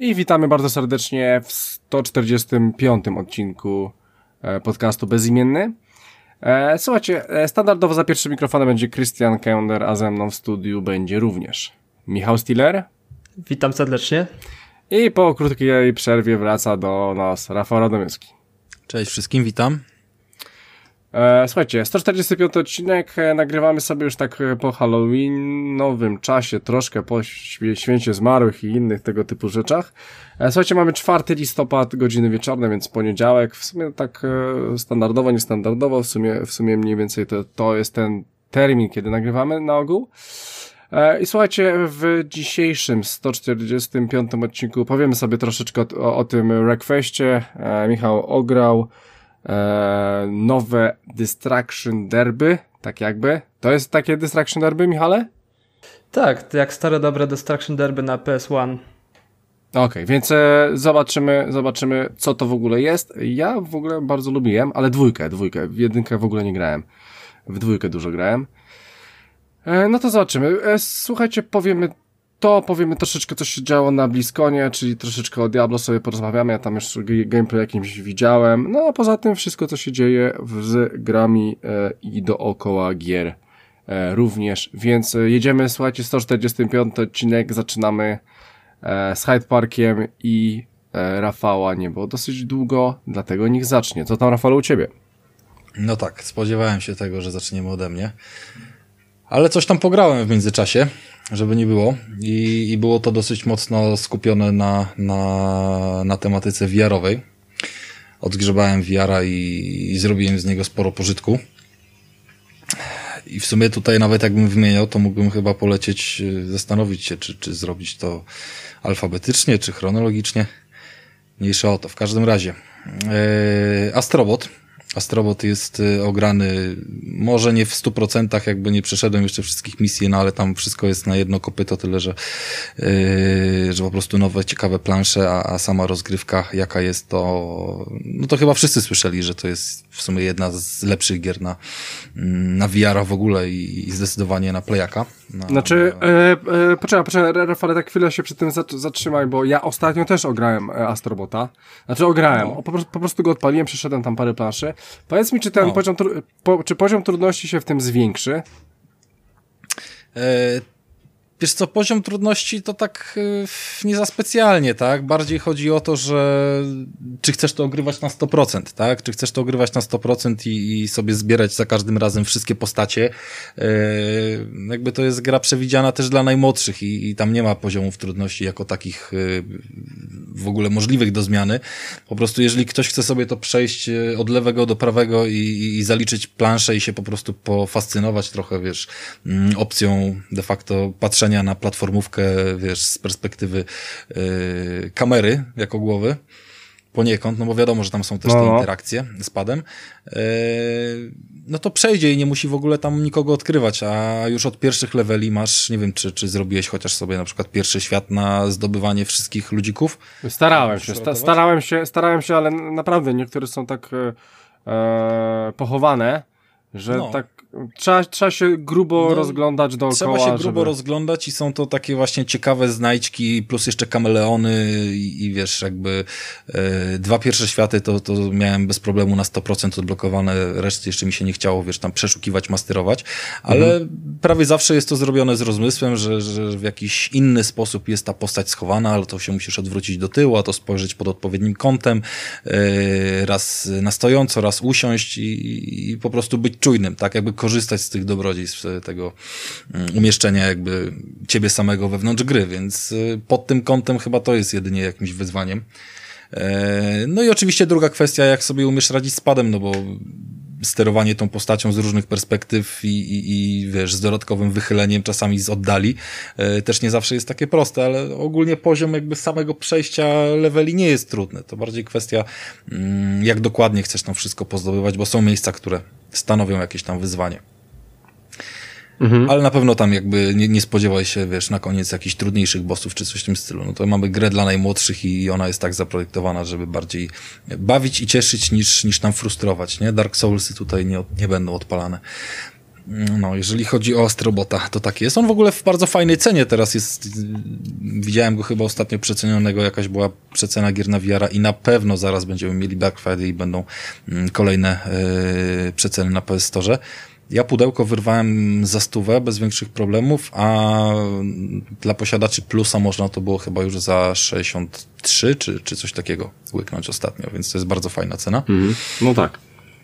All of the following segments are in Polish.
I witamy bardzo serdecznie w 145. odcinku podcastu Bezimienny. Słuchajcie, standardowo za pierwszym mikrofonem będzie Krystian Kender, a ze mną w studiu będzie również Michał Stiller. Witam serdecznie. I po krótkiej przerwie wraca do nas Rafał Radomyski. Cześć wszystkim, witam. Słuchajcie, 145 odcinek, nagrywamy sobie już tak po halloweenowym czasie, troszkę po święcie zmarłych i innych tego typu rzeczach. Słuchajcie, mamy 4 listopad, godziny wieczorne, więc poniedziałek, w sumie tak standardowo, niestandardowo, w sumie mniej więcej to jest ten termin, kiedy nagrywamy na ogół. I słuchajcie, w dzisiejszym 145 odcinku powiemy sobie troszeczkę o tym Wreckfestie. Michał ograł nowe Destruction Derby, tak jakby. To jest takie Destruction Derby, Michale? Tak, jak stare dobre Destruction Derby na PS1. Okej, więc zobaczymy co to w ogóle jest. Ja w ogóle bardzo lubiłem, ale dwójkę, w jedynkę w ogóle nie grałem. W dwójkę dużo grałem. No to zobaczymy. Słuchajcie, powiemy troszeczkę, co się działo na BlizzConie, czyli troszeczkę o Diablo sobie porozmawiamy, ja tam już gameplay jakimś widziałem, no a poza tym wszystko, co się dzieje z grami i dookoła gier również, więc jedziemy, słuchajcie, 145 odcinek, zaczynamy z Hyde Parkiem i Rafała nie było dosyć długo, dlatego niech zacznie. Co tam, Rafał, u ciebie? No tak, spodziewałem się tego, że zaczniemy ode mnie. Ale coś tam pograłem w międzyczasie, żeby nie było. I było to dosyć mocno skupione na tematyce VR-owej. Odgrzebałem VR-a i zrobiłem z niego sporo pożytku. I w sumie tutaj nawet jakbym wymieniał, to mógłbym chyba polecieć, zastanowić się, czy zrobić to alfabetycznie, czy chronologicznie. Mniejsza o to. W każdym razie. Astrobot jest ograny, może nie w 100%, jakby nie przeszedłem jeszcze wszystkich misji, no ale tam wszystko jest na jedno kopyto, tyle, że po prostu nowe, ciekawe plansze, a sama rozgrywka, jaka jest, to chyba wszyscy słyszeli, że to jest w sumie jedna z lepszych gier na VR-a w ogóle i zdecydowanie na Playaka. Poczekaj, Rafale, tak chwilę się przy tym zatrzymaj, bo ja ostatnio też ograłem Astrobota. Po prostu go odpaliłem, przeszedłem tam parę planszy. Powiedz mi, czy ten poziom trudności się w tym zwiększy? Wiesz co, poziom trudności to tak nie za specjalnie, tak? Bardziej chodzi o to, że czy chcesz to ogrywać na 100%, tak? Czy chcesz to ogrywać na 100% i sobie zbierać za każdym razem wszystkie postacie. Jakby to jest gra przewidziana też dla najmłodszych i tam nie ma poziomów trudności jako takich w ogóle możliwych do zmiany. Po prostu jeżeli ktoś chce sobie to przejść od lewego do prawego i zaliczyć planszę i się po prostu pofascynować trochę, wiesz, opcją de facto patrzenia na platformówkę, wiesz, z perspektywy kamery jako głowy, poniekąd, no bo wiadomo, że tam są też te interakcje z padem, no to przejdzie i nie musi w ogóle tam nikogo odkrywać, a już od pierwszych leveli masz, nie wiem, czy zrobiłeś chociaż sobie na przykład pierwszy świat na zdobywanie wszystkich ludzików? Starałem się, ale naprawdę niektóre są tak pochowane, że tak trzeba się grubo rozglądać dookoła. Trzeba się grubo rozglądać i są to takie właśnie ciekawe znajdźki, plus jeszcze kameleony i wiesz, jakby 2 pierwsze światy to miałem bez problemu na 100% odblokowane, reszty jeszcze mi się nie chciało, wiesz, tam przeszukiwać, masterować, ale prawie zawsze jest to zrobione z rozmysłem, że w jakiś inny sposób jest ta postać schowana, ale to się musisz odwrócić do tyłu, a to spojrzeć pod odpowiednim kątem, raz na stojąco, raz usiąść i po prostu być czujnym, tak, jakby korzystać z tych dobrodziejstw tego umieszczenia jakby ciebie samego wewnątrz gry, więc pod tym kątem chyba to jest jedynie jakimś wyzwaniem. No i oczywiście druga kwestia, jak sobie umiesz radzić z padem, no bo sterowanie tą postacią z różnych perspektyw i wiesz, z dodatkowym wychyleniem czasami z oddali też nie zawsze jest takie proste, ale ogólnie poziom jakby samego przejścia leveli nie jest trudny. To bardziej kwestia jak dokładnie chcesz tam wszystko pozdobywać, bo są miejsca, które stanowią jakieś tam wyzwanie. Ale na pewno tam jakby nie spodziewaj się, wiesz, na koniec jakichś trudniejszych bossów czy coś w tym stylu. No to mamy grę dla najmłodszych i ona jest tak zaprojektowana, żeby bardziej bawić i cieszyć niż tam frustrować, nie? Dark Soulsy tutaj nie będą odpalane. No, jeżeli chodzi o Astrobota, to tak jest. On w ogóle w bardzo fajnej cenie teraz jest. Widziałem go chyba ostatnio przecenionego, jakaś była przecena gier na VR i na pewno zaraz będziemy mieli Black Friday i będą kolejne przeceny na PS Store. Ja pudełko wyrwałem za 100 bez większych problemów, a dla posiadaczy Plusa można to było chyba już za 63 czy coś takiego łyknąć ostatnio, więc to jest bardzo fajna cena. No tak.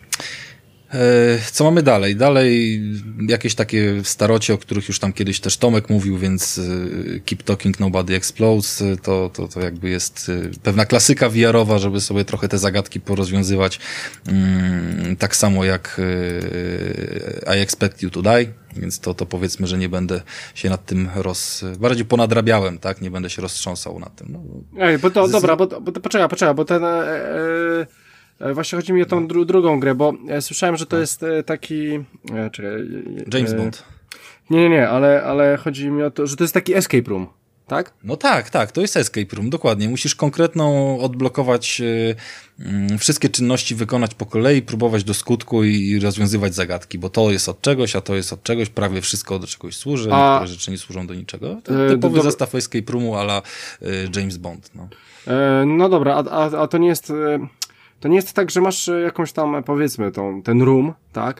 Co mamy dalej? Dalej jakieś takie starocie, o których już tam kiedyś też Tomek mówił, więc Keep Talking Nobody Explodes, to jakby jest pewna klasyka VR-owa, żeby sobie trochę te zagadki porozwiązywać. Tak samo jak I Expect You to Die, więc to powiedzmy, że nie będę się nad tym bardziej ponadrabiałem, tak? Nie będę się roztrząsał nad tym. No. Ej, bo to, dobra, bo poczekaj, bo ten... Właśnie chodzi mi o tą drugą grę, bo słyszałem, że to jest taki... czekaj... James Bond. Nie, ale chodzi mi o to, że to jest taki escape room, tak? No tak, to jest escape room, dokładnie. Musisz konkretną odblokować wszystkie czynności, wykonać po kolei, próbować do skutku i rozwiązywać zagadki, bo to jest od czegoś, a to jest od czegoś, prawie wszystko do czegoś służy, niektóre rzeczy nie służą do niczego. To typowy zestaw escape roomu a la James Bond. No, no dobra, a to nie jest... To nie jest tak, że masz jakąś tam, powiedzmy, ten room, tak?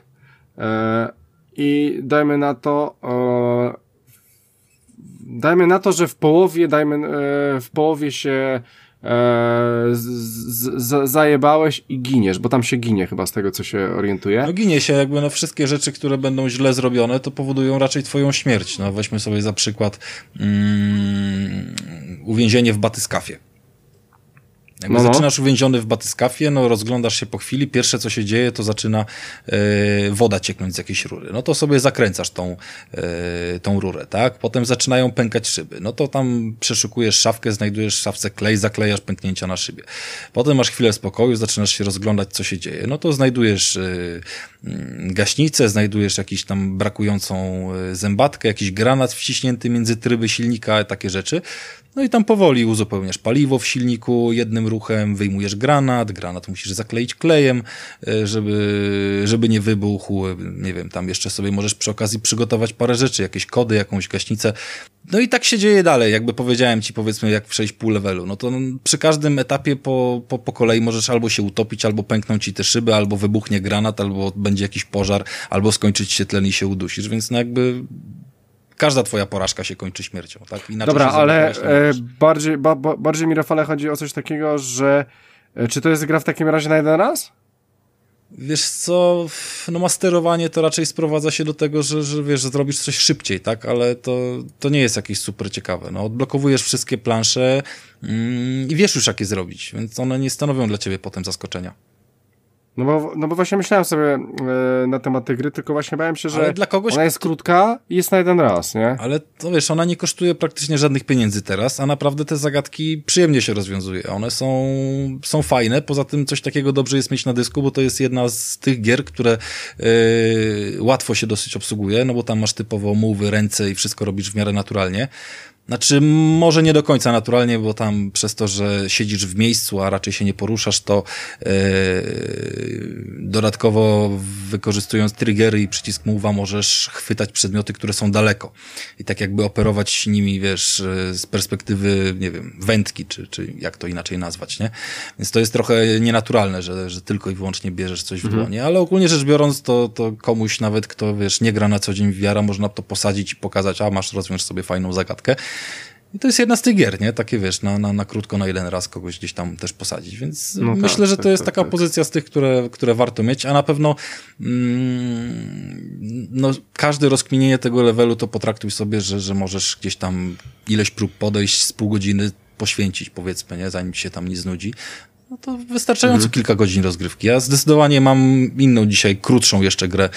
I dajmy na to, że w połowie się zajebałeś i giniesz, bo tam się ginie chyba z tego, co się orientuję. No ginie się, jakby no wszystkie rzeczy, które będą źle zrobione, to powodują raczej twoją śmierć. No weźmy sobie za przykład uwięzienie w batyskafie. Jakby zaczynasz uwięziony w batyskafie, no rozglądasz się po chwili, pierwsze co się dzieje, to zaczyna woda cieknąć z jakiejś rury. No to sobie zakręcasz tą rurę, tak? Potem zaczynają pękać szyby. No to tam przeszukujesz szafkę, znajdujesz w szafce klej, zaklejasz pęknięcia na szybie. Potem masz chwilę spokoju, zaczynasz się rozglądać, co się dzieje. No to znajdujesz gaśnicę, znajdujesz jakiś tam brakującą zębatkę, jakiś granat wciśnięty między tryby silnika, takie rzeczy. No i tam powoli uzupełniasz paliwo w silniku jednym ruchem, wyjmujesz granat musisz zakleić klejem, żeby nie wybuchł, nie wiem, tam jeszcze sobie możesz przy okazji przygotować parę rzeczy, jakieś kody, jakąś gaśnicę. No i tak się dzieje dalej, jakby powiedziałem ci, powiedzmy, jak przejść pół levelu. No to przy każdym etapie po kolei możesz albo się utopić, albo pękną ci te szyby, albo wybuchnie granat, albo będzie jakiś pożar, albo skończyć się tlen i się udusisz, więc no jakby... Każda twoja porażka się kończy śmiercią, tak? Inaczej dobra, ale bardziej mi, Rafale, chodzi o coś takiego, że czy to jest gra w takim razie na jeden raz? Wiesz co, no masterowanie to raczej sprowadza się do tego, że wiesz, że zrobisz coś szybciej, tak? Ale to nie jest jakieś super ciekawe. No, odblokowujesz wszystkie plansze i wiesz już, jak je zrobić, więc one nie stanowią dla ciebie potem zaskoczenia. No bo właśnie myślałem sobie na temat tej gry, tylko właśnie bałem się, że dla kogoś, ona jest krótka i jest na jeden raz, nie? Ale to wiesz, ona nie kosztuje praktycznie żadnych pieniędzy teraz, a naprawdę te zagadki przyjemnie się rozwiązuje. One są fajne, poza tym coś takiego dobrze jest mieć na dysku, bo to jest jedna z tych gier, które łatwo się dosyć obsługuje, no bo tam masz typowo move'y, ręce i wszystko robisz w miarę naturalnie. Znaczy, może nie do końca naturalnie, bo tam przez to, że siedzisz w miejscu, a raczej się nie poruszasz, to dodatkowo wykorzystując triggery i przycisk move'a możesz chwytać przedmioty, które są daleko. I tak jakby operować nimi, wiesz, z perspektywy, nie wiem, wędki, czy jak to inaczej nazwać, nie? Więc to jest trochę nienaturalne, że tylko i wyłącznie bierzesz coś w dłonie, ale ogólnie rzecz biorąc, to komuś nawet, kto, wiesz, nie gra na co dzień w VR-a, można to posadzić i pokazać, a masz, rozwiąż sobie fajną zagadkę. I to jest jedna z tych gier, nie? Takie, wiesz, na krótko, na jeden raz kogoś gdzieś tam też posadzić, więc no myślę, że to jest taka pozycja z tych, które warto mieć, a na pewno no, każde rozkminienie tego levelu to potraktuj sobie, że możesz gdzieś tam ileś prób podejść z pół godziny poświęcić, powiedzmy, nie? Zanim ci się tam nie znudzi. No to wystarczająco kilka godzin rozgrywki. Ja zdecydowanie mam inną dzisiaj, krótszą jeszcze grę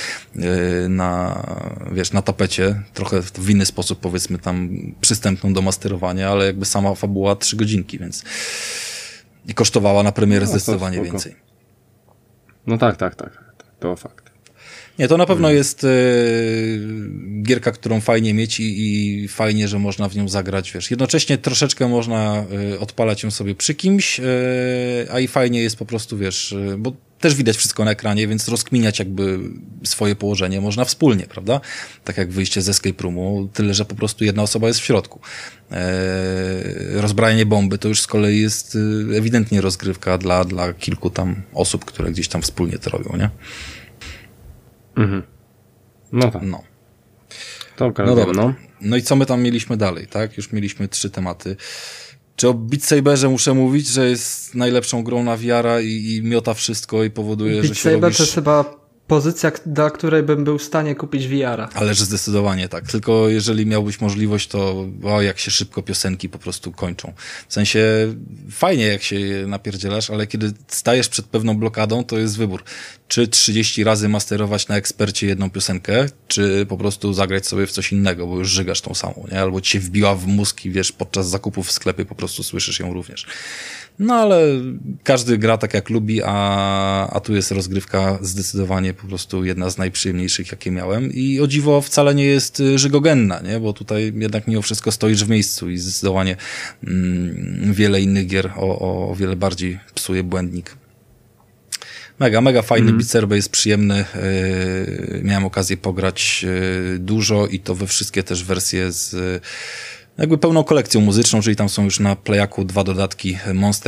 na tapecie. Trochę w inny sposób, powiedzmy, tam przystępną do masterowania, ale jakby sama fabuła 3 godzinki, więc i kosztowała na premierę zdecydowanie więcej. No tak. To fakt. Nie, to na pewno jest gierka, którą fajnie mieć i fajnie, że można w nią zagrać, wiesz. Jednocześnie troszeczkę można odpalać ją sobie przy kimś, a i fajnie jest po prostu, wiesz, bo też widać wszystko na ekranie, więc rozkminiać jakby swoje położenie można wspólnie, prawda? Tak jak wyjście z escape roomu, tyle, że po prostu jedna osoba jest w środku. Rozbrajanie bomby to już z kolei jest ewidentnie rozgrywka dla kilku tam osób, które gdzieś tam wspólnie to robią, nie? Mhm. No tak. No. No dobra. No i co my tam mieliśmy dalej, tak? Już mieliśmy 3 tematy. Czy o Beat Saberze muszę mówić, że jest najlepszą grą na VR-a i miota wszystko i powoduje, że się Saber robisz... to jest chyba pozycja, dla której bym był w stanie kupić VR-a. Ależ zdecydowanie tak. Tylko jeżeli miałbyś możliwość, to jak się szybko piosenki po prostu kończą. W sensie fajnie jak się napierdzielasz, ale kiedy stajesz przed pewną blokadą, to jest wybór. Czy 30 razy masterować na ekspercie jedną piosenkę, czy po prostu zagrać sobie w coś innego, bo już żygasz tą samą, nie? Albo ci się wbiła w mózg i wiesz, podczas zakupów w sklepie po prostu słyszysz ją również. No ale każdy gra tak jak lubi, a tu jest rozgrywka zdecydowanie po prostu jedna z najprzyjemniejszych, jakie miałem. I o dziwo wcale nie jest żygogenna, nie? Bo tutaj jednak mimo wszystko stoisz w miejscu i zdecydowanie wiele innych gier o wiele bardziej psuje błędnik. Mega fajny Beat Saber, jest przyjemny. Miałem okazję pograć dużo i to we wszystkie też wersje z jakby pełną kolekcją muzyczną, czyli tam są już na Playaku 2 dodatki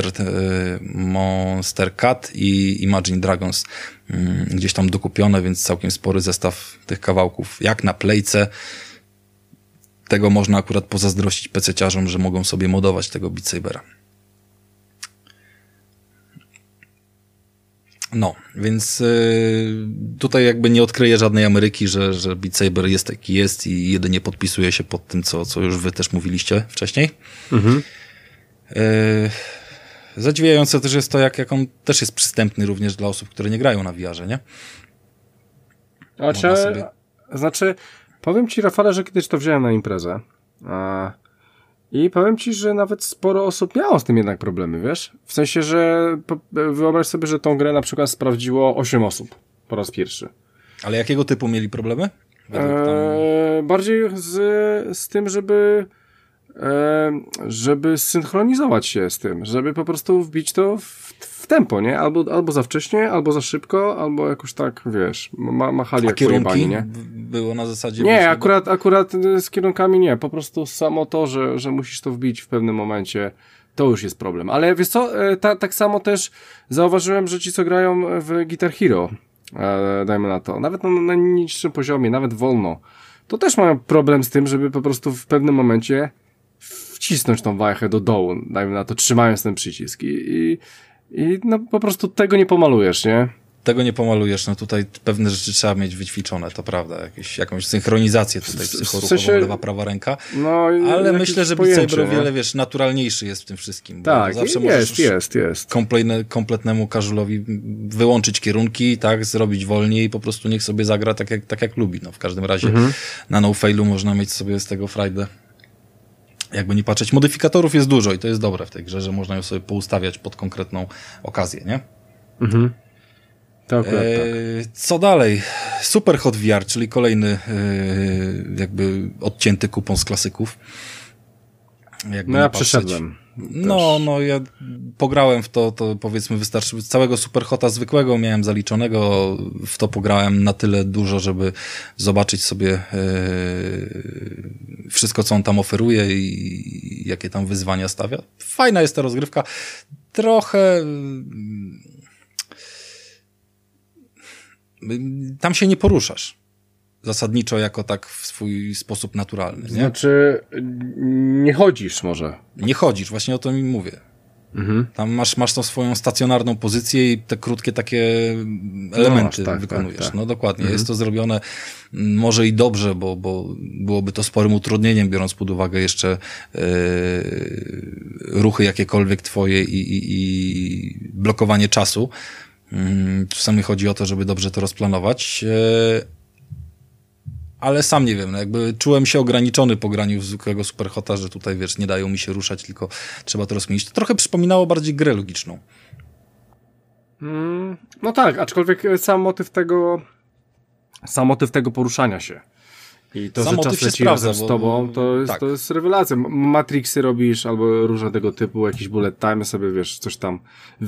Monster Cat i Imagine Dragons gdzieś tam dokupione, więc całkiem spory zestaw tych kawałków. Jak na Playce, tego można akurat pozazdrościć PC-ciarzom, że mogą sobie modować tego Beat Sabera. No, więc tutaj jakby nie odkryję żadnej Ameryki, że Beat Saber jest taki jest i jedynie podpisuje się pod tym, co już wy też mówiliście wcześniej. Mhm. Zadziwiające też jest to, jak on też jest przystępny również dla osób, które nie grają na VR-ze, nie? Znaczy, powiem ci, Rafale, że kiedyś to wziąłem na imprezę. I powiem ci, że nawet sporo osób miało z tym jednak problemy, wiesz? W sensie, że wyobraź sobie, że tą grę na przykład sprawdziło 8 osób po raz pierwszy. Ale jakiego typu mieli problemy? Bardziej z tym, żeby synchronizować się z tym, żeby po prostu wbić to w tempo, nie? Albo za wcześnie, albo za szybko, albo jakoś tak, wiesz, machali jak pojebani, nie? Było na zasadzie... Nie, akurat z kierunkami nie, po prostu samo to, że musisz to wbić w pewnym momencie, to już jest problem. Ale wiesz co, tak samo też zauważyłem, że ci, co grają w Guitar Hero, dajmy na to, nawet na niższym poziomie, nawet wolno, to też mają problem z tym, żeby po prostu w pewnym momencie wcisnąć tą wajchę do dołu, dajmy na to, trzymając ten przycisk i no po prostu tego nie pomalujesz, nie? Tego nie pomalujesz, no tutaj pewne rzeczy trzeba mieć wyćwiczone, to prawda, jakąś synchronizację tutaj psychoruchową, lewa, prawa ręka, no, ale myślę, że Beat Saber o wiele, wiesz, naturalniejszy jest w tym wszystkim. Tak, zawsze jest. Kompletnemu casualowi wyłączyć kierunki, tak, zrobić wolniej i po prostu niech sobie zagra tak jak lubi. No w każdym razie na no failu można mieć sobie z tego frajdę. Jakby nie patrzeć, modyfikatorów jest dużo i to jest dobre w tej grze, że można ją sobie poustawiać pod konkretną okazję, nie? Mhm. Tak. Co dalej? Super Hot VR, czyli kolejny jakby odcięty kupon z klasyków. No ja przeszedłem. No ja pograłem w to powiedzmy wystarczy. Całego Superhota zwykłego miałem zaliczonego, w to pograłem na tyle dużo, żeby zobaczyć sobie wszystko, co on tam oferuje i jakie tam wyzwania stawia. Fajna jest ta rozgrywka. Trochę tam się nie poruszasz zasadniczo jako tak w swój sposób naturalny. Nie? Znaczy nie chodzisz może. Nie chodzisz, właśnie o to mi mówię. Tam masz tą swoją stacjonarną pozycję i te krótkie takie elementy wykonujesz. Tak. No dokładnie, jest to zrobione może i dobrze, bo byłoby to sporym utrudnieniem, biorąc pod uwagę jeszcze ruchy jakiekolwiek twoje i blokowanie czasu. Czasami chodzi o to, żeby dobrze to rozplanować. Ale sam nie wiem, no jakby czułem się ograniczony po graniu w zwykłego Superhota, że tutaj, wiesz, nie dają mi się ruszać, tylko trzeba to rozkminić. To trochę przypominało bardziej grę logiczną. No tak, aczkolwiek sam motyw tego poruszania się I to, Sam że motyw czas się leci sprawdza, razem z bo- tobą, tak. to jest rewelacja. Matrixy robisz, albo różne tego typu, jakieś bullet time sobie, wiesz, coś tam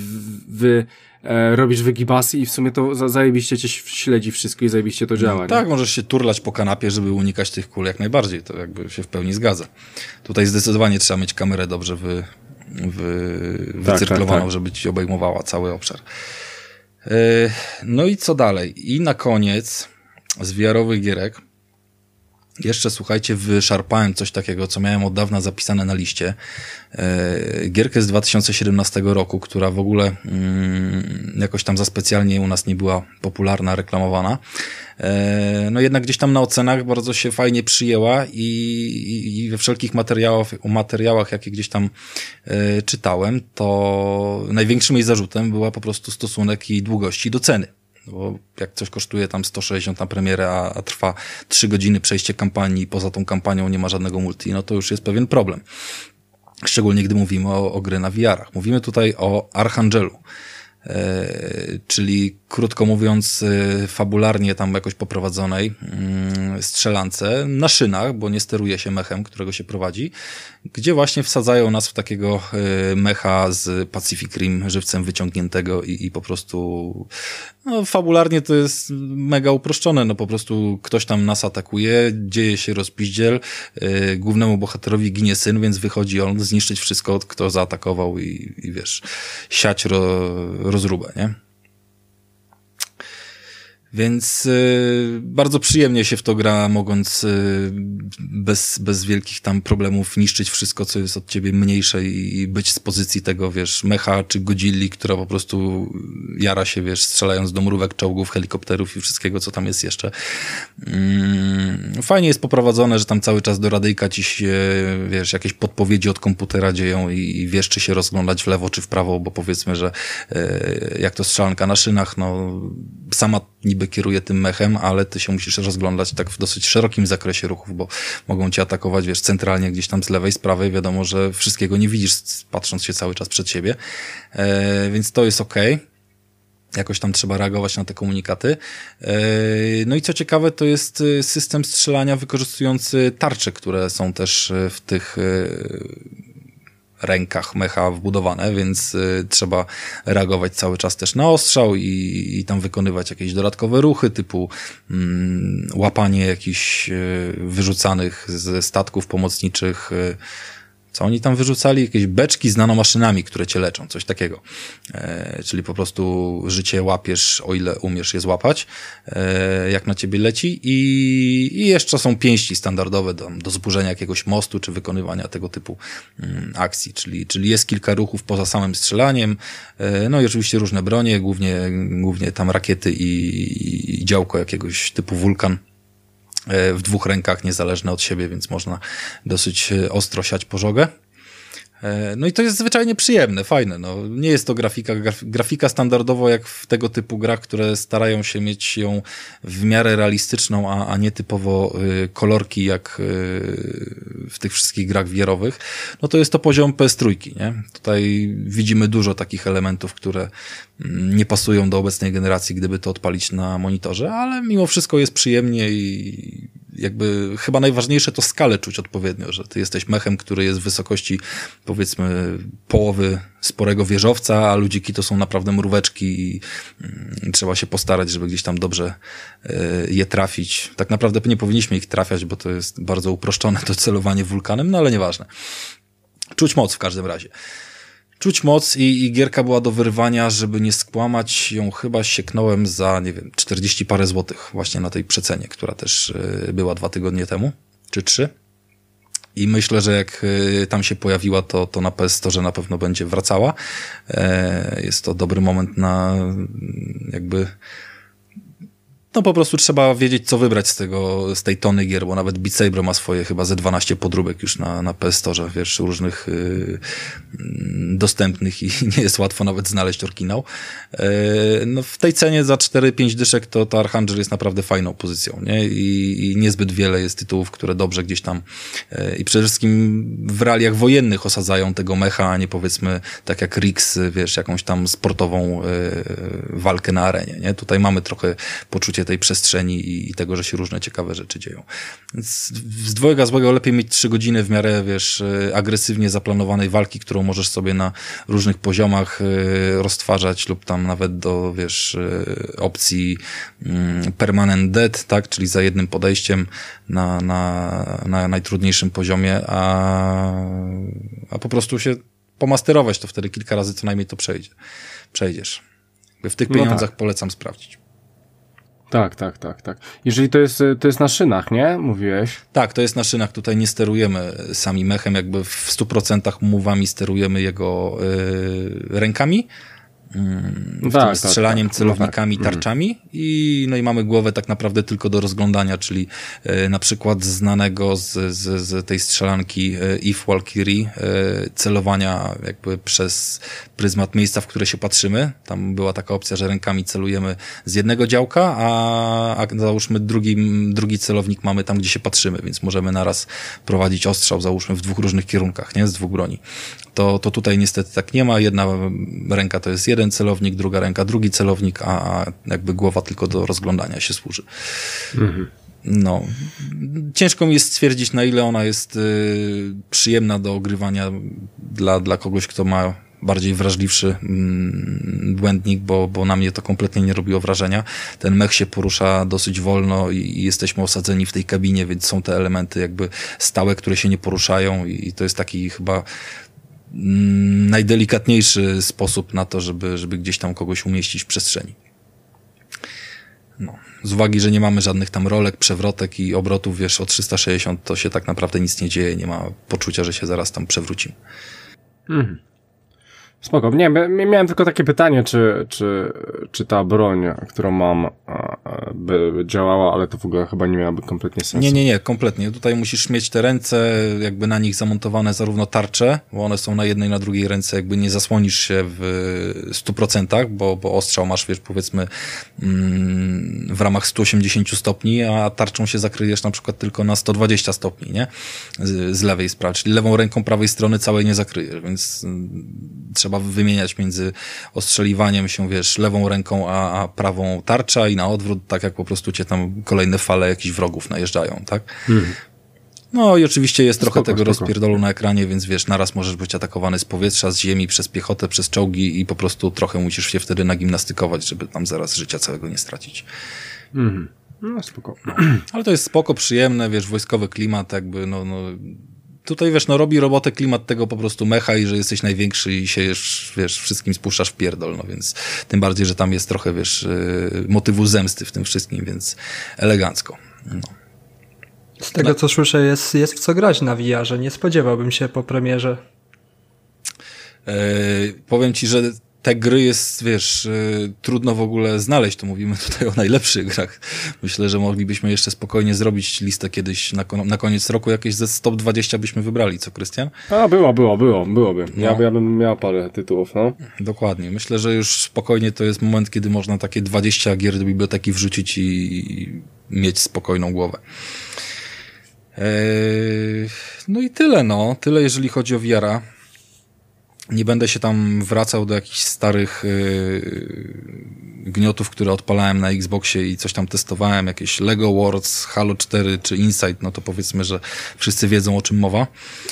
robisz wygibasy i w sumie to zajebiście cię śledzi wszystko i zajebiście to działa. Tak, nie? możesz się turlać po kanapie, żeby unikać tych kul jak najbardziej. To jakby się w pełni zgadza. Tutaj zdecydowanie trzeba mieć kamerę dobrze wycyrklowaną, tak. żeby ci obejmowała cały obszar. No i co dalej? I na koniec z VR-owych gierek jeszcze, słuchajcie, wyszarpałem coś takiego, co miałem od dawna zapisane na liście. Gierkę z 2017 roku, która w ogóle jakoś tam za specjalnie u nas nie była popularna, reklamowana. No jednak gdzieś tam na ocenach bardzo się fajnie przyjęła i we wszelkich materiałach, jakie gdzieś tam czytałem, to największym jej zarzutem była po prostu stosunek jej długości do ceny. Bo jak coś kosztuje tam 160 na premierę, a trwa 3 godziny przejście kampanii i poza tą kampanią nie ma żadnego multi, no to już jest pewien problem. Szczególnie gdy mówimy o gry na VR-ach. Mówimy tutaj o Archangelu. Czyli krótko mówiąc fabularnie tam jakoś poprowadzonej strzelance na szynach, bo nie steruje się mechem, którego się prowadzi, gdzie właśnie wsadzają nas w takiego mecha z Pacific Rim żywcem wyciągniętego i po prostu no, fabularnie to jest mega uproszczone, no po prostu ktoś tam nas atakuje, dzieje się rozpiździel, głównemu bohaterowi ginie syn, więc wychodzi on zniszczyć wszystko, kto zaatakował i wiesz, siać rozróbę, nie? Więc bardzo przyjemnie się w to gra, mogąc bez wielkich tam problemów niszczyć wszystko, co jest od ciebie mniejsze i być z pozycji tego, wiesz, mecha czy Godzilli, która po prostu jara się, wiesz, strzelając do mrówek, czołgów, helikopterów i wszystkiego, co tam jest jeszcze. Fajnie jest poprowadzone, że tam cały czas do radyjka ci się, wiesz, jakieś podpowiedzi od komputera dzieją i wiesz, czy się rozglądać w lewo, czy w prawo, bo powiedzmy, że jak to strzelanka na szynach, no sama niby kieruje tym mechem, ale ty się musisz rozglądać tak w dosyć szerokim zakresie ruchów, bo mogą cię atakować, wiesz, centralnie gdzieś tam z lewej, z prawej, wiadomo, że wszystkiego nie widzisz, patrząc się cały czas przed siebie, więc to jest okej. Jakoś tam trzeba reagować na te komunikaty. No i co ciekawe, to jest system strzelania wykorzystujący tarcze, które są też w tych rękach mecha wbudowane, więc trzeba reagować cały czas też na ostrzał i tam wykonywać jakieś dodatkowe ruchy typu łapanie jakichś wyrzucanych ze statków pomocniczych. Co oni tam wyrzucali? Jakieś beczki z nanomaszynami, które cię leczą, coś takiego. Czyli po prostu życie łapiesz, o ile umiesz je złapać, jak na ciebie leci i jeszcze są pięści standardowe do zburzenia jakiegoś mostu, czy wykonywania tego typu akcji. Czyli jest kilka ruchów poza samym strzelaniem, no i oczywiście różne bronie, głównie tam rakiety i działko jakiegoś typu wulkan. W 2 rękach, niezależne od siebie, więc można dosyć ostro siać pożogę. No i to jest zwyczajnie przyjemne, fajne. No, nie jest to grafika standardowo jak w tego typu grach, które starają się mieć ją w miarę realistyczną, a nie typowo kolorki jak w tych wszystkich grach VR-owych. No to jest to poziom PS3, nie? Tutaj widzimy dużo takich elementów, które nie pasują do obecnej generacji, gdyby to odpalić na monitorze, ale mimo wszystko jest przyjemnie i jakby chyba najważniejsze to skalę czuć odpowiednio, że ty jesteś mechem, który jest w wysokości powiedzmy połowy sporego wieżowca, a ludziki to są naprawdę mróweczki i trzeba się postarać, żeby gdzieś tam dobrze je trafić. Tak naprawdę nie powinniśmy ich trafiać, bo to jest bardzo uproszczone to celowanie wulkanem, no ale nieważne. Czuć moc w każdym razie. Czuć moc i gierka była do wyrwania, żeby nie skłamać, ją chyba sieknąłem za, nie wiem, 40 parę złotych właśnie na tej przecenie, która też była 2 tygodnie temu, czy 3. I myślę, że jak tam się pojawiła, to na PS Store na pewno będzie wracała. Jest to dobry moment na jakby... No po prostu trzeba wiedzieć, co wybrać z tej tony gier, bo nawet Beat Saber ma swoje chyba ze 12 podróbek już na PS Store, wiesz, różnych dostępnych i nie jest łatwo nawet znaleźć oryginał. No w tej cenie za 4-5 dyszek to Archangel jest naprawdę fajną pozycją, nie? I niezbyt wiele jest tytułów, które dobrze gdzieś tam i przede wszystkim w realiach wojennych osadzają tego mecha, a nie powiedzmy tak jak Rix, wiesz, jakąś tam sportową walkę na arenie, nie? Tutaj mamy trochę poczucie poczucie tej przestrzeni i tego, że się różne ciekawe rzeczy dzieją. Więc z dwojga złego lepiej mieć 3 godziny w miarę, wiesz, agresywnie zaplanowanej walki, którą możesz sobie na różnych poziomach roztwarzać lub tam nawet do, wiesz, opcji permanent death, tak, czyli za jednym podejściem na najtrudniejszym poziomie, a po prostu się pomasterować, to wtedy kilka razy co najmniej to przejdziesz. W tych pieniądzach polecam sprawdzić. Tak. Jeżeli to jest na szynach, nie? Mówiłeś? Tak, to jest na szynach. Tutaj nie sterujemy sami mechem, jakby w 100% mówami sterujemy jego rękami, strzelaniem, celownikami, tarczami i mamy głowę tak naprawdę tylko do rozglądania, czyli na przykład znanego z tej strzelanki Eve Valkyrie, celowania jakby przez pryzmat miejsca, w które się patrzymy. Tam była taka opcja, że rękami celujemy z jednego działka, a załóżmy drugi celownik mamy tam, gdzie się patrzymy, więc możemy naraz prowadzić ostrzał, załóżmy w 2 różnych kierunkach, nie? Z 2 broni. To tutaj niestety tak nie ma. Jedna ręka to jest jeden celownik, druga ręka drugi celownik, a jakby głowa tylko do rozglądania się służy. No, ciężko mi jest stwierdzić, na ile ona jest przyjemna do ogrywania dla kogoś, kto ma bardziej wrażliwszy błędnik, bo na mnie to kompletnie nie robiło wrażenia. Ten mech się porusza dosyć wolno i jesteśmy osadzeni w tej kabinie, więc są te elementy jakby stałe, które się nie poruszają i to jest taki chyba najdelikatniejszy sposób na to, żeby gdzieś tam kogoś umieścić w przestrzeni. No. Z uwagi, że nie mamy żadnych tam rolek, przewrotek i obrotów, wiesz, o 360 to się tak naprawdę nic nie dzieje, nie ma poczucia, że się zaraz tam przewrócimy. Spoko. Nie, miałem tylko takie pytanie, czy ta broń, którą mam, by działała, ale to w ogóle chyba nie miałaby kompletnie sensu. Nie, kompletnie. Tutaj musisz mieć te ręce, jakby na nich zamontowane zarówno tarcze, bo one są na jednej, na drugiej ręce, jakby nie zasłonisz się w 100%, bo ostrzał masz, wiesz, powiedzmy w ramach 180 stopni, a tarczą się zakryjesz na przykład tylko na 120 stopni, nie? Z lewej sprawy, czyli lewą ręką prawej strony całej nie zakryjesz, więc trzeba wymieniać między ostrzeliwaniem się, wiesz, lewą ręką, a prawą tarcza i na odwrót, tak jak po prostu cię tam kolejne fale jakichś wrogów najeżdżają, tak? No i oczywiście jest trochę tego rozpierdolu na ekranie, więc wiesz, naraz możesz być atakowany z powietrza, z ziemi, przez piechotę, przez czołgi i po prostu trochę musisz się wtedy nagimnastykować, żeby tam zaraz życia całego nie stracić. No spoko. Ale to jest spoko, przyjemne, wiesz, wojskowy klimat, jakby tutaj, wiesz, robi robotę klimat tego po prostu mecha i że jesteś największy i się, wiesz, wszystkim spuszczasz w pierdol, no więc tym bardziej, że tam jest trochę, wiesz, motywu zemsty w tym wszystkim, więc elegancko. No. Z tego, co słyszę, jest w co grać na VR-ze. Nie spodziewałbym się po premierze. Powiem ci, że te gry jest, wiesz, trudno w ogóle znaleźć, to mówimy tutaj o najlepszych grach. Myślę, że moglibyśmy jeszcze spokojnie zrobić listę kiedyś na koniec roku, jakieś ze top 20 byśmy wybrali, co, Krystian? A, byłoby. Ja bym miał parę tytułów, no. Dokładnie. Myślę, że już spokojnie to jest moment, kiedy można takie 20 gier do biblioteki wrzucić i mieć spokojną głowę. No i tyle, Tyle, jeżeli chodzi o VR-a. Nie będę się tam wracał do jakichś starych gniotów, które odpalałem na Xboxie i coś tam testowałem, jakieś Lego Wars, Halo 4 czy Insight, no to powiedzmy, że wszyscy wiedzą, o czym mowa.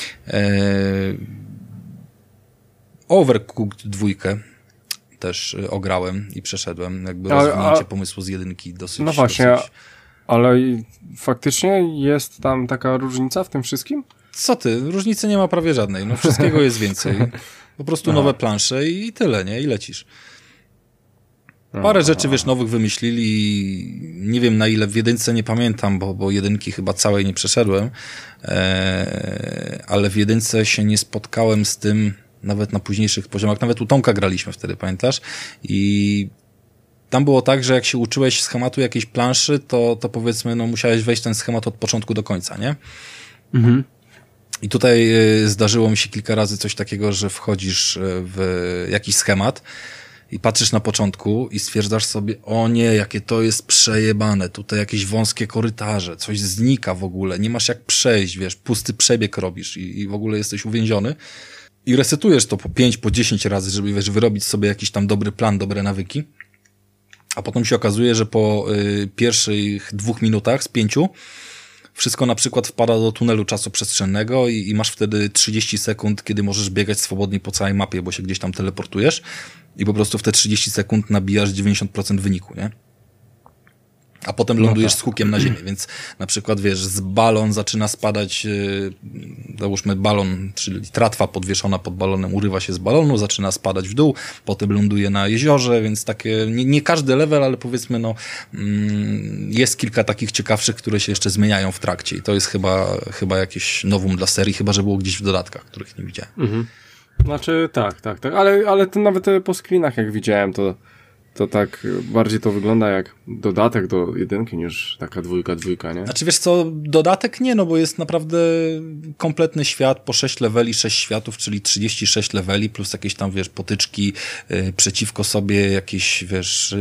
Overcooked 2 też ograłem i przeszedłem, jakby rozwinięcie pomysłu z 1 dosyć. No właśnie, ale faktycznie jest tam taka różnica w tym wszystkim? Co ty? Różnicy nie ma prawie żadnej. No wszystkiego jest więcej. Po prostu nowe plansze i tyle, nie? I lecisz. Parę rzeczy, wiesz, nowych wymyślili. Nie wiem, na ile w 1 nie pamiętam, bo 1 chyba całej nie przeszedłem. Ale w 1 się nie spotkałem z tym nawet na późniejszych poziomach. Nawet u Tomka graliśmy wtedy, pamiętasz? I tam było tak, że jak się uczyłeś schematu jakiejś planszy, to powiedzmy, musiałeś wejść ten schemat od początku do końca, nie? I tutaj zdarzyło mi się kilka razy coś takiego, że wchodzisz w jakiś schemat i patrzysz na początku i stwierdzasz sobie, o nie, jakie to jest przejebane, tutaj jakieś wąskie korytarze, coś znika w ogóle, nie masz jak przejść, wiesz, pusty przebieg robisz i w ogóle jesteś uwięziony i resetujesz to po 5, po 10 razy, żeby, wiesz, wyrobić sobie jakiś tam dobry plan, dobre nawyki. A potem się okazuje, że po pierwszych 2 minutach z 5 wszystko na przykład wpada do tunelu czasoprzestrzennego i masz wtedy 30 sekund, kiedy możesz biegać swobodnie po całej mapie, bo się gdzieś tam teleportujesz i po prostu w te 30 sekund nabijasz 90% wyniku, nie? A potem lądujesz z hukiem na ziemię, więc na przykład, wiesz, z balon zaczyna spadać, załóżmy balon, czyli tratwa podwieszona pod balonem urywa się z balonu, zaczyna spadać w dół, potem ląduje na jeziorze, więc takie, nie każdy level, ale powiedzmy, no, jest kilka takich ciekawszych, które się jeszcze zmieniają w trakcie i to jest chyba jakieś nowum dla serii, chyba że było gdzieś w dodatkach, których nie widziałem. Mhm. Znaczy, tak, ale to nawet po screenach jak widziałem, to tak bardziej to wygląda jak dodatek do 1 niż taka 2, nie? Znaczy wiesz co, dodatek nie, no bo jest naprawdę kompletny świat po 6 leveli, 6 światów, czyli 36 leveli plus jakieś tam, wiesz, potyczki przeciwko sobie, jakieś, wiesz...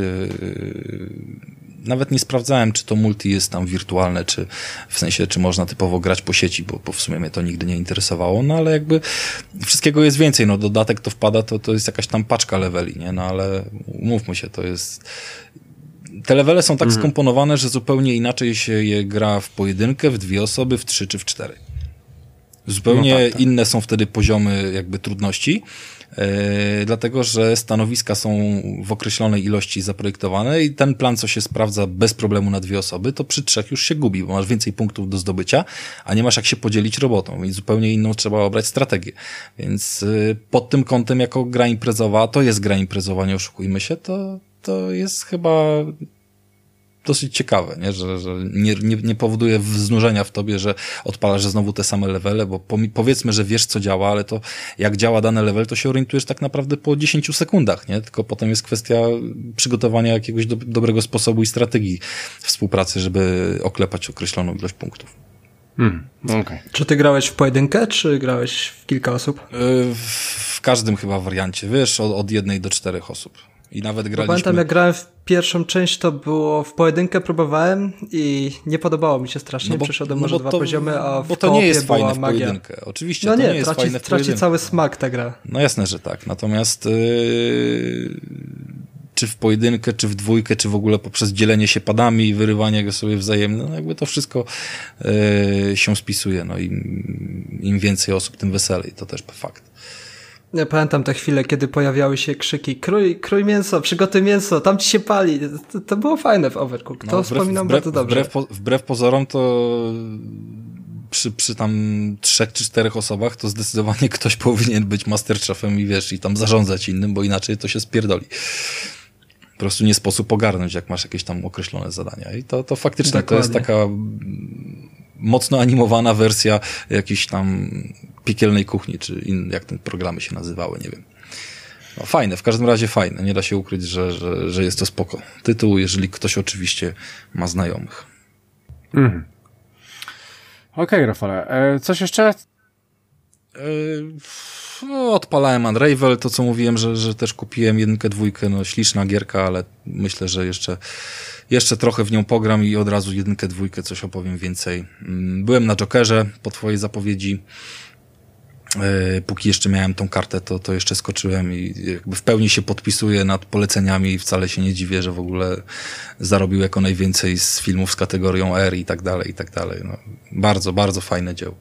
Nawet nie sprawdzałem, czy to multi jest tam wirtualne, czy w sensie, czy można typowo grać po sieci, bo w sumie mnie to nigdy nie interesowało, no ale jakby wszystkiego jest więcej, no dodatek to wpada, to jest jakaś tam paczka leveli, nie, no ale umówmy się, to jest... Te levele są tak skomponowane, że zupełnie inaczej się je gra w pojedynkę, w 2 osoby, w 3 czy w 4. Zupełnie inne są wtedy poziomy jakby trudności, dlatego że stanowiska są w określonej ilości zaprojektowane i ten plan, co się sprawdza bez problemu na 2 osoby, to przy 3 już się gubi, bo masz więcej punktów do zdobycia, a nie masz jak się podzielić robotą, więc zupełnie inną trzeba obrać strategię. Więc pod tym kątem jako gra imprezowa, to jest gra imprezowa, nie oszukujmy się, to jest chyba dosyć ciekawe, nie? Że nie powoduje znużenia w tobie, że odpalasz znowu te same levele, bo powiedzmy, że wiesz, co działa, ale to jak działa dany level, to się orientujesz tak naprawdę po 10 sekundach, nie? Tylko potem jest kwestia przygotowania jakiegoś dobrego sposobu i strategii współpracy, żeby oklepać określoną ilość punktów. Okay. Czy ty grałeś w pojedynkę, czy grałeś w kilka osób? W każdym chyba wariancie, wiesz, od 1 do 4 osób. I nawet graliśmy... Pamiętam, jak grałem w pierwszą część, to było w pojedynkę, próbowałem i nie podobało mi się strasznie. Przeszedłem może 2 poziomy, a bo to nie jest fajne w pojedynkę. Oczywiście, no to nie jest fajne w pojedynkę. traci cały smak ta gra. No jasne, że tak. Natomiast czy w pojedynkę, czy w 2, czy w ogóle poprzez dzielenie się padami i wyrywanie go sobie wzajemne, no jakby to wszystko się spisuje. No im więcej osób, tym weselej. To też fakt. Ja pamiętam te chwile, kiedy pojawiały się krzyki krój mięso, przygotuj mięso, tam ci się pali. To było fajne w Overcooked. To wspominam bardzo dobrze. Wbrew pozorom to przy tam 3 czy 4 osobach to zdecydowanie ktoś powinien być masterchefem i wiesz, i tam zarządzać innym, bo inaczej to się spierdoli. Po prostu nie sposób ogarnąć, jak masz jakieś tam określone zadania. I to faktycznie dokładnie. To jest taka mocno animowana wersja jakiejś tam piekielnej kuchni, czy jak te programy się nazywały, nie wiem. No, fajne, w każdym razie fajne. Nie da się ukryć, że jest to spoko tytuł, jeżeli ktoś oczywiście ma znajomych. Okej, Rafale. Coś jeszcze? Odpalałem Unravel, to co mówiłem, że też kupiłem 1, 2, no śliczna gierka, ale myślę, że jeszcze trochę w nią pogram i od razu 1, 2 coś opowiem więcej. Byłem na Jokerze po twojej zapowiedzi. Póki jeszcze miałem tą kartę, to jeszcze skoczyłem i jakby w pełni się podpisuję nad poleceniami i wcale się nie dziwię, że w ogóle zarobił jako najwięcej z filmów z kategorią R i tak dalej, i tak dalej. No, bardzo, bardzo fajne dzieło.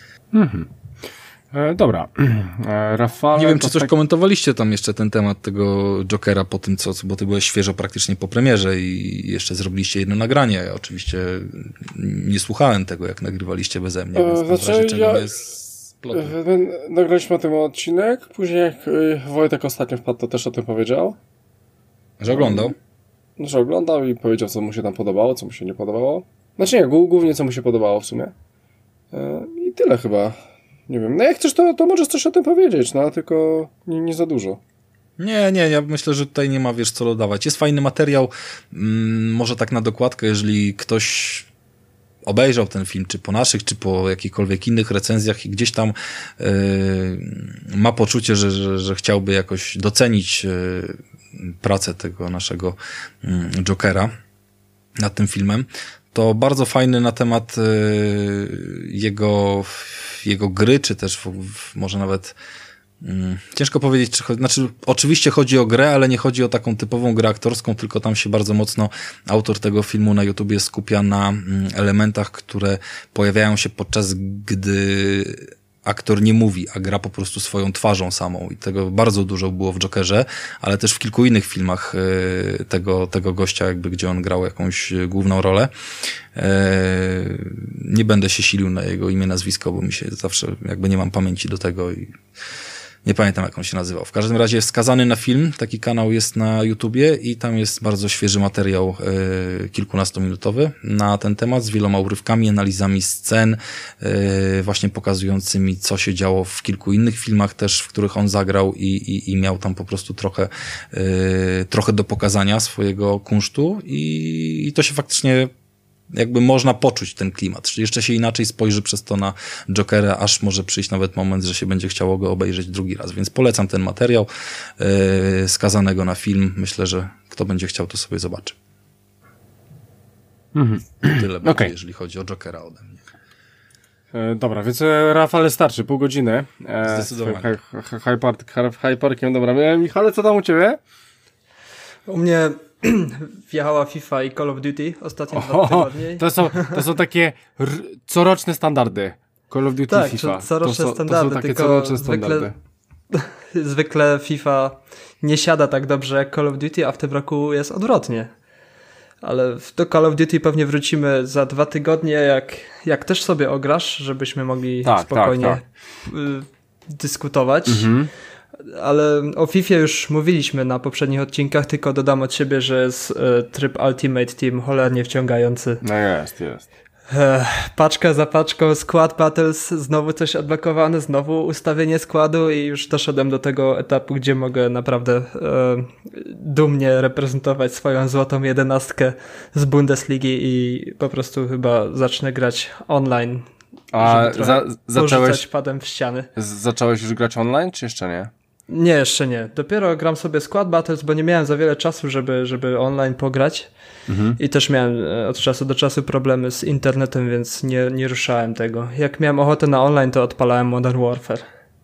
Dobra. Rafale... Nie wiem, czy coś komentowaliście tam jeszcze ten temat tego Jokera po tym, bo ty byłeś świeżo praktycznie po premierze i jeszcze zrobiliście jedno nagranie. Ja oczywiście nie słuchałem tego, jak nagrywaliście beze mnie, więc w razie czego jest... Nagraliśmy o tym odcinek, później jak Wojtek ostatnio wpadł, to też o tym powiedział. Że oglądał? Że oglądał i powiedział, co mu się tam podobało, co mu się nie podobało. Znaczy nie, głównie co mu się podobało w sumie. I tyle chyba. Nie wiem, no jak chcesz, to możesz coś o tym powiedzieć, no tylko nie za dużo. Nie, ja myślę, że tutaj nie ma, wiesz, co dodawać. Jest fajny materiał, może tak na dokładkę, jeżeli ktoś obejrzał ten film, czy po naszych, czy po jakichkolwiek innych recenzjach i gdzieś tam ma poczucie, że chciałby jakoś docenić pracę tego naszego Jokera nad tym filmem, to bardzo fajny na temat jego gry, czy też może nawet Ciężko powiedzieć, znaczy oczywiście chodzi o grę, ale nie chodzi o taką typową grę aktorską, tylko tam się bardzo mocno autor tego filmu na YouTubie skupia na elementach, które pojawiają się podczas gdy aktor nie mówi, a gra po prostu swoją twarzą samą i tego bardzo dużo było w Jokerze, ale też w kilku innych filmach tego gościa, jakby gdzie on grał jakąś główną rolę. Nie będę się silił na jego imię, nazwisko, bo mi się zawsze jakby nie mam pamięci do tego i nie pamiętam, jak on się nazywał. W każdym razie jest skazany na film, taki kanał jest na YouTubie i tam jest bardzo świeży materiał, kilkunastominutowy na ten temat z wieloma urywkami, analizami scen, właśnie pokazującymi, co się działo w kilku innych filmach też, w których on zagrał i miał tam po prostu trochę do pokazania swojego kunsztu i to się faktycznie jakby można poczuć ten klimat. Czyli jeszcze się inaczej spojrzy przez to na Jokera, aż może przyjść nawet moment, że się będzie chciało go obejrzeć drugi raz. Więc polecam ten materiał skazanego na film. Myślę, że kto będzie chciał, to sobie zobaczy. Tyle będzie, jeżeli chodzi o Jokera ode mnie. Dobra, więc Rafale starczy, pół godziny. Zdecydowanie. Hyparkiem, dobra. Michale, co tam u ciebie? U mnie wjechała FIFA i Call of Duty ostatnie 2 tygodnie. To są takie coroczne standardy. Call of Duty tak, i FIFA. Coroczne standardy, to są takie tylko coroczne standardy. Zwykle FIFA nie siada tak dobrze jak Call of Duty, a w tym roku jest odwrotnie. Ale do Call of Duty pewnie wrócimy za 2 tygodnie, jak też sobie ograsz, żebyśmy mogli spokojnie dyskutować. Ale o FIFA już mówiliśmy na poprzednich odcinkach, tylko dodam od siebie, że jest tryb Ultimate Team cholernie wciągający. No jest. Paczka za paczką, Squad Battles, znowu coś odblokowane, znowu ustawienie składu i już doszedłem do tego etapu, gdzie mogę naprawdę dumnie reprezentować swoją złotą 11 z Bundesligi i po prostu chyba zacznę grać online. A zacząłeś padem w ściany. Zacząłeś już grać online, czy jeszcze nie? Nie, jeszcze nie. Dopiero gram sobie Squad Battles, bo nie miałem za wiele czasu, żeby online pograć. I też miałem od czasu do czasu problemy z internetem, więc nie ruszałem tego. Jak miałem ochotę na online, to odpalałem Modern Warfare.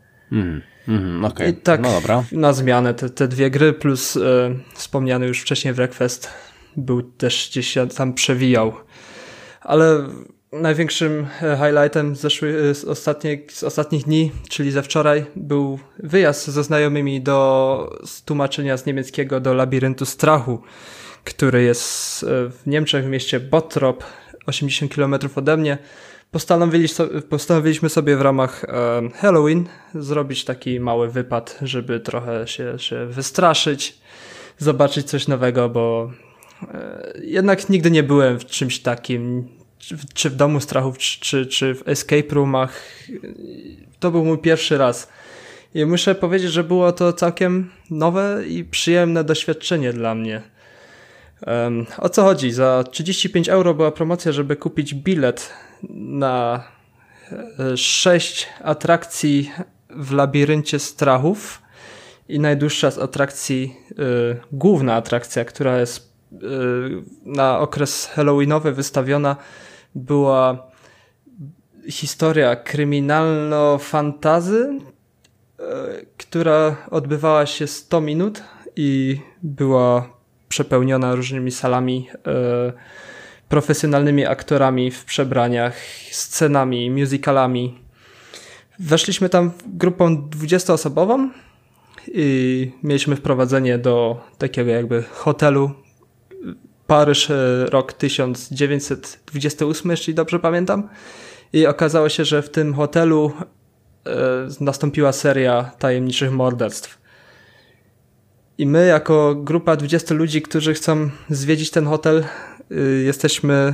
Okej. I tak no dobra. na zmianę te 2 gry plus wspomniany już wcześniej Wreckfest był też gdzieś się tam przewijał. Ale największym highlightem z ostatnich dni, czyli ze wczoraj, był wyjazd ze znajomymi do tłumaczenia z niemieckiego do Labiryntu Strachu, który jest w Niemczech, w mieście Bottrop, 80 km ode mnie. Postanowiliśmy sobie w ramach Halloween zrobić taki mały wypad, żeby trochę się wystraszyć, zobaczyć coś nowego, bo jednak nigdy nie byłem w czymś takim, czy w Domu Strachów, czy w escape roomach. To był mój pierwszy raz. I muszę powiedzieć, że było to całkiem nowe i przyjemne doświadczenie dla mnie. O co chodzi? Za 35 € była promocja, żeby kupić bilet na 6 atrakcji w Labiryncie Strachów i najdłuższa z atrakcji, główna atrakcja, która jest na okres halloweenowy wystawiona, była historia kryminalno-fantazy, która odbywała się 100 minut i była przepełniona różnymi salami, profesjonalnymi aktorami w przebraniach, scenami, musicalami. Weszliśmy tam grupą 20-osobową i mieliśmy wprowadzenie do takiego jakby hotelu. Paryż, rok 1928, jeśli dobrze pamiętam. I okazało się, że w tym hotelu nastąpiła seria tajemniczych morderstw. I my jako grupa 20 ludzi, którzy chcą zwiedzić ten hotel, jesteśmy...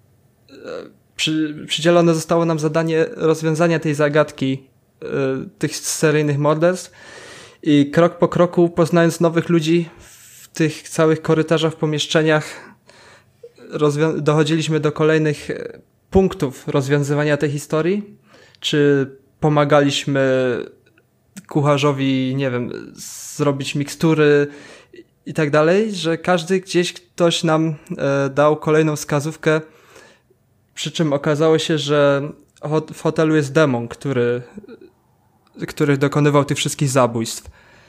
Przydzielone zostało nam zadanie rozwiązania tej zagadki, tych seryjnych morderstw. I krok po kroku, poznając nowych ludzi w tych całych korytarzach, pomieszczeniach, dochodziliśmy do kolejnych punktów rozwiązywania tej historii, czy pomagaliśmy kucharzowi, nie wiem, zrobić mikstury i tak dalej, że ktoś nam dał kolejną wskazówkę, przy czym okazało się, że w hotelu jest demon, który który dokonywał tych wszystkich zabójstw.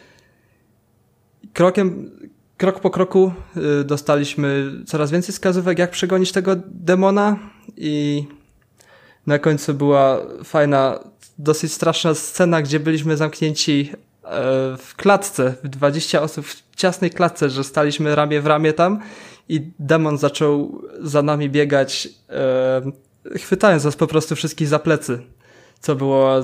Krok po kroku dostaliśmy coraz więcej wskazówek, jak przegonić tego demona i na końcu była fajna, dosyć straszna scena, gdzie byliśmy zamknięci w klatce, w 20 osób w ciasnej klatce, że staliśmy ramię w ramię tam i demon zaczął za nami biegać, chwytając nas po prostu wszystkich za plecy, co było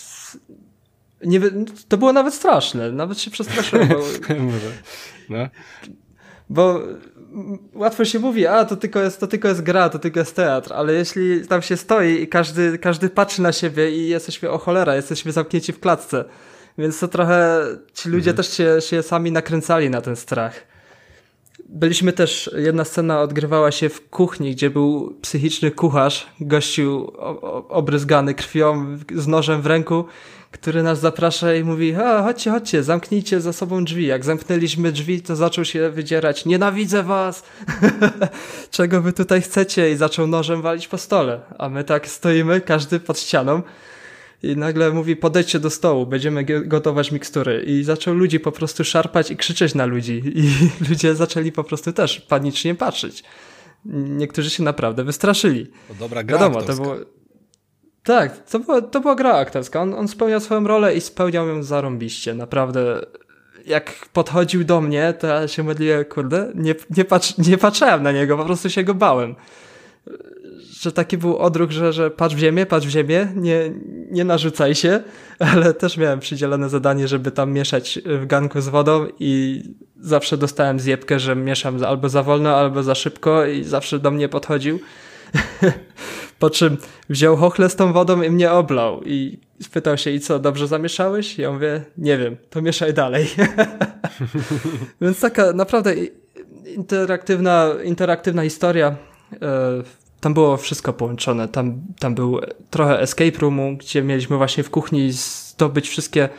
to było nawet straszne, nawet się przestraszyłem. No. Bo łatwo się mówi, to tylko jest gra, to tylko jest teatr, ale jeśli tam się stoi i każdy patrzy na siebie i jesteśmy, o cholera, jesteśmy zamknięci w klatce, więc to trochę ci ludzie też się sami nakręcali na ten strach. Byliśmy też, jedna scena odgrywała się w kuchni, gdzie był psychiczny kucharz, gościu obryzgany krwią, z nożem w ręku, który nas zaprasza i mówi, chodźcie, zamknijcie za sobą drzwi. Jak zamknęliśmy drzwi, to zaczął się wydzierać, nienawidzę was, czego wy tutaj chcecie? I zaczął nożem walić po stole. A my tak stoimy, każdy pod ścianą i nagle mówi, podejdźcie do stołu, będziemy gotować mikstury. I zaczął ludzi po prostu szarpać i krzyczeć na ludzi. I ludzie zaczęli po prostu też panicznie patrzeć. Niektórzy się naprawdę wystraszyli. To dobra gra aktorska. To było... Tak, to była gra aktorska. On spełniał swoją rolę i spełniał ją zarąbiście. Naprawdę, jak podchodził do mnie, to ja się modliłem, kurde, nie patrzyłem na niego, po prostu się go bałem. Że taki był odruch, że patrz w ziemię, nie narzucaj się, ale też miałem przydzielone zadanie, żeby tam mieszać w garnku z wodą i zawsze dostałem zjebkę, że mieszam albo za wolno, albo za szybko i zawsze do mnie podchodził. Po czym wziął chochlę z tą wodą i mnie oblał i spytał się, i co, dobrze zamieszałeś? Ja mówię, nie wiem, to mieszaj dalej. Więc taka naprawdę interaktywna historia. Tam było wszystko połączone. Tam był trochę escape roomu, gdzie mieliśmy właśnie w kuchni zdobyć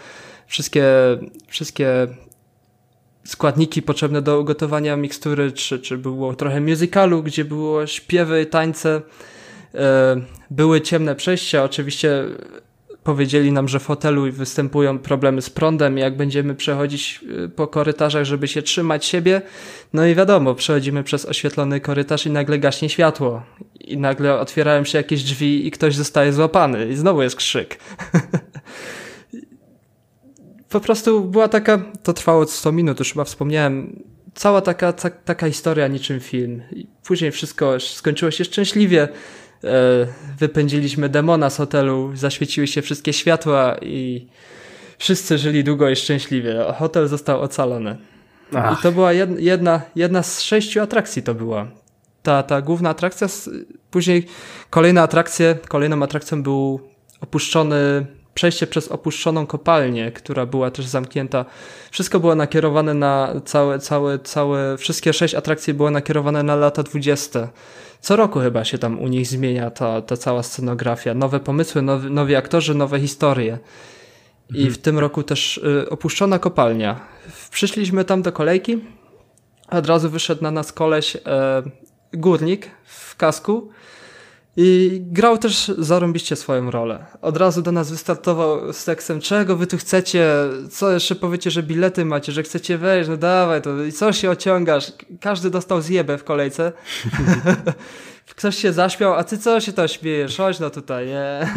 wszystkie składniki potrzebne do ugotowania mikstury, czy było trochę musicalu, gdzie było śpiewy, tańce. Były ciemne przejścia, oczywiście powiedzieli nam, że w hotelu występują problemy z prądem, jak będziemy przechodzić po korytarzach, żeby się trzymać siebie. No i wiadomo, przechodzimy przez oświetlony korytarz i nagle gaśnie światło. I nagle otwierają się jakieś drzwi i ktoś zostaje złapany. I znowu jest krzyk. Po prostu była taka, to trwało 100 minut, już chyba wspomniałem, cała taka historia niczym film. I później wszystko skończyło się szczęśliwie. Wypędziliśmy demona z hotelu, zaświeciły się wszystkie światła i wszyscy żyli długo i szczęśliwie. Hotel został ocalony. I to była jedna z 6 atrakcji to była. Ta główna atrakcja, później kolejną atrakcją był przejście przez opuszczoną kopalnię, która była też zamknięta. Wszystko było nakierowane na wszystkie 6 atrakcji było nakierowane na lata 20. Co roku chyba się tam u nich zmienia ta cała scenografia. Nowe pomysły, nowi aktorzy, nowe historie. I w tym roku też opuszczona kopalnia. Przyszliśmy tam do kolejki, a od razu wyszedł na nas koleś, górnik w kasku i grał też zarąbiście swoją rolę. Od razu do nas wystartował z tekstem, czego wy tu chcecie, co jeszcze powiecie, że bilety macie, że chcecie wejść, no dawaj to i co się ociągasz. Każdy dostał zjebę w kolejce. Ktoś się zaśmiał, a ty co się to śmiejesz? Chodź no tutaj, nie?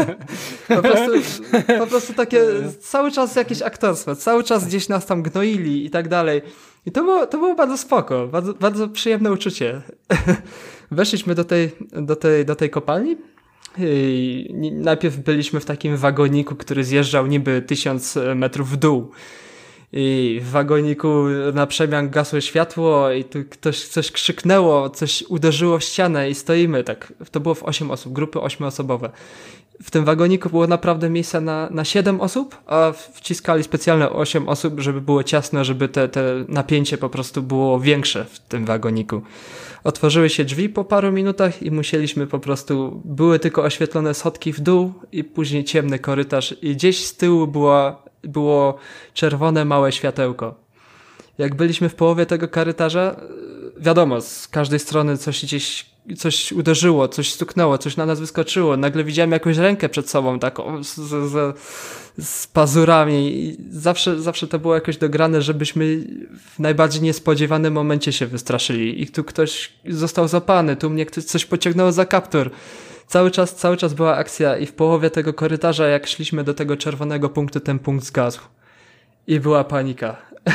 Po prostu takie cały czas jakieś aktorstwo, cały czas gdzieś nas tam gnoili i tak dalej. I to było bardzo spoko, bardzo, bardzo przyjemne uczucie. Weszliśmy do tej kopalni i najpierw byliśmy w takim wagoniku, który zjeżdżał niby 1000 metrów w dół. I w wagoniku na przemian gasło światło i tu coś krzyknęło, coś uderzyło w ścianę i stoimy tak. To było w 8 osób, grupy 8-osobowe. W tym wagoniku było naprawdę miejsce na 7 osób, a wciskali specjalne 8 osób, żeby było ciasno, żeby te napięcie po prostu było większe w tym wagoniku. Otworzyły się drzwi po paru minutach i musieliśmy po prostu, były tylko oświetlone schodki w dół i później ciemny korytarz i gdzieś z tyłu było czerwone małe światełko. Jak byliśmy w połowie tego korytarza, wiadomo, z każdej strony coś gdzieś coś uderzyło, coś stuknęło, coś na nas wyskoczyło. Nagle widziałem jakąś rękę przed sobą, taką z pazurami i zawsze to było jakoś dograne, żebyśmy w najbardziej niespodziewanym momencie się wystraszyli i tu ktoś został zapany, tu mnie ktoś coś pociągnęło za kaptur. Cały czas była akcja i w połowie tego korytarza, jak szliśmy do tego czerwonego punktu, ten punkt zgasł. I była panika.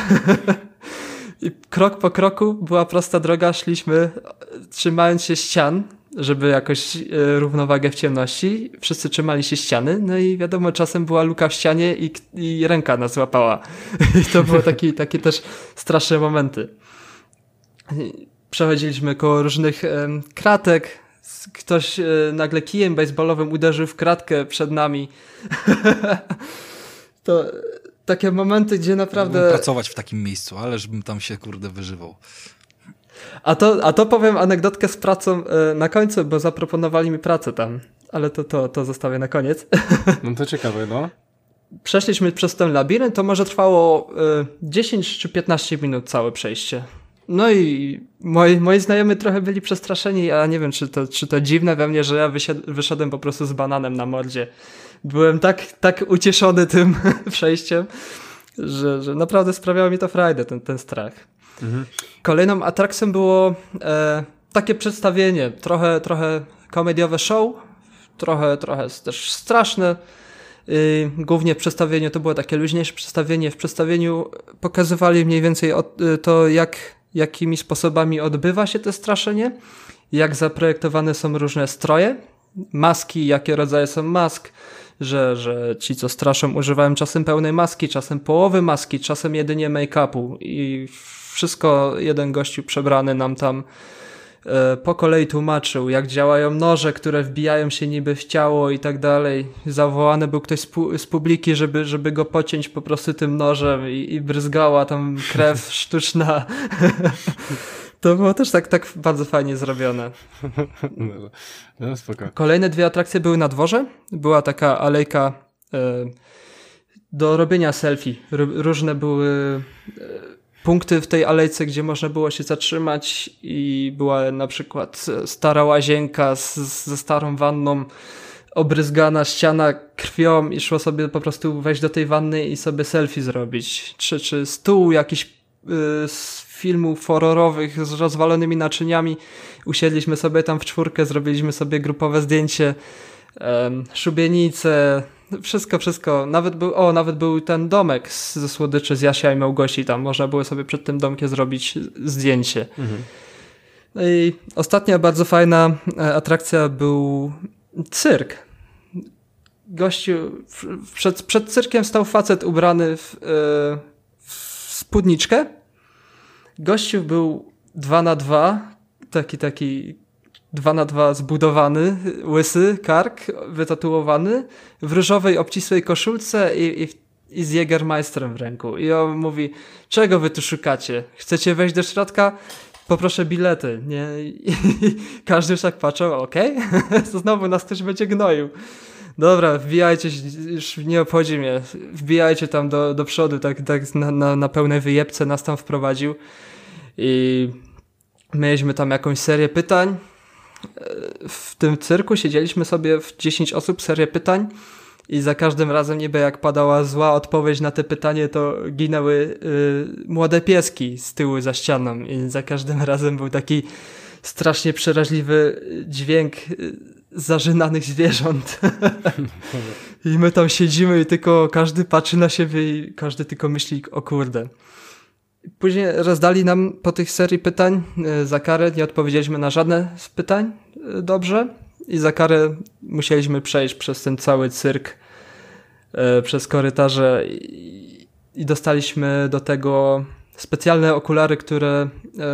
I krok po kroku była prosta droga, szliśmy trzymając się ścian, żeby jakoś równowagę w ciemności. Wszyscy trzymali się ściany, no i wiadomo, czasem była luka w ścianie i ręka nas łapała. I to były takie też straszne momenty. Przechodziliśmy koło różnych kratek. Ktoś nagle kijem baseballowym uderzył w kratkę przed nami. To takie momenty, gdzie naprawdę... Mógłbym pracować w takim miejscu, ależbym tam się, kurde, wyżywał. A to powiem anegdotkę z pracą na końcu, bo zaproponowali mi pracę tam. Ale to zostawię na koniec. No to ciekawe, no. Przeszliśmy przez ten labirynt, to może trwało 10 czy 15 minut całe przejście. No i moi znajomi trochę byli przestraszeni, a nie wiem, czy to dziwne we mnie, że ja wyszedłem po prostu z bananem na mordzie. Byłem tak ucieszony tym przejściem, że naprawdę sprawiało mi to frajdę, ten strach. Mhm. Kolejną atrakcją było takie przedstawienie, trochę komediowe show, trochę też straszne. Głównie w przedstawieniu to było takie luźniejsze przedstawienie. W przedstawieniu pokazywali mniej więcej to, jakimi sposobami odbywa się to straszenie, jak zaprojektowane są różne stroje, maski, jakie rodzaje są mask, że ci, co straszą, używają czasem pełnej maski, czasem połowy maski, czasem jedynie make-upu i wszystko jeden gościu przebrany nam tam po kolei tłumaczył, jak działają noże, które wbijają się niby w ciało i tak dalej. Zawołany był ktoś z publiki, żeby go pociąć po prostu tym nożem i bryzgała tam krew sztuczna. To było też tak bardzo fajnie zrobione. No, spoko. Kolejne 2 atrakcje były na dworze. Była taka alejka do robienia selfie. Różne były punkty w tej alejce, gdzie można było się zatrzymać i była na przykład stara łazienka ze starą wanną, obryzgana ściana krwią i szło sobie po prostu wejść do tej wanny i sobie selfie zrobić. Czy stół jakiś z filmów horrorowych z rozwalonymi naczyniami. Usiedliśmy sobie tam w 4, zrobiliśmy sobie grupowe zdjęcie, szubienice, wszystko. Nawet był ten domek ze słodyczy z Jasia i Małgosi, tam można było sobie przed tym domkiem zrobić zdjęcie. Mhm. No i ostatnia bardzo fajna atrakcja był cyrk. Gościu, przed cyrkiem stał facet ubrany w spódniczkę. Gościu był 2x2, taki 2x2 zbudowany, łysy, kark, wytatuowany, w różowej, obcisłej koszulce i z Jägermeisterem w ręku. I on mówi, czego wy tu szukacie? Chcecie wejść do środka? Poproszę bilety. Nie? I każdy już tak patrzył, okej, znowu nas ktoś będzie gnoił. Dobra, wbijajcie, już nie obchodzi mnie, wbijajcie tam do przodu, tak na pełnej wyjebce nas tam wprowadził i mieliśmy tam jakąś serię pytań. W tym cyrku siedzieliśmy sobie w 10 osób, serię pytań i za każdym razem niby jak padała zła odpowiedź na te pytanie, to ginęły młode pieski z tyłu za ścianą i za każdym razem był taki strasznie przeraźliwy dźwięk zażynanych zwierząt. I my tam siedzimy i tylko każdy patrzy na siebie i każdy tylko myśli, o kurde. Później rozdali nam po tych serii pytań za karę, nie odpowiedzieliśmy na żadne z pytań dobrze i za karę musieliśmy przejść przez ten cały cyrk, przez korytarze i dostaliśmy do tego specjalne okulary, które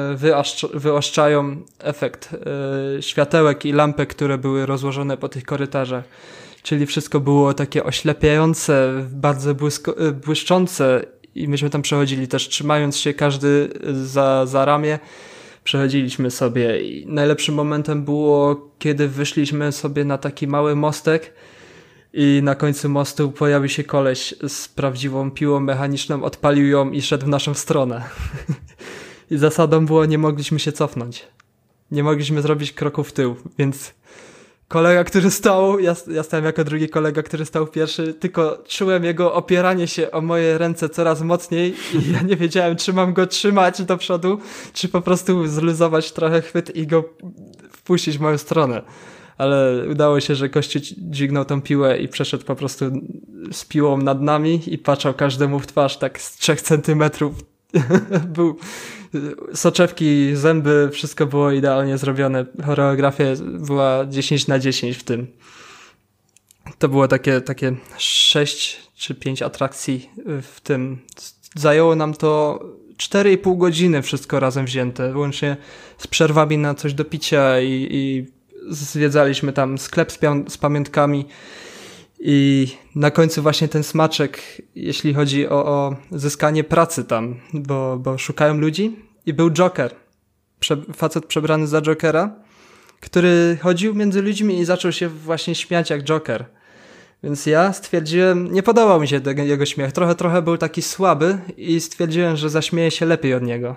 wyoszczają efekt światełek i lampek, które były rozłożone po tych korytarzach. Czyli wszystko było takie oślepiające, bardzo błyszczące i myśmy tam przechodzili też trzymając się każdy za ramię. Przechodziliśmy sobie i najlepszym momentem było, kiedy wyszliśmy sobie na taki mały mostek i na końcu mostu pojawił się koleś z prawdziwą piłą mechaniczną, odpalił ją i szedł w naszą stronę. I zasadą było, nie mogliśmy się cofnąć. nie mogliśmy zrobić kroku w tył, więc kolega, który stał, ja stałem jako drugi kolega, który stał pierwszy, tylko czułem jego opieranie się o moje ręce coraz mocniej i ja nie wiedziałem, czy mam go trzymać do przodu, czy po prostu zluzować trochę chwyt i go wpuścić w moją stronę. Ale udało się, że gościu dźwignął tą piłę i przeszedł po prostu z piłą nad nami i patrzał każdemu w twarz tak z 3 centymetrów. Był soczewki, zęby, wszystko było idealnie zrobione. Choreografia była 10/10 w tym. To było takie 6 czy 5 atrakcji w tym. Zajęło nam to 4,5 godziny wszystko razem wzięte, łącznie z przerwami na coś do picia i zwiedzaliśmy tam sklep z pamiątkami i na końcu właśnie ten smaczek, jeśli chodzi o zyskanie pracy tam, bo szukają ludzi i był Joker, facet przebrany za Jokera, który chodził między ludźmi i zaczął się właśnie śmiać jak Joker. Więc ja stwierdziłem, nie podobał mi się jego śmiech, trochę był taki słaby i stwierdziłem, że zaśmieję się lepiej od niego.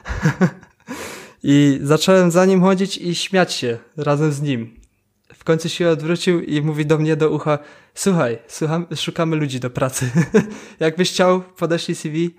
I zacząłem za nim chodzić i śmiać się razem z nim. W końcu się odwrócił i mówi do mnie do ucha: słuchaj, szukamy ludzi do pracy. Jakbyś chciał, podeślij CV.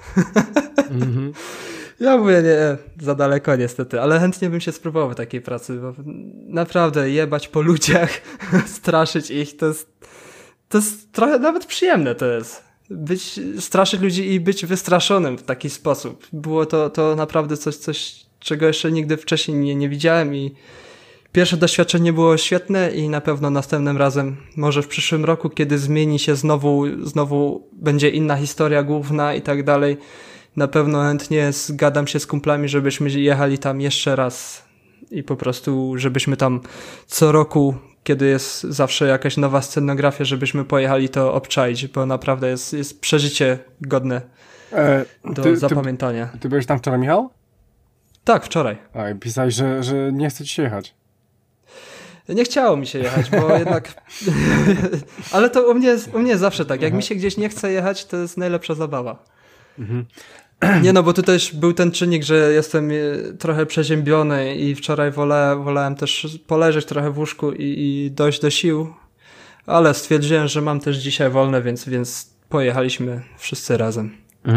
Ja mówię, nie, za daleko niestety, ale chętnie bym się spróbował takiej pracy, bo naprawdę jebać po ludziach, straszyć ich, to jest trochę nawet przyjemne to jest. Straszyć ludzi i być wystraszonym w taki sposób. Było to naprawdę coś, czego jeszcze nigdy wcześniej nie widziałem i pierwsze doświadczenie było świetne i na pewno następnym razem, może w przyszłym roku, kiedy zmieni się znowu będzie inna historia główna i tak dalej, na pewno chętnie zgadam się z kumplami, żebyśmy jechali tam jeszcze raz i po prostu, żebyśmy tam co roku, kiedy jest zawsze jakaś nowa scenografia, żebyśmy pojechali to obczaić, bo naprawdę jest przeżycie godne do zapamiętania. Ty byłeś tam wczoraj, Michał? Tak, wczoraj. A i pisałeś, że nie chce ci się jechać. Nie chciało mi się jechać, bo jednak... Ale to u mnie jest zawsze tak. Jak mi się gdzieś nie chce jechać, to jest najlepsza zabawa. Nie no, bo tu też był ten czynnik, że jestem trochę przeziębiony i wczoraj wolałem też poleżeć trochę w łóżku i dojść do sił, ale stwierdziłem, że mam też dzisiaj wolne, więc pojechaliśmy wszyscy razem.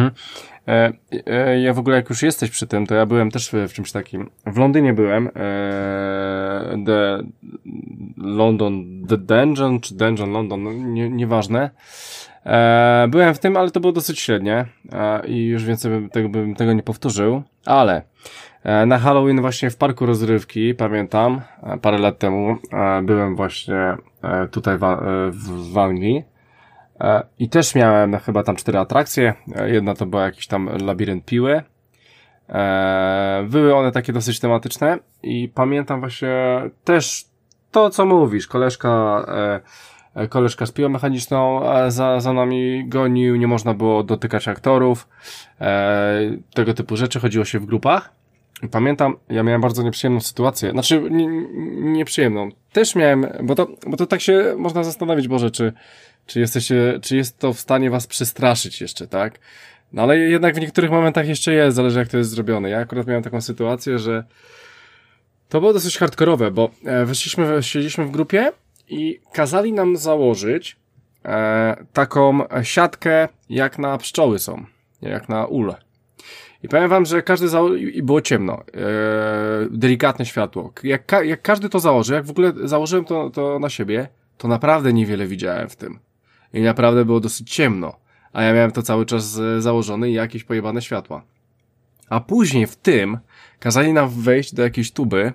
Ja w ogóle jak już jesteś przy tym, to ja byłem też w czymś takim. W Londynie byłem. The Dungeon, czy Dungeon London, no, nieważne. Byłem w tym, ale to było dosyć średnie i już więcej bym tego nie powtórzył, ale na Halloween właśnie w parku rozrywki, pamiętam, parę lat temu byłem właśnie tutaj w Anglii i też miałem chyba tam 4 atrakcje. Jedna to była jakiś tam labirynt piły. Były one takie dosyć tematyczne i pamiętam właśnie też to, co mówisz, koleżka z piłą mechaniczną za nami gonił, nie można było dotykać aktorów, tego typu rzeczy, chodziło się w grupach. I pamiętam, ja miałem bardzo nieprzyjemną sytuację, znaczy nieprzyjemną. Też miałem, bo to tak się można zastanowić, Boże, czy jest to w stanie was przestraszyć jeszcze, tak? No ale jednak w niektórych momentach jeszcze jest, zależy jak to jest zrobione. Ja akurat miałem taką sytuację, że to było dosyć hardkorowe, bo siedzieliśmy w grupie i kazali nam założyć taką siatkę jak na pszczoły są, jak na ule. I powiem wam, że każdy i było ciemno, delikatne światło. Jak każdy to założy, jak w ogóle założyłem to na siebie, to naprawdę niewiele widziałem w tym. I naprawdę było dosyć ciemno. A ja miałem to cały czas założone i jakieś pojebane światła. A później w tym kazali nam wejść do jakiejś tuby,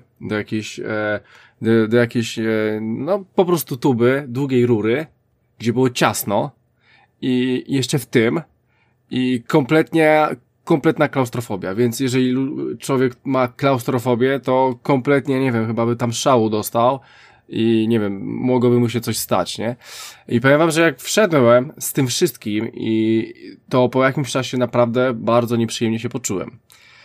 do jakiejś, no po prostu tuby, długiej rury, gdzie było ciasno i jeszcze w tym i kompletna klaustrofobia, więc jeżeli człowiek ma klaustrofobię, to kompletnie, nie wiem, chyba by tam szału dostał i nie wiem, mogłoby mu się coś stać, nie? I powiem wam, że jak wszedłem z tym wszystkim i to po jakimś czasie naprawdę bardzo nieprzyjemnie się poczułem.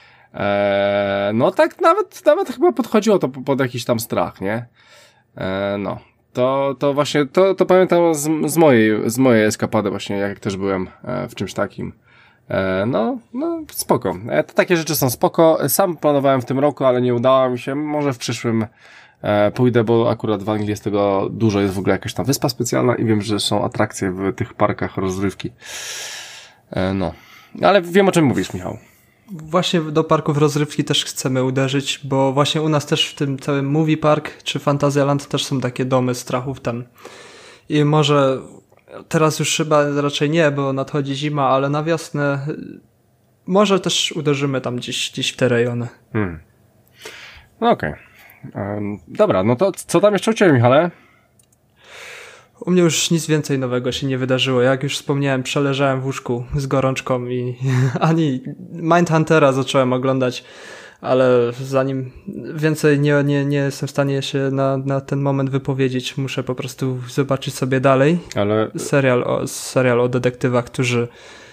No tak nawet chyba podchodziło to pod jakiś tam strach, nie? No. To właśnie, to pamiętam z mojej eskapady właśnie, jak też byłem w czymś takim. No, spoko. Takie rzeczy są spoko. Sam planowałem w tym roku, ale nie udało mi się. Może w przyszłym pójdę, bo akurat w Anglii jest tego dużo. Jest w ogóle jakaś tam wyspa specjalna i wiem, że są atrakcje w tych parkach rozrywki. No. Ale wiem, o czym mówisz, Michał. Właśnie do parków rozrywki też chcemy uderzyć, bo właśnie u nas też w tym całym Movie Park czy Fantasyland też są takie domy strachów tam. I może teraz już chyba raczej nie, bo nadchodzi zima, ale na wiosnę może też uderzymy tam gdzieś w te rejony. No okej. Dobra, no to co tam jeszcze u Ciebie, Michale? U mnie już nic więcej nowego się nie wydarzyło. Jak już wspomniałem, przeleżałem w łóżku z gorączką i ani Mindhuntera zacząłem oglądać, ale zanim więcej nie jestem w stanie się na ten moment wypowiedzieć, muszę po prostu zobaczyć sobie dalej. Ale Serial o detektywach, którzy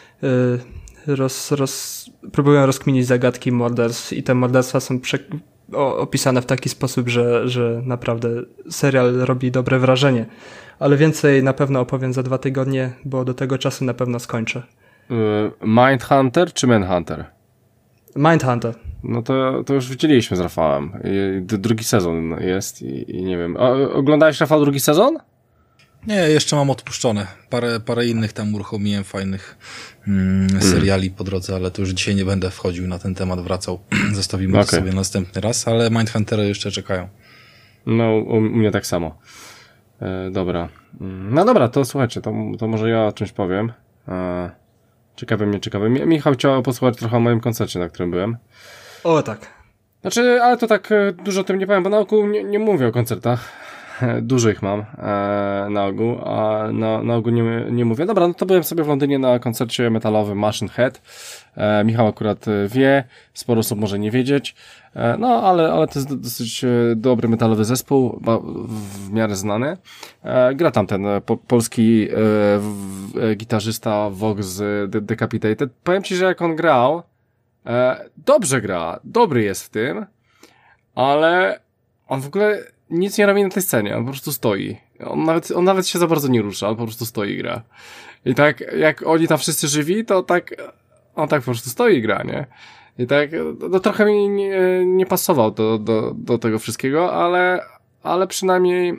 próbują rozkminić zagadki morderstw i te morderstwa są opisane w taki sposób, że naprawdę serial robi dobre wrażenie. Ale więcej na pewno opowiem za 2 tygodnie, bo do tego czasu na pewno skończę. Mindhunter czy Manhunter? Mindhunter. No to już widzieliśmy z Rafałem. Drugi sezon jest i nie wiem. Oglądałeś, Rafał, drugi sezon? Nie, jeszcze mam odpuszczone. Parę innych tam uruchomiłem fajnych seriali po drodze, ale to już dzisiaj nie będę wchodził na ten temat, wracał. Zostawimy to sobie następny raz, ale Mindhuntery jeszcze czekają. No, u mnie tak samo. Dobra. No dobra, to słuchajcie, to może ja o czymś powiem. Ciekawe mnie. Michał chciał posłuchać trochę o moim koncercie, na którym byłem. O tak. Znaczy, ale to tak dużo o tym nie powiem, bo na ogół nie mówię o koncertach. Dużo ich mam na ogół, a na ogół nie mówię. Dobra, no to byłem sobie w Londynie na koncercie metalowym Machine Head. Michał akurat wie, sporo osób może nie wiedzieć. No, ale to jest dosyć dobry metalowy zespół, w miarę znany. Gra tam ten polski gitarzysta Vox z Decapitated. Powiem Ci, że jak on grał, dobrze gra, dobry jest w tym, ale on w ogóle nic nie robi na tej scenie, on po prostu stoi. On nawet się za bardzo nie rusza, on po prostu stoi i gra. I tak, jak oni tam wszyscy żywi, to tak, on tak po prostu stoi i gra, nie? I tak, no trochę mi nie pasował do tego wszystkiego, ale przynajmniej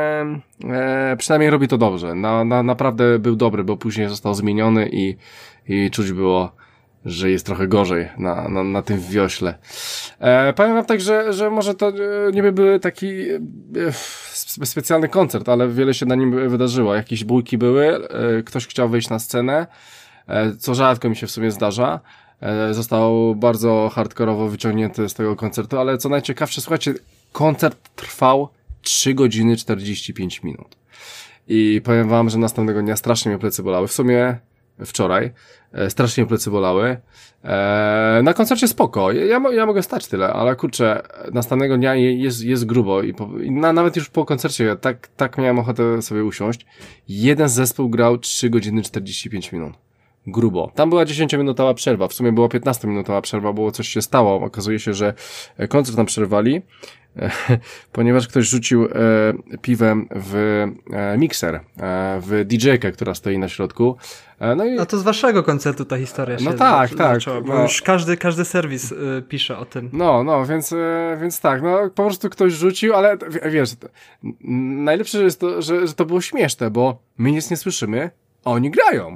robi to dobrze. Naprawdę był dobry, bo później został zmieniony i czuć było, że jest trochę gorzej na tym wiośle. Powiem wam tak, że może to nie by był taki specjalny koncert, ale wiele się na nim wydarzyło. Jakieś bójki były, ktoś chciał wyjść na scenę, co rzadko mi się w sumie zdarza. Został bardzo hardkorowo wyciągnięty z tego koncertu, ale co najciekawsze, słuchajcie, koncert trwał 3 godziny 45 minut. I powiem wam, że następnego dnia strasznie mnie plecy bolały. W sumie wczoraj. Strasznie plecy bolały. Na koncercie spoko. Ja mogę stać tyle, ale kurczę, następnego dnia jest grubo i nawet już po koncercie tak miałem ochotę sobie usiąść. Jeden zespół grał 3 godziny 45 minut. Grubo. Tam była 10-minutowa przerwa. W sumie była 15-minutowa przerwa, bo coś się stało. Okazuje się, że koncert nam przerwali, ponieważ ktoś rzucił piwem w mikser, w DJ-kę, która stoi na środku. No to z waszego koncertu ta historia się zaczęła, bo już każdy serwis pisze o tym. No, więc tak, no po prostu ktoś rzucił, ale wiesz, najlepsze jest to, że to było śmieszne, bo my nic nie słyszymy, a oni grają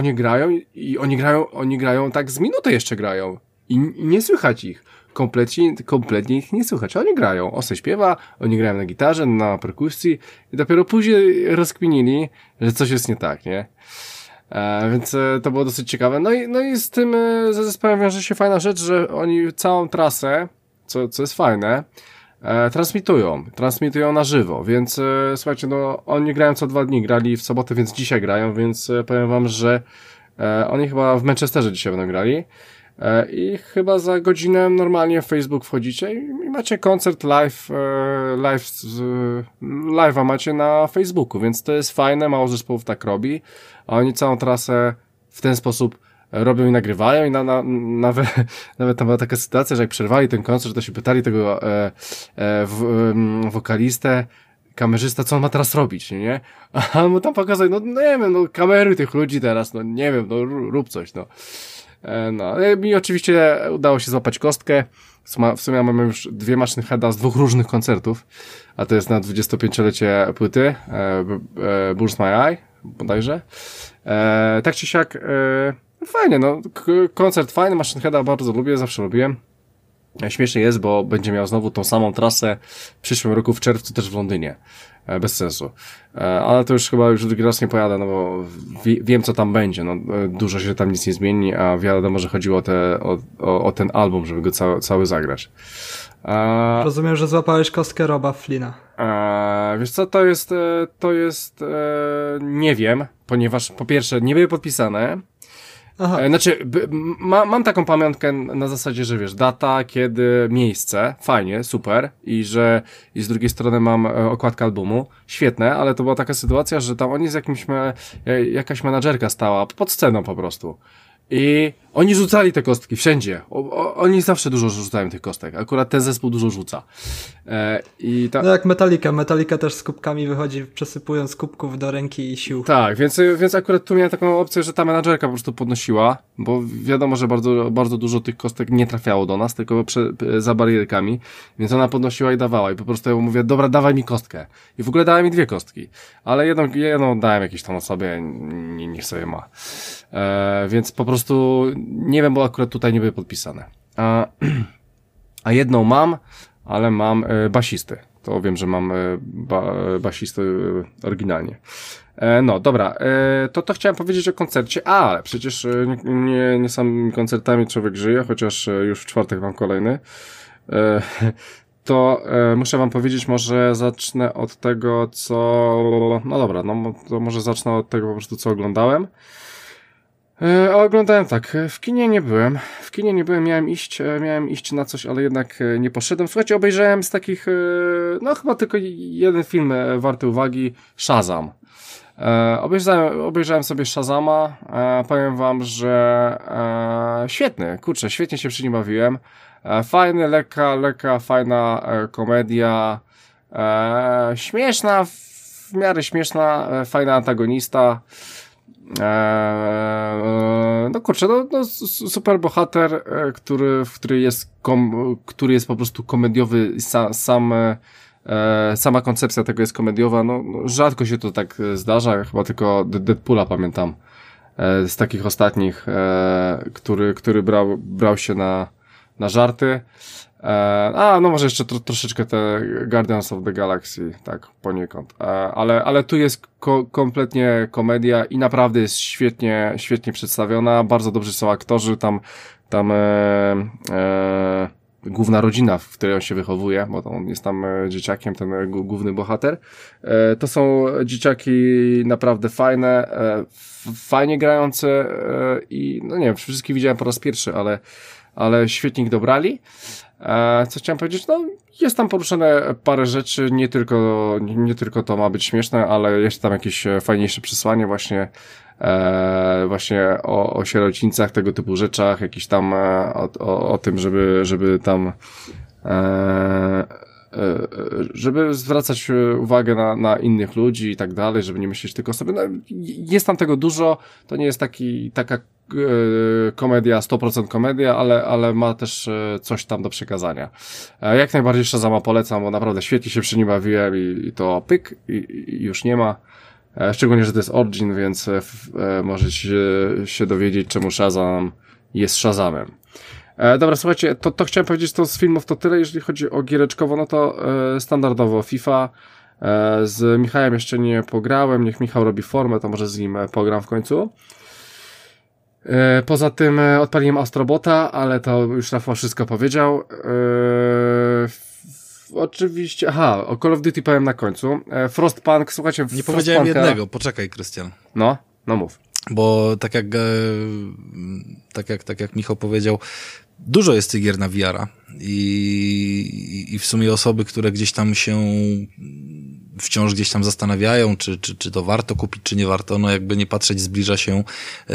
i oni grają tak z minuty jeszcze grają i nie słychać ich. Kompletnie ich nie słychać. Oni grają. On se śpiewa, oni grają na gitarze, na perkusji i dopiero później rozkminili, że coś jest nie tak, nie? Więc to było dosyć ciekawe. No i z tym ze zespołem wiąże się fajna rzecz, że oni całą trasę, co jest fajne, transmitują na żywo, więc słuchajcie, no oni grają co 2 dni, grali w sobotę, więc dzisiaj grają, więc powiem wam, że oni chyba w Manchesterze dzisiaj będą grali. I chyba za godzinę normalnie w Facebook wchodzicie i macie koncert live'a macie na Facebooku, więc to jest fajne, mało zespołów tak robi, a oni całą trasę w ten sposób robią i nagrywają i nawet tam była taka sytuacja, że jak przerwali ten koncert, to się pytali tego wokalistę, kamerzysta, co on ma teraz robić, nie? A on mu tam pokazuje, no nie wiem, no kameruj tych ludzi teraz, no nie wiem, no rób coś, no. No, mi oczywiście udało się złapać kostkę. W sumie mamy już 2 maszyn heada z 2 różnych koncertów, a to jest na 25-lecie płyty Burst My Eye, bodajże. Tak czy siak, fajnie, no, koncert fajny, maszyn heada bardzo lubię, zawsze lubiłem. Śmiesznie jest, bo będzie miał znowu tą samą trasę w przyszłym roku w czerwcu też w Londynie. Bez sensu. Ale to już chyba drugi raz nie pojadę, no bo wiem co tam będzie. No, dużo się tam nic nie zmieni, a wiadomo, że chodziło o ten album, żeby go cały zagrać. Rozumiem, że złapałeś kostkę Roba Flynna. Wiesz co, to jest nie wiem, ponieważ po pierwsze nie były podpisane. Aha. Znaczy, mam taką pamiątkę na zasadzie, że wiesz, data, kiedy, miejsce, fajnie, super i z drugiej strony mam okładkę albumu, świetne, ale to była taka sytuacja, że tam oni z jakaś menadżerka stała pod sceną po prostu i oni rzucali te kostki wszędzie, oni zawsze dużo rzucają tych kostek, akurat ten zespół dużo rzuca. No jak Metallica też z kubkami wychodzi, przesypując kubków do ręki i sił. Tak, więc akurat tu miałem taką opcję, że ta menadżerka po prostu podnosiła, bo wiadomo, że bardzo, bardzo dużo tych kostek nie trafiało do nas, tylko za barierkami, więc ona podnosiła i dawała i po prostu ja mówię, dobra, dawaj mi kostkę. I w ogóle dała mi 2 kostki, ale jedną dałem jakiejś tam osobie, niech sobie ma. Więc po prostu nie wiem, bo akurat tutaj nie były podpisane. A jedną mam, ale mam basisty. To wiem, że mam basistę oryginalnie. No, dobra. To chciałem powiedzieć o koncercie, ale przecież nie samymi koncertami człowiek żyje, chociaż już w czwartek mam kolejny. To muszę wam powiedzieć, może zacznę od tego, co... No dobra, no to może zacznę od tego po prostu, co oglądałem. A oglądałem tak, w kinie nie byłem, miałem iść na coś, ale jednak nie poszedłem. Słuchajcie, obejrzałem z takich, no chyba tylko jeden film warty uwagi, Shazam. Obejrzałem sobie Shazama, powiem wam, że świetny, kurczę, świetnie się przy nim bawiłem. Fajny, lekka, fajna komedia, śmieszna, w miarę śmieszna, fajna antagonista. No kurczę, no super bohater, który jest po prostu komediowy, sama koncepcja tego jest komediowa, no rzadko się to tak zdarza, chyba tylko Deadpoola pamiętam z takich ostatnich, który brał się na żarty. No może jeszcze troszeczkę te Guardians of the Galaxy, tak, poniekąd. Ale tu jest kompletnie komedia i naprawdę jest świetnie przedstawiona, bardzo dobrzy są aktorzy, tam główna rodzina, w której on się wychowuje, bo on jest tam dzieciakiem, ten główny bohater. To są dzieciaki naprawdę fajne, fajnie grające i no nie wiem, wszystkich widziałem po raz pierwszy, ale świetnie ich dobrali. Co chciałem powiedzieć? No, jest tam poruszone parę rzeczy, nie tylko to ma być śmieszne, ale jest tam jakieś fajniejsze przesłanie właśnie o sierocińcach, tego typu rzeczach, jakiś tam o tym, żeby tam żeby zwracać uwagę na innych ludzi i tak dalej, żeby nie myśleć tylko o sobie. No, jest tam tego dużo, to nie jest taka komedia, 100% komedia, ale ma też coś tam do przekazania. Jak najbardziej Shazama polecam, bo naprawdę świetnie się przy nim bawiłem i to pyk i już nie ma. Szczególnie, że to jest Origin, więc możecie się dowiedzieć, czemu Shazam jest Shazamem. Dobra, słuchajcie, to chciałem powiedzieć, to z filmów to tyle, jeżeli chodzi o giereczkowo, no to standardowo FIFA, z Michałem jeszcze nie pograłem, niech Michał robi formę, to może z nim pogram w końcu. Poza tym odpaliłem Astrobota, ale to już Rafał wszystko powiedział. Oczywiście, o Call of Duty powiem na końcu. Frostpunk, słuchajcie, nie powiedziałem jednego, poczekaj, Krystian. No mów. Bo tak jak Michał powiedział, dużo jest tych gier na VR-a i w sumie osoby, które gdzieś tam się wciąż gdzieś tam zastanawiają, czy to warto kupić, czy nie warto, no jakby nie patrzeć, zbliża się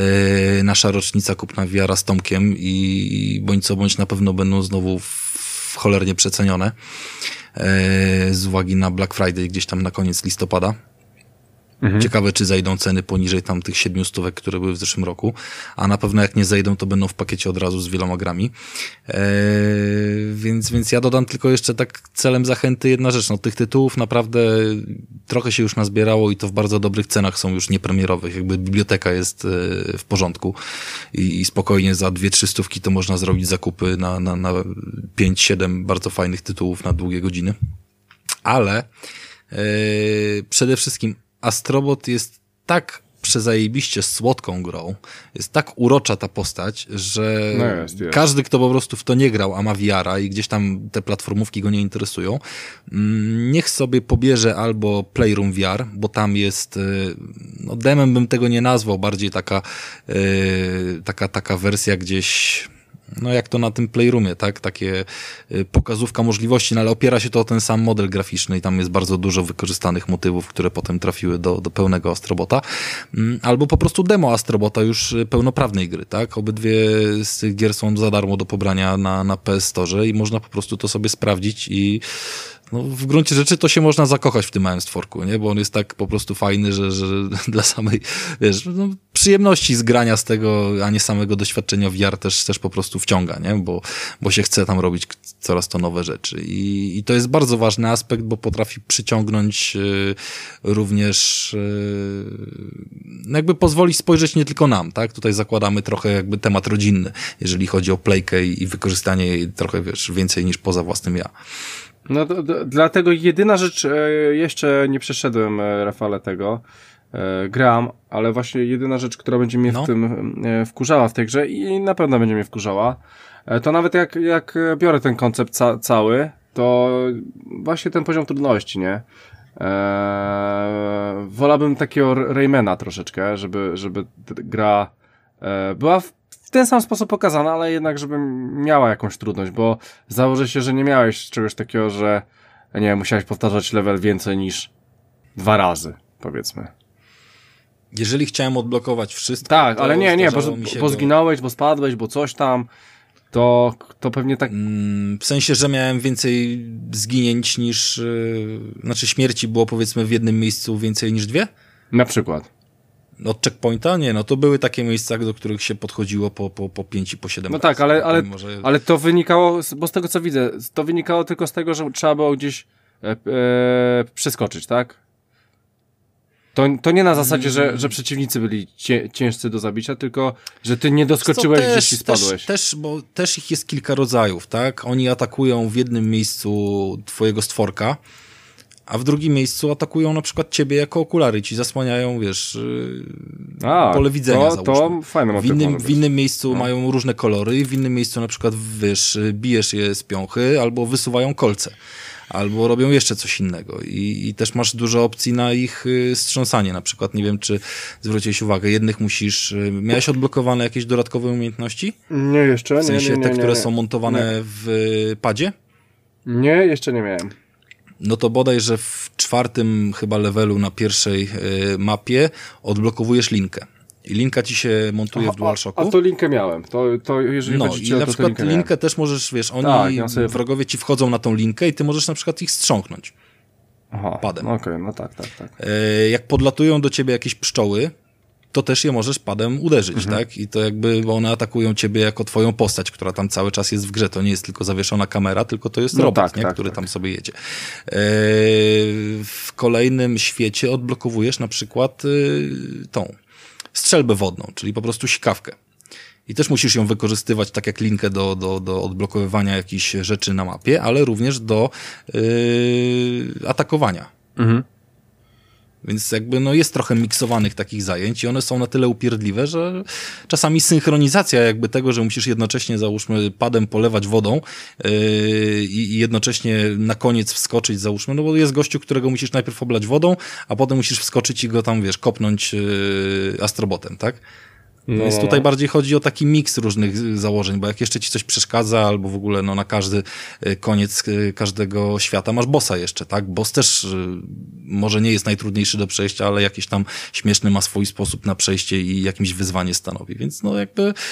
nasza rocznica kupna VR-a z Tomkiem i bądź co bądź na pewno będą znowu w cholernie przecenione z uwagi na Black Friday gdzieś tam na koniec listopada. Ciekawe, czy zejdą ceny poniżej tam tych 700, które były w zeszłym roku, a na pewno jak nie zejdą, to będą w pakiecie od razu z wieloma grami. Więc ja dodam tylko jeszcze tak celem zachęty jedna rzecz, no tych tytułów naprawdę trochę się już nazbierało i to w bardzo dobrych cenach są już niepremierowych, jakby biblioteka jest w porządku i spokojnie za 2-3 stówki to można zrobić zakupy na 5-7 bardzo fajnych tytułów na długie godziny. Ale przede wszystkim Astrobot jest tak przezajebiście słodką grą, jest tak urocza ta postać, że jest. każdy, kto po prostu w to nie grał, a ma VR-a i gdzieś tam te platformówki go nie interesują, niech sobie pobierze albo Playroom VR, bo tam jest, no demem bym tego nie nazwał, bardziej taka wersja gdzieś, no jak to na tym Playroomie, tak? Takie pokazówka możliwości, no ale opiera się to o ten sam model graficzny i tam jest bardzo dużo wykorzystanych motywów, które potem trafiły do pełnego Astrobota. Albo po prostu demo Astrobota już pełnoprawnej gry, tak? Obydwie z tych gier są za darmo do pobrania na PS Store i można po prostu to sobie sprawdzić i no, w gruncie rzeczy to się można zakochać w tym małym stworku, nie? Bo on jest tak po prostu fajny, że dla samej, wiesz, no, przyjemności z grania z tego, a nie samego doświadczenia VR też po prostu wciąga, nie? Bo się chce tam robić coraz to nowe rzeczy. I to jest bardzo ważny aspekt, bo potrafi przyciągnąć również no jakby pozwolić spojrzeć nie tylko nam, tak? Tutaj zakładamy trochę jakby temat rodzinny, jeżeli chodzi o playkę i wykorzystanie jej trochę, wiesz, więcej niż poza własnym ja. No dlatego jedyna rzecz, jeszcze nie przeszedłem, Rafale, tego, gram, ale właśnie jedyna rzecz, która będzie mnie w tym wkurzała w tej grze i na pewno będzie mnie wkurzała, to nawet jak biorę ten koncept cały, to właśnie ten poziom trudności, nie? Wolałbym takiego Raymana troszeczkę, żeby gra była w ten sam sposób pokazana, ale jednak żeby miała jakąś trudność, bo założę się, że nie miałeś czegoś takiego, że nie wiem, musiałeś powtarzać level więcej niż 2 razy, powiedzmy. Jeżeli chciałem odblokować wszystko... Tak, ale nie, bo go... zginąłeś, bo spadłeś, bo coś tam, to pewnie tak... W sensie, że miałem więcej zginięć niż... Znaczy śmierci było powiedzmy w jednym miejscu więcej niż 2? Na przykład. Od checkpointa? Nie, no to były takie miejsca, do których się podchodziło po 5 i po 7 No razy. tak, ale to wynikało, bo z tego co widzę, to wynikało tylko z tego, że trzeba było gdzieś przeskoczyć, tak? To nie na zasadzie, że przeciwnicy byli ciężcy do zabicia, tylko że ty nie doskoczyłeś gdzieś i spadłeś. Bo też ich jest kilka rodzajów, tak? Oni atakują w jednym miejscu twojego stworka, a w drugim miejscu atakują na przykład ciebie jako okulary, ci zasłaniają, wiesz, pole widzenia, załóżmy. To fajne motyw. W innym miejscu mają różne kolory, w innym miejscu na przykład, wiesz, bijesz je z piąchy, albo wysuwają kolce, albo robią jeszcze coś innego. I też masz dużo opcji na ich strząsanie. Na przykład, nie wiem, czy zwróciłeś uwagę, jednych musisz... Miałeś odblokowane jakieś dodatkowe umiejętności? Nie, jeszcze. W sensie nie, te, które są montowane w padzie? Nie, jeszcze nie miałem. No to bodaj, że w 4. chyba levelu na pierwszej mapie odblokowujesz linkę. I linka ci się montuje w DualShocku. A to linkę miałem. To jeżeli chodzi o to, na przykład linkę też możesz, wiesz, oni, wrogowie ci wchodzą na tą linkę i ty możesz na przykład ich strząknąć. Padem. Okej, no tak. Jak podlatują do ciebie jakieś pszczoły, to też je możesz padem uderzyć, tak? I to jakby, bo one atakują ciebie jako twoją postać, która tam cały czas jest w grze. To nie jest tylko zawieszona kamera, tylko to jest robot, który tam sobie jedzie. W kolejnym świecie odblokowujesz na przykład tą strzelbę wodną, czyli po prostu sikawkę. I też musisz ją wykorzystywać tak jak linkę do odblokowywania jakichś rzeczy na mapie, ale również do atakowania. Więc jakby no jest trochę miksowanych takich zajęć i one są na tyle upierdliwe, że czasami synchronizacja jakby tego, że musisz jednocześnie załóżmy padem polewać wodą i jednocześnie na koniec wskoczyć załóżmy, no bo jest gościu, którego musisz najpierw oblać wodą, a potem musisz wskoczyć i go tam wiesz kopnąć astrobotem, tak? Więc tutaj bardziej chodzi o taki miks różnych założeń, bo jak jeszcze ci coś przeszkadza, albo w ogóle no na każdy koniec każdego świata masz bossa jeszcze, tak? Boss też może nie jest najtrudniejszy do przejścia, ale jakiś tam śmieszny ma swój sposób na przejście i jakimś wyzwanie stanowi, więc no jakby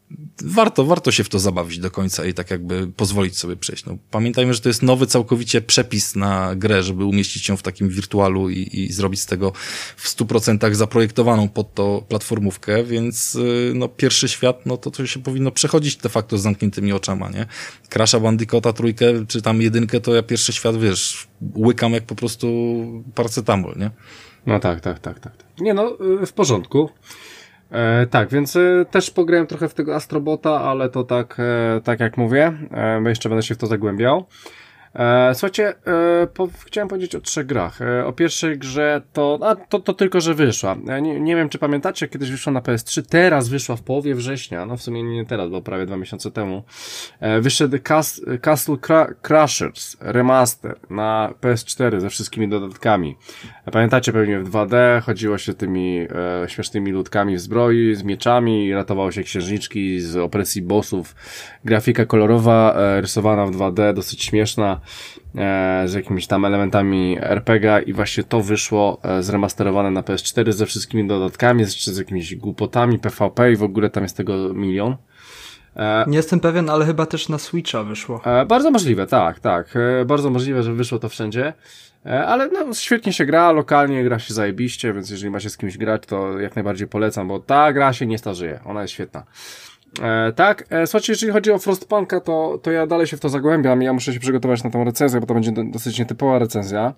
warto się w to zabawić do końca i tak jakby pozwolić sobie przejść. No, pamiętajmy, że to jest nowy całkowicie przepis na grę, żeby umieścić ją w takim wirtualu i zrobić z tego w 100% zaprojektowaną pod to platformówkę, więc no pierwszy świat, no to się powinno przechodzić de facto z zamkniętymi oczami, nie? Crasha Bandicoota 3, czy tam 1, to ja pierwszy świat, wiesz, łykam jak po prostu paracetamol, nie? No tak. Nie no, w porządku. Tak, więc też pograłem trochę w tego Astrobota, ale to tak jak mówię, bo jeszcze będę się w to zagłębiał. Słuchajcie, chciałem powiedzieć o 3 grach. O pierwszej grze to tylko, że wyszła. Nie wiem, czy pamiętacie, kiedyś wyszła na PS3, teraz wyszła w połowie września, no w sumie nie teraz, bo prawie 2 miesiące temu. Wyszedł Castle Crashers Remaster na PS4 ze wszystkimi dodatkami. Pamiętacie pewnie w 2D, chodziło się tymi śmiesznymi ludkami w zbroi, z mieczami, ratowało się księżniczki z opresji bossów. Grafika kolorowa, rysowana w 2D, dosyć śmieszna, z jakimiś tam elementami RPG i właśnie to wyszło zremasterowane na PS4 ze wszystkimi dodatkami, jeszcze z jakimiś głupotami, PvP i w ogóle tam jest tego milion. Nie jestem pewien, ale chyba też na Switcha wyszło. Bardzo możliwe, tak. Bardzo możliwe, że wyszło to wszędzie. Ale no, świetnie się gra, lokalnie gra się zajebiście, więc jeżeli macie z kimś grać, to jak najbardziej polecam, bo ta gra się nie starzeje, ona jest świetna. Tak, słuchajcie, jeżeli chodzi o Frostpunka, to ja dalej się w to zagłębiam, ja muszę się przygotować na tą recenzję, bo to będzie dosyć nietypowa recenzja.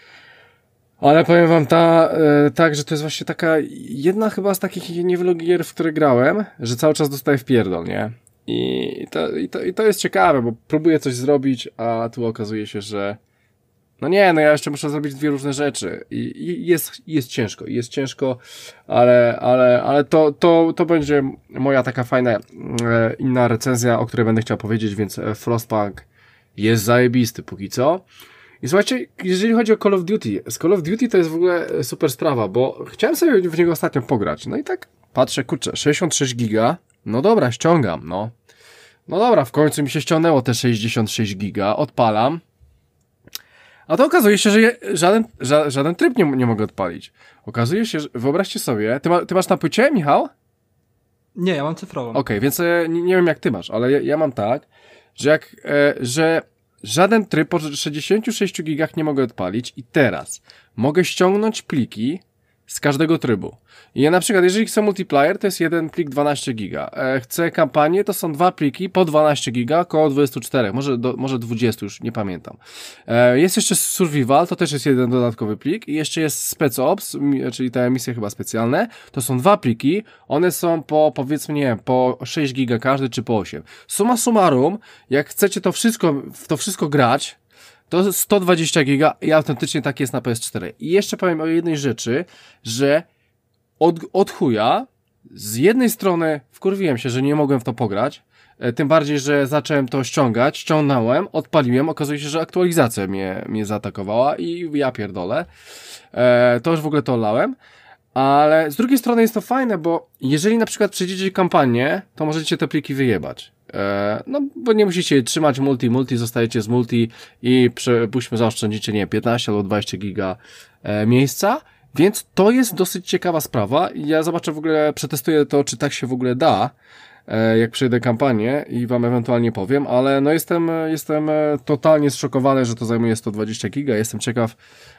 Ale powiem wam tak, że to jest właśnie taka jedna chyba z takich niewielu gier, w które grałem, że cały czas dostaję w pierdol, nie? I to jest ciekawe, bo próbuję coś zrobić, a tu okazuje się, że ja jeszcze muszę zrobić 2 różne rzeczy i jest ciężko, ale to będzie moja taka fajna inna recenzja, o której będę chciał powiedzieć, więc Frostpunk jest zajebisty póki co. I słuchajcie, jeżeli chodzi o Call of Duty, z Call of Duty to jest w ogóle super sprawa, bo chciałem sobie w niego ostatnio pograć, no i tak patrzę, kurczę, 66 giga, no dobra, ściągam, no dobra, w końcu mi się ściągnęło te 66 giga, odpalam. A to okazuje się, że żaden tryb nie mogę odpalić. Okazuje się, że wyobraźcie sobie, ty masz na płycie, Michał? Nie, ja mam cyfrową. Okej, więc nie wiem jak ty masz, ale ja mam tak, że żaden tryb po 66 gigach nie mogę odpalić i teraz mogę ściągnąć pliki z każdego trybu. I ja na przykład, jeżeli chcę multiplayer, to jest jeden plik 12 giga. Chcę kampanię, to są 2 pliki po 12 giga, około 24, może 20, już nie pamiętam. Jest jeszcze survival, to też jest jeden dodatkowy plik i jeszcze jest spec ops, czyli te misje chyba specjalne, to są 2 pliki, one są po, powiedzmy, nie wiem, po 6 giga każdy, czy po 8. Summa summarum, jak chcecie w to wszystko grać, to 120 giga i autentycznie tak jest na PS4. I jeszcze powiem o jednej rzeczy, że od chuja, z jednej strony wkurwiłem się, że nie mogłem w to pograć, tym bardziej, że zacząłem to ściągać, ściągnąłem, odpaliłem, okazuje się, że aktualizacja mnie zaatakowała i ja pierdolę. To już w ogóle to olałem. Ale z drugiej strony jest to fajne, bo jeżeli na przykład przejdziecie kampanię, to możecie te pliki wyjebać. No, bo nie musicie je trzymać multi, zostajecie z multi i puśćmy zaoszczędzicie, nie 15 albo 20 giga miejsca, więc to jest dosyć ciekawa sprawa i ja zobaczę w ogóle, przetestuję to, czy tak się w ogóle da, jak przejdę kampanię i wam ewentualnie powiem, ale no jestem totalnie zszokowany, że to zajmuje 120 giga, jestem ciekaw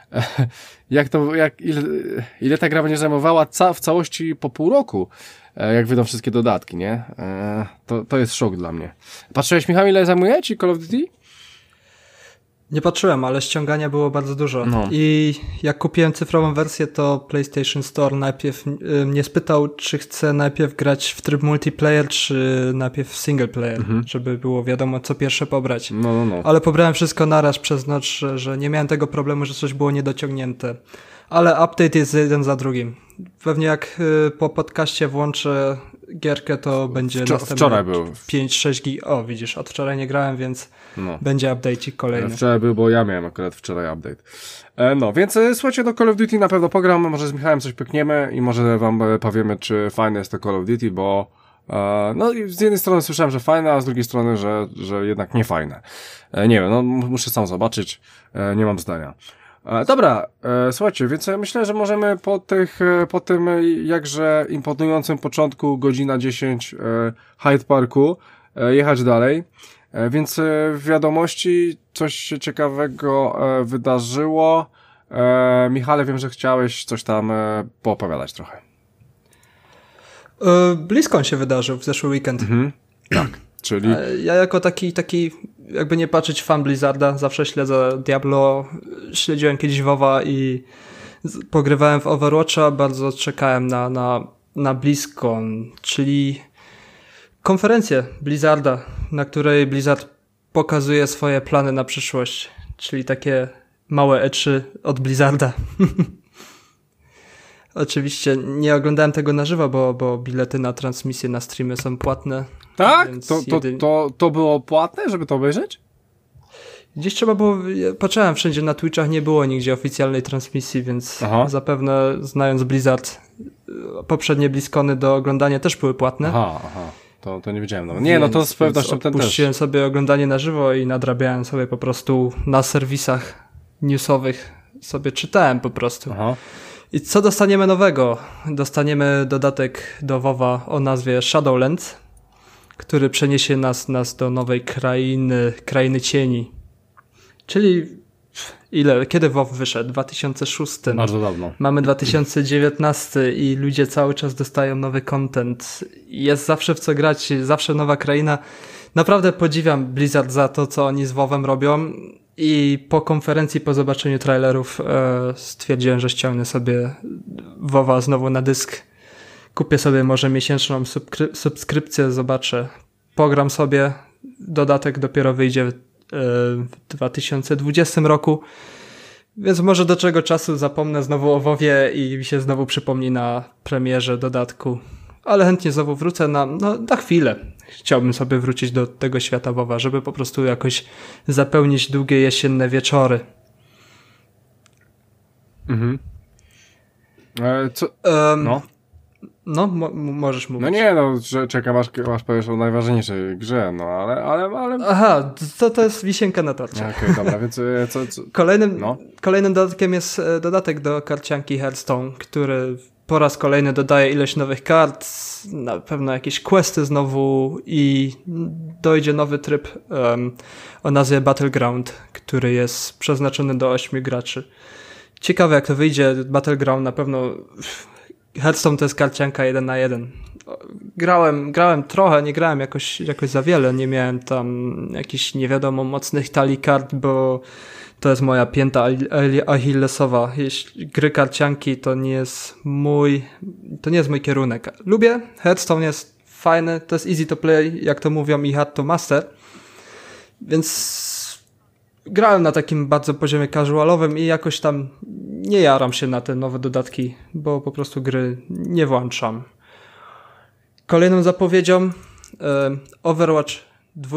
ile ta gra będzie zajmowała w całości po pół roku, jak wyjdą wszystkie dodatki, nie? To jest szok dla mnie. Patrzyłeś, Michał, ile zajmuje ci Call of Duty? Nie patrzyłem, ale ściągania było bardzo dużo. No. I jak kupiłem cyfrową wersję, to PlayStation Store najpierw mnie spytał, czy chcę najpierw grać w tryb multiplayer, czy najpierw w single player, żeby było wiadomo, co pierwsze pobrać. No. Ale pobrałem wszystko naraz przez noc, że nie miałem tego problemu, że coś było niedociągnięte. Ale update jest jeden za drugim. Pewnie jak po podcaście włączę gierkę, to będzie następny wczoraj był 5-6 gig. O, widzisz, od wczoraj nie grałem, więc będzie update'ik kolejny. Wczoraj był, bo ja miałem akurat wczoraj update. No, więc słuchajcie, do Call of Duty na pewno pogram, może z Michałem coś pykniemy i może wam powiemy, czy fajne jest to Call of Duty, bo no z jednej strony słyszałem, że fajne, a z drugiej strony, że jednak nie fajne. Nie wiem, no muszę sam zobaczyć, nie mam zdania. Dobra, słuchajcie, więc ja myślę, że możemy po tym jakże imponującym początku, godzina 10 Hyde Parku, jechać dalej. Więc w wiadomości coś się ciekawego wydarzyło. Michale, wiem, że chciałeś coś tam poopowiadać trochę. BlizzCon się wydarzył w zeszły weekend. Tak, czyli... Ja jako taki jakby nie patrzeć fan Blizzarda, zawsze śledzę Diablo, śledziłem kiedyś WoWa i pogrywałem w Overwatcha, bardzo czekałem na BlizzCon, czyli konferencję Blizzarda, na której Blizzard pokazuje swoje plany na przyszłość, czyli takie małe E3 od Blizzarda. Oczywiście nie oglądałem tego na żywo, bo bilety na transmisję, na streamy są płatne. Tak? To było płatne, żeby to obejrzeć? Gdzieś trzeba było, patrzyłem wszędzie na Twitchach, nie było nigdzie oficjalnej transmisji, więc zapewne znając Blizzard, poprzednie BlizzCony do oglądania też były płatne. Aha. To nie wiedziałem. No. Nie, no to z pewnością ten też. Puściłem sobie oglądanie na żywo i nadrabiałem sobie po prostu na serwisach newsowych, sobie czytałem po prostu. Aha. I co dostaniemy nowego? Dostaniemy dodatek do WoWa o nazwie Shadowlands, który przeniesie nas do nowej krainy cieni. Czyli kiedy WoW wyszedł? 2006. Bardzo dawno. Mamy 2019 i ludzie cały czas dostają nowy content. Jest zawsze w co grać, zawsze nowa kraina. Naprawdę podziwiam Blizzard za to, co oni z WoWem robią. I po konferencji, po zobaczeniu trailerów stwierdziłem, że ściągnę sobie WoWa znowu na dysk. Kupię sobie może miesięczną subskrypcję, zobaczę. Pogram sobie. Dodatek dopiero wyjdzie w 2020 roku. Więc może do czego czasu zapomnę znowu o WoWie i mi się znowu przypomni na premierze dodatku. Ale chętnie znowu wrócę na chwilę. Chciałbym sobie wrócić do tego świata WoWa, żeby po prostu jakoś zapełnić długie jesienne wieczory. Mhm. Możesz mówić. No nie, że czekam aż powiesz o najważniejszej grze, no ale... Aha, to jest wisienka na torcie. Okej, dobra, więc co? Kolejnym dodatkiem jest dodatek do karcianki Hearthstone, który po raz kolejny dodaje ilość nowych kart, na pewno jakieś questy znowu i dojdzie nowy tryb o nazwie Battleground, który jest przeznaczony do 8 graczy. Ciekawe jak to wyjdzie, Battleground na pewno... Hearthstone to jest karcianka 1 na 1. Grałem trochę, nie grałem jakoś za wiele, nie miałem tam jakichś nie wiadomo mocnych talii kart, bo to jest moja pięta achillesowa. Jeśli gry karcianki to nie jest mój kierunek. Lubię, Hearthstone jest fajny, to jest easy to play, jak to mówią i hard to master. Więc grałem na takim bardzo poziomie casualowym i jakoś tam nie jaram się na te nowe dodatki, bo po prostu gry nie włączam. Kolejną zapowiedzią Overwatch 2.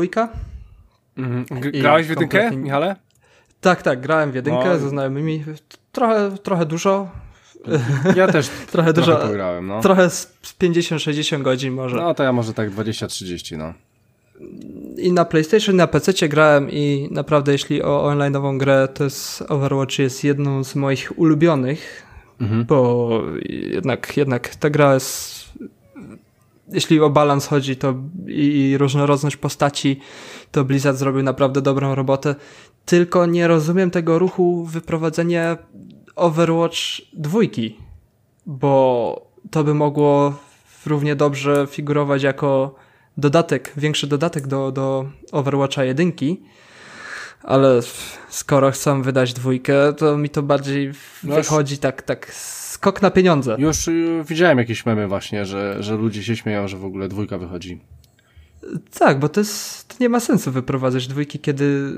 Grałeś w jedynkę, Michale? Tak, grałem w jedynkę ze znajomymi. Trochę dużo. Ja też trochę dużo pograłem, no. Trochę z 50-60 godzin może. No to ja może tak 20-30, no. I na PlayStation, i na PC grałem i naprawdę jeśli o online'ową grę, to jest Overwatch jest jedną z moich ulubionych, bo jednak ta gra jest, jeśli o balans chodzi to i różnorodność postaci, to Blizzard zrobił naprawdę dobrą robotę, tylko nie rozumiem tego ruchu wyprowadzenia Overwatch 2, bo to by mogło równie dobrze figurować jako większy dodatek do Overwatcha 1, ale skoro chcą wydać 2, to mi to bardziej wychodzi tak skok na pieniądze. Już widziałem jakieś memy właśnie, że ludzie się śmieją, że w ogóle 2 wychodzi. Tak, bo to nie ma sensu wyprowadzać 2, kiedy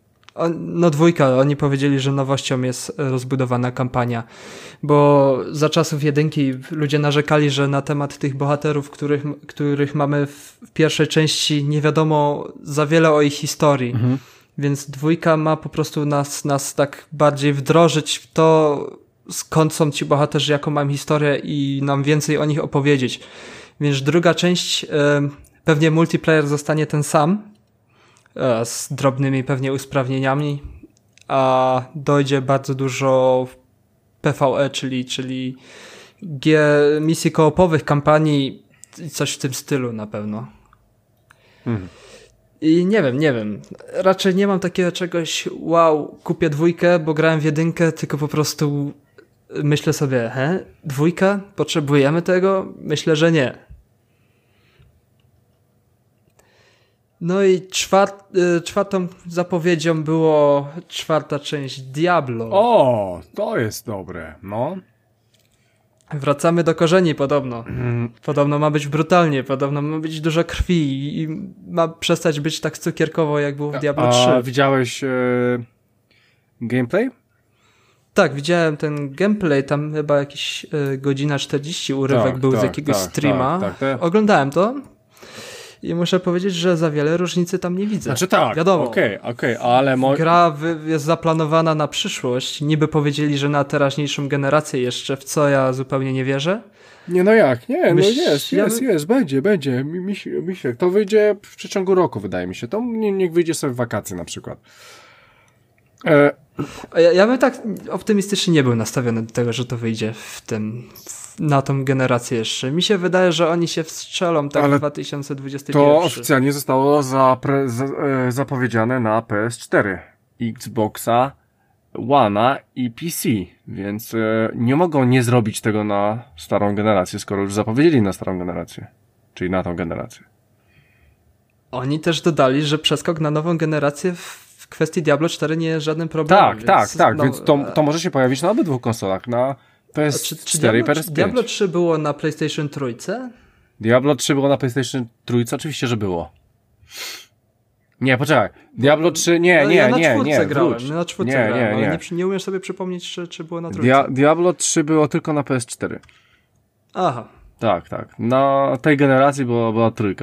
2, oni powiedzieli, że nowością jest rozbudowana kampania, bo za czasów 1 ludzie narzekali, że na temat tych bohaterów, których mamy w pierwszej części nie wiadomo za wiele o ich historii, więc 2 ma po prostu nas tak bardziej wdrożyć w to, skąd są ci bohaterzy, jaką mają historię i nam więcej o nich opowiedzieć. Więc druga część, pewnie multiplayer zostanie ten sam, z drobnymi pewnie usprawnieniami, a dojdzie bardzo dużo PvE, czyli misji koopowych, kampanii i coś w tym stylu na pewno. I nie wiem. Raczej nie mam takiego czegoś, wow, kupię 2, bo grałem w 1, tylko po prostu myślę sobie, 2? Potrzebujemy tego? Myślę, że nie. No i czwartą zapowiedzią było 4. część Diablo. O, to jest dobre, no. Wracamy do korzeni podobno. Podobno ma być brutalnie, podobno ma być dużo krwi i ma przestać być tak cukierkowo, jak było w Diablo 3. A widziałeś gameplay? Tak, widziałem ten gameplay, tam chyba jakieś godzina 40 urywek był z jakiegoś streama. Tak. Oglądałem to i muszę powiedzieć, że za wiele różnicy tam nie widzę. Znaczy tak, wiadomo. Okej, ale... Gra jest zaplanowana na przyszłość. Niby powiedzieli, że na teraźniejszą generację jeszcze, w co ja zupełnie nie wierzę. Nie, no jak? Nie, no jest, będzie. Misiek, to wyjdzie w przeciągu roku, wydaje mi się. To niech wyjdzie sobie w wakacje na przykład. Ja bym tak optymistycznie nie był nastawiony do tego, że to wyjdzie na tą generację jeszcze. Mi się wydaje, że oni się wstrzelą tak w 2021. To oficjalnie zostało zapowiedziane na PS4, Xboxa One'a i PC, więc nie mogą nie zrobić tego na starą generację, skoro już zapowiedzieli na starą generację, czyli na tą generację. Oni też dodali, że przeskok na nową generację w kwestii Diablo 4 nie jest żadnym problemem. Tak, więc to może się pojawić na obydwu konsolach, na PS4 i PS5. Diablo 3 było na PlayStation 3? Diablo 3 było na PlayStation 3? Oczywiście, że było. Nie, poczekaj. Diablo 3, nie. Na 4 grałem, ale nie umiesz sobie przypomnieć, czy było na 3. Diablo 3 było tylko na PS4. Aha. Tak. Na tej generacji była 3.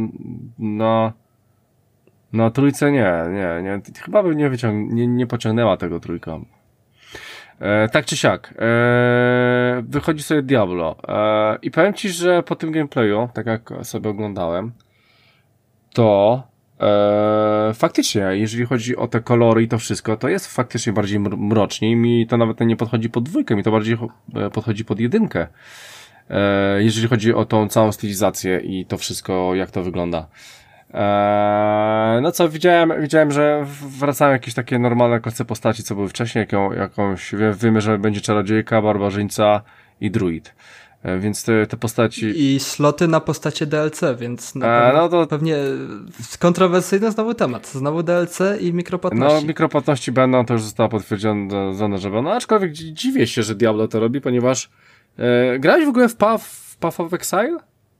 Na 3 nie. Chyba by nie pociągnęła tego 3. Tak czy siak, wychodzi sobie Diablo i powiem ci, że po tym gameplayu, tak jak sobie oglądałem, to faktycznie, jeżeli chodzi o te kolory i to wszystko, to jest faktycznie bardziej mrocznie i mi to nawet nie podchodzi pod 2, mi to bardziej podchodzi pod 1. Jeżeli chodzi o tą całą stylizację i to wszystko, jak to wygląda. No co, widziałem, że wracają jakieś takie normalne klasy postaci, co były wcześniej, jakąś, wiemy, że będzie czarodziejka, barbarzyńca i druid. Więc te postaci... I sloty na postacie DLC, więc na pewno, pewnie kontrowersyjny znowu temat. Znowu DLC i mikropłatności. No, mikropłatności będą, to już zostało potwierdzone, że będą. Aczkolwiek dziwię się, że Diablo to robi, ponieważ grałeś w ogóle w Path of Exile?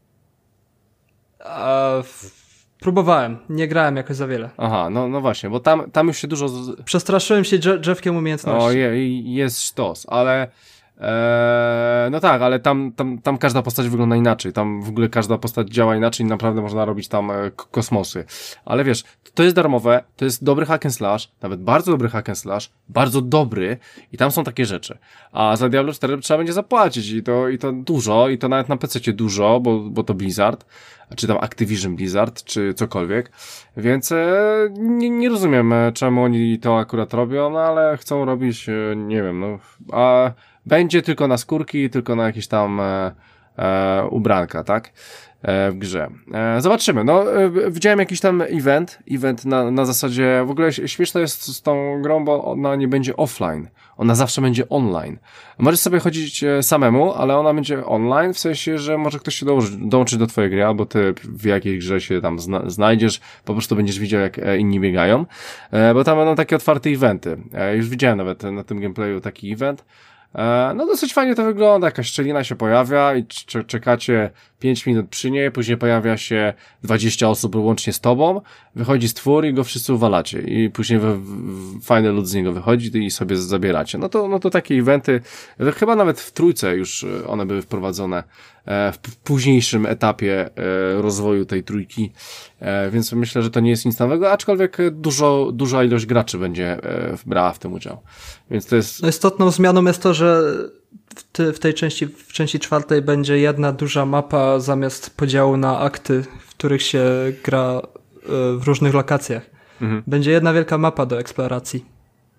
Próbowałem, nie grałem jakoś za wiele. Aha, no właśnie, bo tam już się dużo... Przestraszyłem się drzewkiem umiejętności. O, jest sztos, ale... no tak, ale tam każda postać wygląda inaczej, tam w ogóle każda postać działa inaczej i naprawdę można robić tam kosmosy. Ale wiesz, to jest darmowe, to jest dobry hack and slash, nawet bardzo dobry hack and slash, bardzo dobry i tam są takie rzeczy. A za Diablo 4 trzeba będzie zapłacić i to dużo, i to nawet na PC dużo, bo to Blizzard, czy tam Activision Blizzard, czy cokolwiek, więc nie rozumiem, czemu oni to akurat robią, no ale chcą robić, nie wiem, no, a będzie tylko na skórki, tylko na jakieś tam ubranka, tak? W grze. Zobaczymy. No, widziałem jakiś tam event na zasadzie, w ogóle śmieszne jest z tą grą, bo ona nie będzie offline. Ona zawsze będzie online. Możesz sobie chodzić samemu, ale ona będzie online, w sensie, że może ktoś się dołączyć do twojej gry, albo ty w jakiej grze się tam znajdziesz, po prostu będziesz widział, jak inni biegają, bo tam będą takie otwarte eventy. Już widziałem nawet na tym gameplayu taki event. No dosyć fajnie to wygląda, jakaś szczelina się pojawia i czekacie 5 minut przy niej, później pojawia się 20 osób łącznie z tobą, wychodzi stwór i go wszyscy uwalacie i później fajny lud z niego wychodzi i sobie zabieracie. No to takie eventy, chyba nawet w 3 już one były wprowadzone w późniejszym etapie rozwoju tej 3, więc myślę, że to nie jest nic nowego, aczkolwiek duża ilość graczy będzie brała w tym udział. Więc to jest... No istotną zmianą jest to, że w tej części, w części 4 będzie jedna duża mapa zamiast podziału na akty, w których się gra w różnych lokacjach. Mhm. Będzie jedna wielka mapa do eksploracji.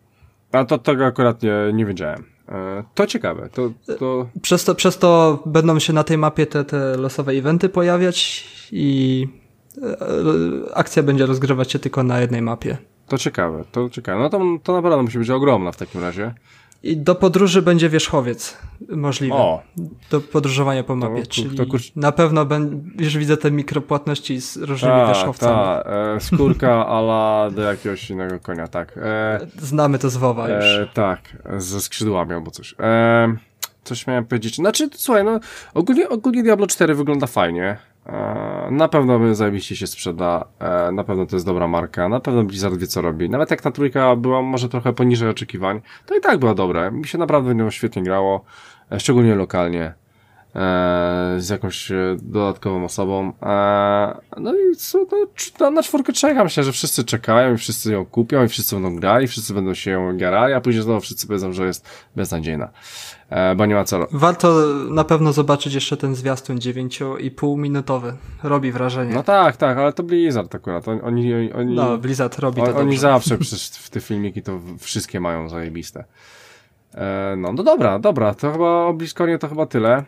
A to tego akurat nie wiedziałem. To ciekawe. To... Przez to będą się na tej mapie te losowe eventy pojawiać i akcja będzie rozgrywać się tylko na jednej mapie. To ciekawe. No to naprawdę musi być ogromna w takim razie. I do podróży będzie wierzchowiec możliwy. Do podróżowania po mapie. Czyli na pewno już widzę te mikropłatności z różnymi wierzchowcami. Skórka ala do jakiegoś innego konia, tak. Znamy to z WoWa już. Tak, ze skrzydłami albo coś. Coś miałem powiedzieć. Znaczy, słuchaj, no ogólnie Diablo 4 wygląda fajnie. Na pewno zajebiście się sprzeda, na pewno to jest dobra marka, na pewno Blizzard wie co robi. Nawet jak ta trójka była może trochę poniżej oczekiwań, to i tak była dobre. Mi się naprawdę nią świetnie grało, szczególnie lokalnie, z jakąś dodatkową osobą. No i co, na czwórkę czekam się, że wszyscy czekają i wszyscy ją kupią i wszyscy będą grali, wszyscy będą się ją jarali, a później znowu wszyscy powiedzą, że jest beznadziejna. Bo nie ma co. Warto na pewno zobaczyć jeszcze ten zwiastun 9,5 minutowy. Robi wrażenie. No tak, ale to Blizzard akurat. Oni Blizzard robi to dobrze. Oni zawsze przecież w te filmiki to wszystkie mają zajebiste. No dobra, to chyba o BlizzConie to chyba tyle.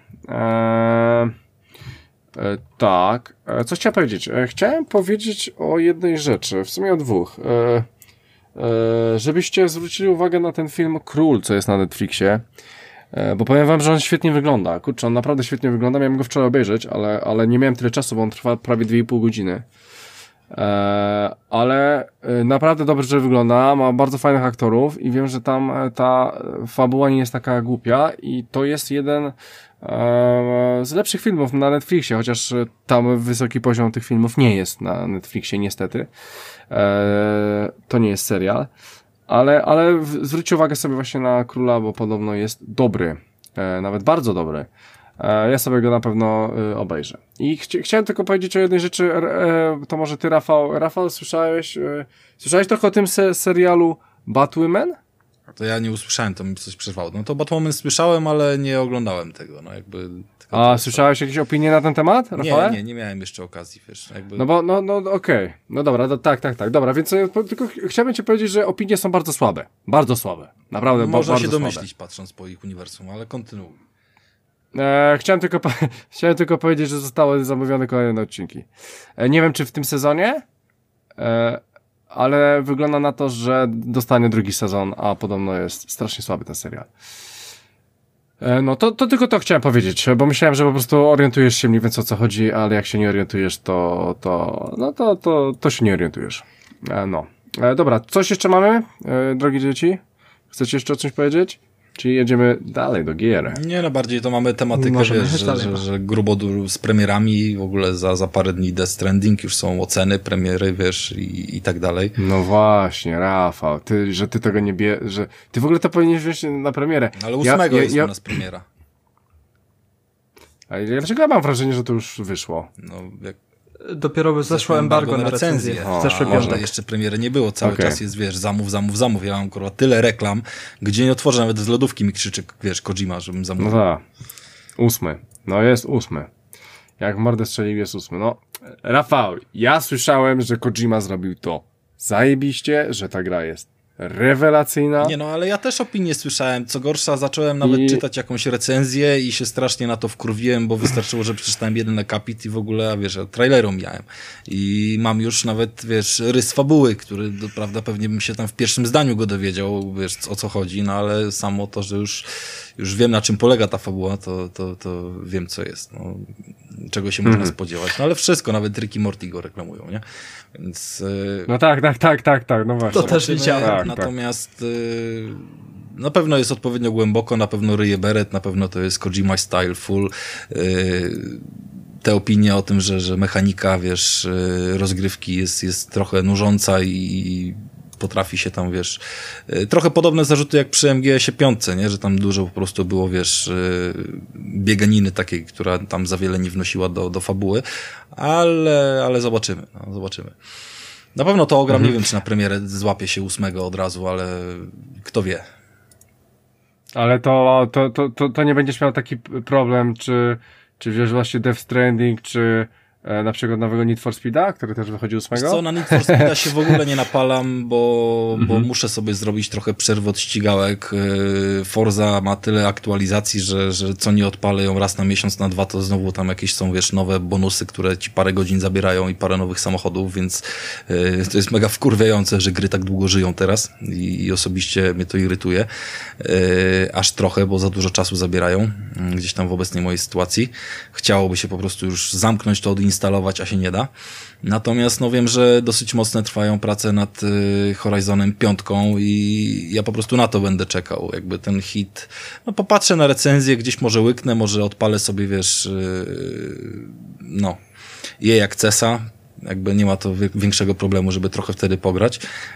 Tak, co chciałem powiedzieć? Chciałem powiedzieć o jednej rzeczy, w sumie o dwóch. Żebyście zwrócili uwagę na ten film Król, co jest na Netflixie. Bo powiem wam, że on świetnie wygląda. Kurczę, on naprawdę świetnie wygląda. Miałem go wczoraj obejrzeć, ale nie miałem tyle czasu, bo on trwa prawie 2,5 godziny. Ale naprawdę dobrze wygląda, ma bardzo fajnych aktorów i wiem, że tam ta fabuła nie jest taka głupia i to jest jeden z lepszych filmów na Netflixie, chociaż tam wysoki poziom tych filmów nie jest na Netflixie, niestety. To nie jest serial. Ale zwróćcie uwagę sobie właśnie na Króla, bo podobno jest dobry. Nawet bardzo dobry. Ja sobie go na pewno obejrzę. I chciałem tylko powiedzieć o jednej rzeczy, to może ty, Rafał. Rafał, słyszałeś trochę o tym serialu Batwoman? To ja nie usłyszałem, to mi coś przerwało. No to Batwoman słyszałem, ale nie oglądałem tego. No jakby. A słyszałeś jakieś opinie na ten temat, Rafale? Nie miałem jeszcze okazji, wiesz. Jakby... No okej. No dobra, tak. Dobra, więc tylko chciałbym ci powiedzieć, że opinie są bardzo słabe. Bardzo słabe. Naprawdę Można bardzo się domyślić, słabe. patrząc po ich uniwersum, ale kontynuuj. Chciałem tylko powiedzieć, że zostały zamówione kolejne odcinki. Nie wiem, czy w tym sezonie, ale wygląda na to, że dostanie drugi sezon, a podobno jest strasznie słaby ten serial. No to tylko to chciałem powiedzieć, bo myślałem, że po prostu orientujesz się mniej więcej o co chodzi, ale jak się nie orientujesz, to się nie orientujesz. No. Dobra, coś jeszcze mamy, drogie dzieci? Chcecie jeszcze o czymś powiedzieć? Czy jedziemy dalej do gier? Nie, no bardziej to mamy tematykę, wiesz, że grubo z premierami, w ogóle za parę dni Death Stranding, już są oceny, premiery, wiesz, i tak dalej. No właśnie, Rafał, że ty tego nie że ty w ogóle to powinieneś wziąć na premierę. Ale 8 jest u nas premiera. A dlaczego ja mam wrażenie, że to już wyszło? No, jak dopiero by zeszło embargo na recenzję. W zeszły piątek. Jeszcze premiery nie było, cały czas jest, wiesz, zamów. Ja mam kurwa tyle reklam, gdzie nie otworzę, nawet z lodówki mi krzyczy, wiesz, Kojima, żebym zamówił. No tak. 8. No jest 8. Jak w mordę strzelił, jest 8. No, Rafał, ja słyszałem, że Kojima zrobił to zajebiście, że ta gra jest rewelacyjna. Nie no, ale ja też opinię słyszałem. Co gorsza, zacząłem nawet czytać jakąś recenzję i się strasznie na to wkurwiłem, bo wystarczyło, że przeczytałem jeden akapit i w ogóle, wiesz, traileru miałem. I mam już nawet, wiesz, rys fabuły, który, prawda, pewnie bym się tam w pierwszym zdaniu go dowiedział, wiesz, o co chodzi, no ale samo to, że już wiem, na czym polega ta fabuła, to wiem, co jest. No, czego się można spodziewać. No ale wszystko, nawet Rick i Morty go reklamują, nie? Więc... No tak, no właśnie. To też widziałem. Tak, natomiast na pewno jest odpowiednio głęboko, na pewno ryje beret, na pewno to jest Kojima style full. Te opinie o tym, że mechanika, wiesz, rozgrywki jest trochę nużąca i potrafi się tam, wiesz, trochę podobne zarzuty jak przy MGS-ie 5, nie? Że tam dużo po prostu było, wiesz, bieganiny takiej, która tam za wiele nie wnosiła do fabuły, ale zobaczymy, no, zobaczymy. Na pewno to ogram, nie wiem, czy na premierę złapie się 8 od razu, ale kto wie. Ale to nie będziesz miał taki problem, czy wiesz właśnie Death Stranding, czy na przykład nowego Need for Speeda, który też wychodzi 8? Wiesz co, na Need for Speeda się w ogóle nie napalam, bo muszę sobie zrobić trochę przerwy od ścigałek. Forza ma tyle aktualizacji, że co nie odpalę ją raz na miesiąc, na 2, to znowu tam jakieś są, wiesz, nowe bonusy, które ci parę godzin zabierają i parę nowych samochodów, więc to jest mega wkurwiające, że gry tak długo żyją teraz i osobiście mnie to irytuje. Aż trochę, bo za dużo czasu zabierają gdzieś tam w obecnej mojej sytuacji. Chciałoby się po prostu już zamknąć to, odinstalować, a się nie da. Natomiast no wiem, że dosyć mocne trwają prace nad Horizonem 5 i ja po prostu na to będę czekał. Jakby ten hit, no popatrzę na recenzję, gdzieś może łyknę, może odpalę sobie, wiesz, no, EA Accessa. Jakby nie ma to większego problemu, żeby trochę wtedy pograć.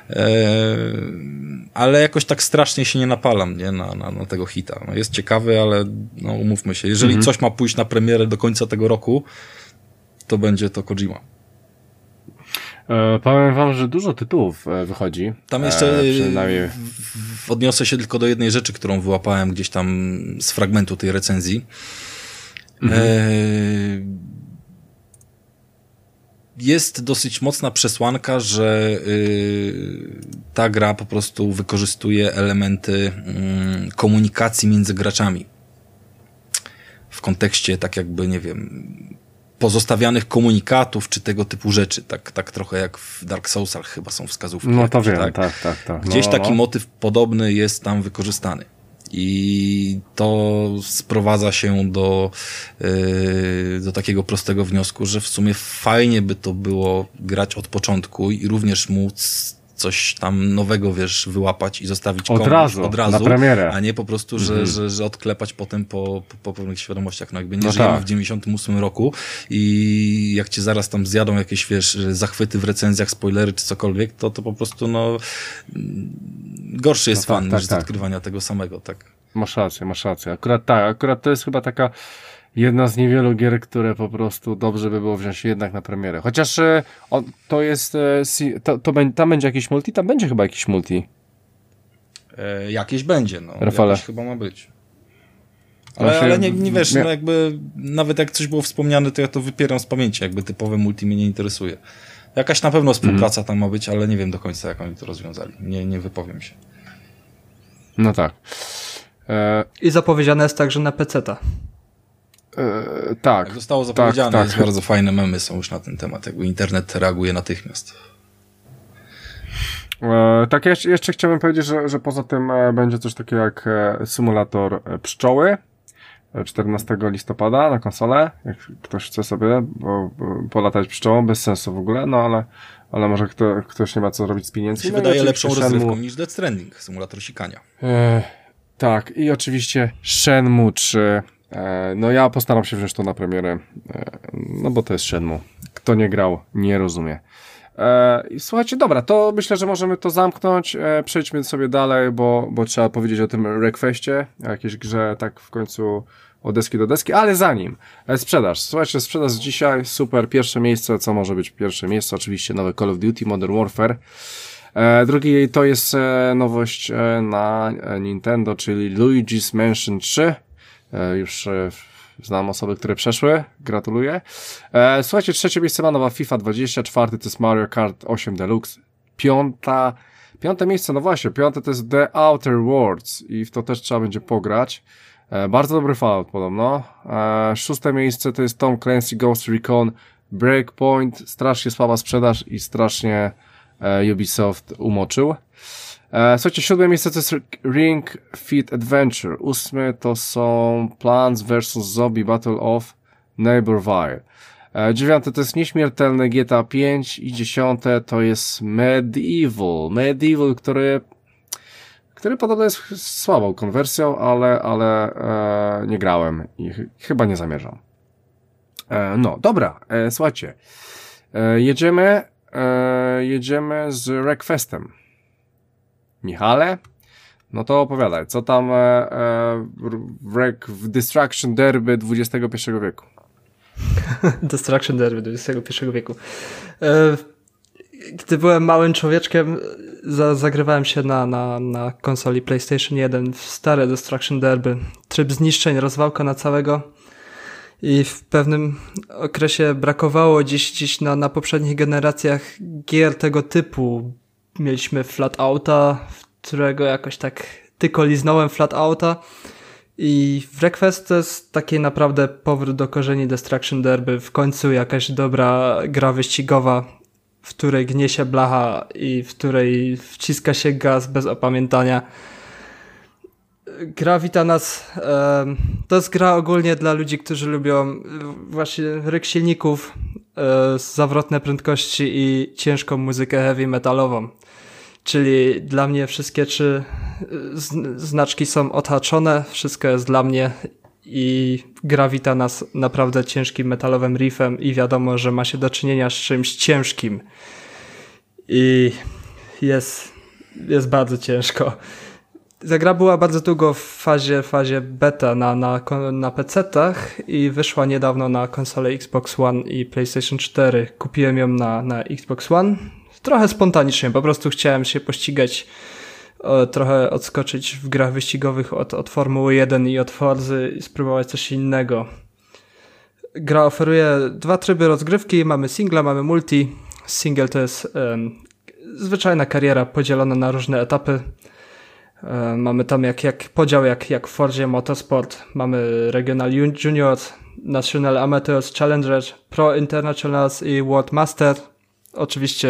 Ale jakoś tak strasznie się nie napalam, nie? Na tego hita. No jest ciekawy, ale no umówmy się. Jeżeli coś ma pójść na premierę do końca tego roku, to będzie to Kojima. Powiem wam, że dużo tytułów wychodzi. Tam jeszcze przynajmniej odniosę się tylko do jednej rzeczy, którą wyłapałem gdzieś tam z fragmentu tej recenzji. Jest dosyć mocna przesłanka, że ta gra po prostu wykorzystuje elementy komunikacji między graczami. W kontekście tak jakby, nie wiem, pozostawianych komunikatów, czy tego typu rzeczy. Tak trochę jak w Dark Soulsach chyba są wskazówki. No to jakieś, wiem, tak. Gdzieś taki motyw podobny jest tam wykorzystany. I to sprowadza się do takiego prostego wniosku, że w sumie fajnie by to było grać od początku i również móc coś tam nowego, wiesz, wyłapać i zostawić komuś od razu na premierę. A nie po prostu, że odklepać potem po pewnych świadomościach. No jakby nie żyjemy w 98 roku i jak cię zaraz tam zjadą jakieś, wiesz, zachwyty w recenzjach, spoilery czy cokolwiek, to po prostu, no, gorszy jest fan niż z odkrywania tego samego, tak. Masz rację. Akurat to jest chyba taka jedna z niewielu gier, które po prostu dobrze by było wziąć jednak na premierę. Chociaż to jest, tam będzie jakiś multi? Tam będzie chyba jakiś multi. Jakieś będzie, no. Rafale. Jakoś chyba ma być. Ale nie wiesz, no jakby nawet jak coś było wspomniane, to ja to wypieram z pamięci, jakby typowe multi mnie nie interesuje. Jakaś na pewno współpraca tam ma być, ale nie wiem do końca, jak oni to rozwiązali. Nie wypowiem się. No tak. I zapowiedziane jest także na PC-ta. Tak. Jak zostało zapowiedziane, jest bardzo fajne memy są już na ten temat. Jakby internet reaguje natychmiast. Tak, jeszcze chciałbym powiedzieć, że poza tym będzie coś takiego jak symulator pszczoły 14 listopada na konsolę. Jak ktoś chce sobie polatać pszczołą, bez sensu w ogóle, no ale może ktoś nie ma co robić z pieniędzmi. To się wydaje lepszą rozrywką niż Death Stranding, symulator sikania. Tak, i oczywiście Shenmue 3. No ja postaram się wziąć to na premierę, no bo to jest Shenmue. Kto nie grał, nie rozumie. Słuchajcie, dobra, to myślę, że możemy to zamknąć. Przejdźmy sobie dalej, bo trzeba powiedzieć o tym Wreckfestie, jakiejś grze tak w końcu od deski do deski, ale zanim sprzedaż. Słuchajcie, sprzedaż dzisiaj, super, pierwsze miejsce, co może być pierwsze miejsce? Oczywiście nowe Call of Duty Modern Warfare. Drugi to jest nowość na Nintendo, czyli Luigi's Mansion 3. Już znam osoby, które przeszły. Gratuluję. Słuchajcie, trzecie miejsce ma nowa FIFA 20, czwarte to jest Mario Kart 8 Deluxe, piąte miejsce, no właśnie, piąte to jest The Outer Worlds i w to też trzeba będzie pograć. Bardzo dobry Fallout podobno. Szóste miejsce to jest Tom Clancy Ghost Recon Breakpoint, strasznie słaba sprzedaż i strasznie Ubisoft umoczył. Słuchajcie, siódme miejsce to jest Ring Fit Adventure. Ósme to są Plants vs. Zombie Battle of Neighborville. Dziewiąte to jest Nieśmiertelne GTA 5 i dziesiąte to jest Medieval, który podobno jest słabą konwersją, ale nie grałem i chyba nie zamierzam. No, dobra, słuchajcie. Jedziemy z Wreckfestem. Michale? No to opowiadaj, co tam w Destruction Derby XXI wieku? Destruction Derby XXI wieku. Gdy byłem małym człowieczkiem, zagrywałem się na konsoli PlayStation 1 w stare Destruction Derby. Tryb zniszczeń, rozwałka na całego. i w pewnym okresie brakowało dziś na poprzednich generacjach gier tego typu. Mieliśmy Flatouta, którego jakoś tak tylko liznąłem Flatouta, i Wreckfest to jest taki naprawdę powrót do korzeni Destruction Derby. W końcu jakaś dobra gra wyścigowa, w której gnie się blacha i w której wciska się gaz bez opamiętania. Gra wita nas. To jest gra ogólnie dla ludzi, którzy lubią właśnie ryk silników, zawrotne prędkości i ciężką muzykę heavy metalową. Czyli dla mnie wszystkie 3 znaczki są odhaczone, wszystko jest dla mnie i gra wita nas naprawdę ciężkim metalowym riffem i wiadomo, że ma się do czynienia z czymś ciężkim i jest bardzo ciężko. Ta gra była bardzo długo w fazie beta na PC-tach i wyszła niedawno na konsole Xbox One i PlayStation 4. Kupiłem ją na Xbox One. Trochę spontanicznie, po prostu chciałem się pościgać, trochę odskoczyć w grach wyścigowych od Formuły 1 i od Forzy i spróbować coś innego. Gra oferuje 2 tryby rozgrywki, mamy singla, mamy multi. Single to jest zwyczajna kariera podzielona na różne etapy. Mamy tam podział jak w Forzie Motorsport. Mamy Regional Juniors, National Amateurs, Challengers, Pro Internationals i World Master. Oczywiście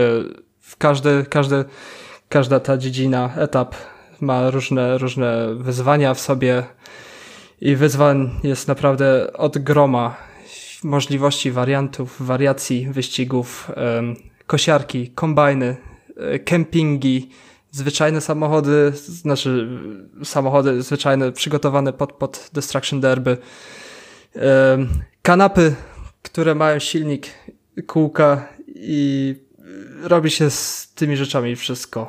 każda ta dziedzina, etap ma różne wyzwania w sobie i wyzwań jest naprawdę od groma. Możliwości wariantów, wariacji wyścigów, kosiarki, kombajny, kempingi, zwyczajne samochody, samochody zwyczajne przygotowane pod Destruction Derby, kanapy, które mają silnik, kółka i robi się z tymi rzeczami wszystko.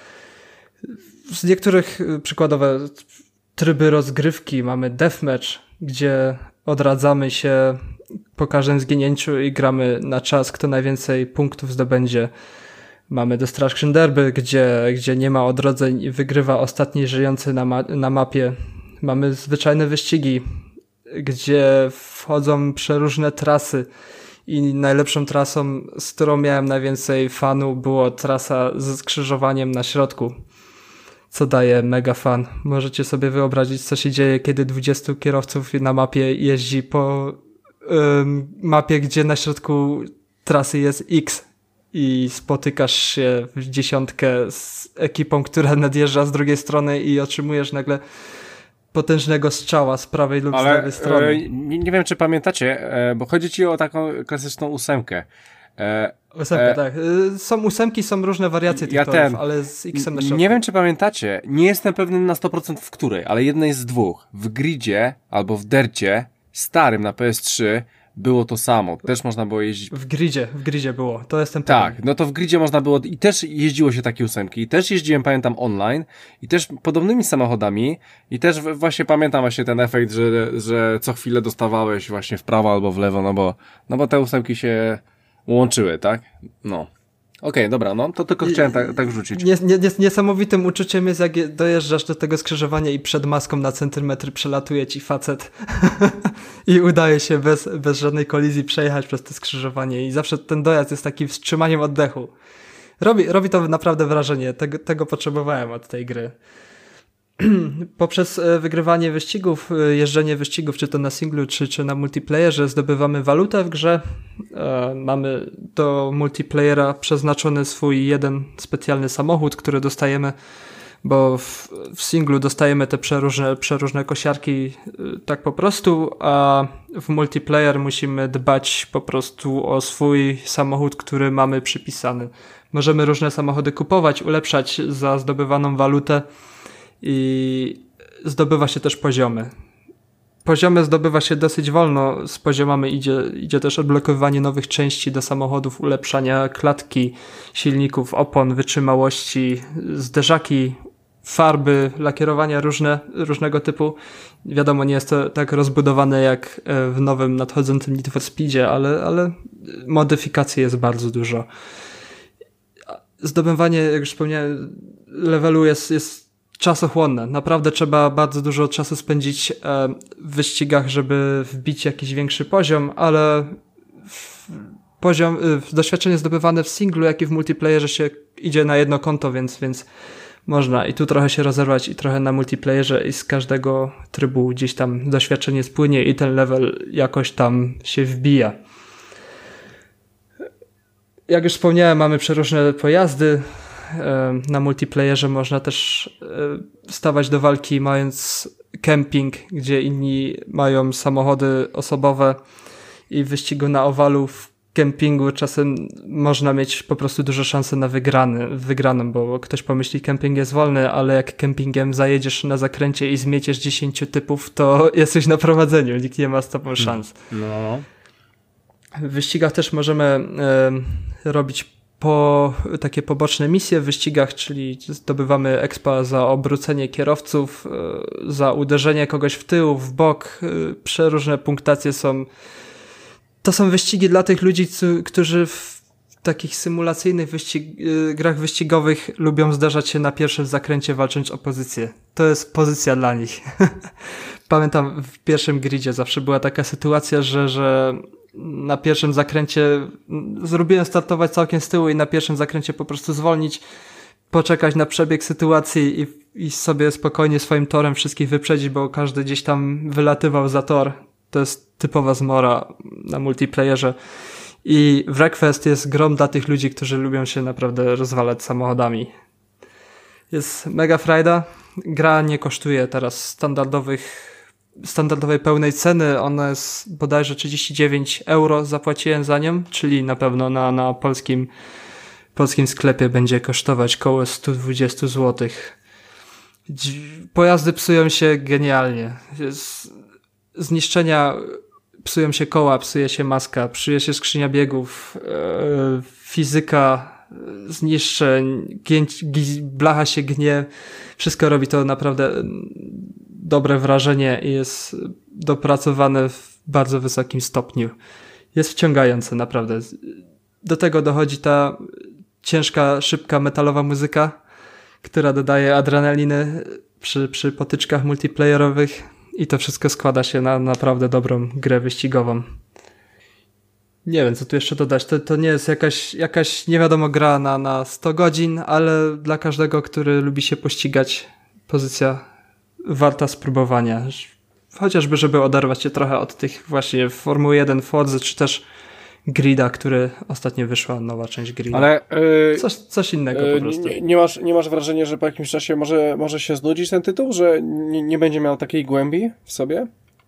Z niektórych przykładowe tryby rozgrywki mamy deathmatch, gdzie odradzamy się po każdym zginięciu i gramy na czas, kto najwięcej punktów zdobędzie. Mamy Destruction Derby, gdzie nie ma odrodzeń i wygrywa ostatni żyjący na mapie. Mamy zwyczajne wyścigi, gdzie wchodzą przeróżne trasy i najlepszą trasą, z którą miałem najwięcej fanu, była trasa ze skrzyżowaniem na środku, co daje mega fan. Możecie sobie wyobrazić, co się dzieje, kiedy 20 kierowców na mapie jeździ po mapie, gdzie na środku trasy jest X i spotykasz się w dziesiątkę z ekipą, która nadjeżdża z drugiej strony i otrzymujesz nagle potężnego strzała z prawej lub z lewej strony. Nie wiem, czy pamiętacie, bo chodzi ci o taką klasyczną 8. Ósemkę, tak. Są 8, są różne wariacje tych torów, ale z X-em na środku. Nie wiem, czy pamiętacie, nie jestem pewny na 100% w której, ale jednej z dwóch. W Gridzie albo w Dercie starym na PS3 było to samo. Też można było jeździć. W gridzie było. To jestem pewien. Tak, no to w Gridzie można było i też jeździło się takie 8. I też jeździłem, pamiętam, online i też podobnymi samochodami i też właśnie pamiętam właśnie ten efekt, że co chwilę dostawałeś właśnie w prawo albo w lewo, no bo te 8 się łączyły, tak? No. Okej, dobra, no to tylko chciałem tak rzucić. Niesamowitym uczuciem jest, jak dojeżdżasz do tego skrzyżowania i przed maską na centymetr przelatuje ci facet i udaje się bez żadnej kolizji przejechać przez to skrzyżowanie i zawsze ten dojazd jest taki wstrzymaniem oddechu. Robi to naprawdę wrażenie, tego potrzebowałem od tej gry. Poprzez wygrywanie wyścigów, jeżdżenie wyścigów, czy to na singlu, czy na multiplayerze, zdobywamy walutę w grze. Mamy do multiplayera przeznaczony swój jeden specjalny samochód, który dostajemy, bo w singlu dostajemy te przeróżne kosiarki tak po prostu, a w multiplayer musimy dbać po prostu o swój samochód, który mamy przypisany. Możemy różne samochody kupować, ulepszać za zdobywaną walutę, i zdobywa się też poziomy. Poziomy zdobywa się dosyć wolno, z poziomami idzie też odblokowywanie nowych części do samochodów, ulepszania klatki, silników, opon, wytrzymałości, zderzaki, farby, lakierowania różnego typu. Wiadomo, nie jest to tak rozbudowane jak w nowym nadchodzącym Need for Speedzie, ale modyfikacji jest bardzo dużo. Zdobywanie, jak już wspomniałem, levelu jest czasochłonne. Naprawdę trzeba bardzo dużo czasu spędzić w wyścigach, żeby wbić jakiś większy poziom, ale doświadczenie zdobywane w singlu, jak i w multiplayerze się idzie na jedno konto, więc można i tu trochę się rozerwać i trochę na multiplayerze i z każdego trybu gdzieś tam doświadczenie spłynie i ten level jakoś tam się wbija. Jak już wspomniałem, mamy przeróżne pojazdy. Na multiplayerze można też stawać do walki mając camping, gdzie inni mają samochody osobowe i w wyścigu na owalu w kempingu czasem można mieć po prostu dużo szansy na wygraną, bo ktoś pomyśli, kemping jest wolny, ale jak kempingiem zajedziesz na zakręcie i zmieciesz 10 typów, to jesteś na prowadzeniu, nikt nie ma z tobą szans. No. W wyścigach też możemy robić takie poboczne misje w wyścigach, czyli zdobywamy expa za obrócenie kierowców, za uderzenie kogoś w tył, w bok, przeróżne punktacje są. To są wyścigi dla tych ludzi, którzy w takich symulacyjnych grach wyścigowych lubią zdarzać się na pierwszym zakręcie walcząc o pozycję. To jest pozycja dla nich. Pamiętam w pierwszym gridzie zawsze była taka sytuacja, że na pierwszym zakręcie zrobiłem startować całkiem z tyłu i na pierwszym zakręcie po prostu zwolnić, poczekać na przebieg sytuacji i sobie spokojnie swoim torem wszystkich wyprzedzić, bo każdy gdzieś tam wylatywał za tor. To jest typowa zmora na multiplayerze i Wreckfest jest grą dla tych ludzi, którzy lubią się naprawdę rozwalać samochodami. Jest mega frajda. Gra nie kosztuje teraz standardowej pełnej ceny. Ona jest bodajże 39 € zapłaciłem za nią, czyli na pewno na polskim sklepie będzie kosztować koło 120 zł. Pojazdy psują się genialnie. Zniszczenia, psują się koła, psuje się maska, psuje się skrzynia biegów, fizyka zniszczeń, blacha się gnie. Wszystko robi to naprawdę dobre wrażenie i jest dopracowane w bardzo wysokim stopniu. Jest wciągające, naprawdę. Do tego dochodzi ta ciężka, szybka, metalowa muzyka, która dodaje adrenaliny przy potyczkach multiplayerowych i to wszystko składa się na naprawdę dobrą grę wyścigową. Nie wiem, co tu jeszcze dodać. To nie jest jakaś nie wiadomo gra na 100 godzin, ale dla każdego, który lubi się pościgać, pozycja warta spróbowania. Chociażby, żeby oderwać się trochę od tych właśnie Formuły 1, Forza, czy też Grida, który ostatnio wyszła, nowa część Grida. Ale coś innego po prostu. Nie masz wrażenia, że po jakimś czasie może się znudzić ten tytuł, że nie będzie miał takiej głębi w sobie?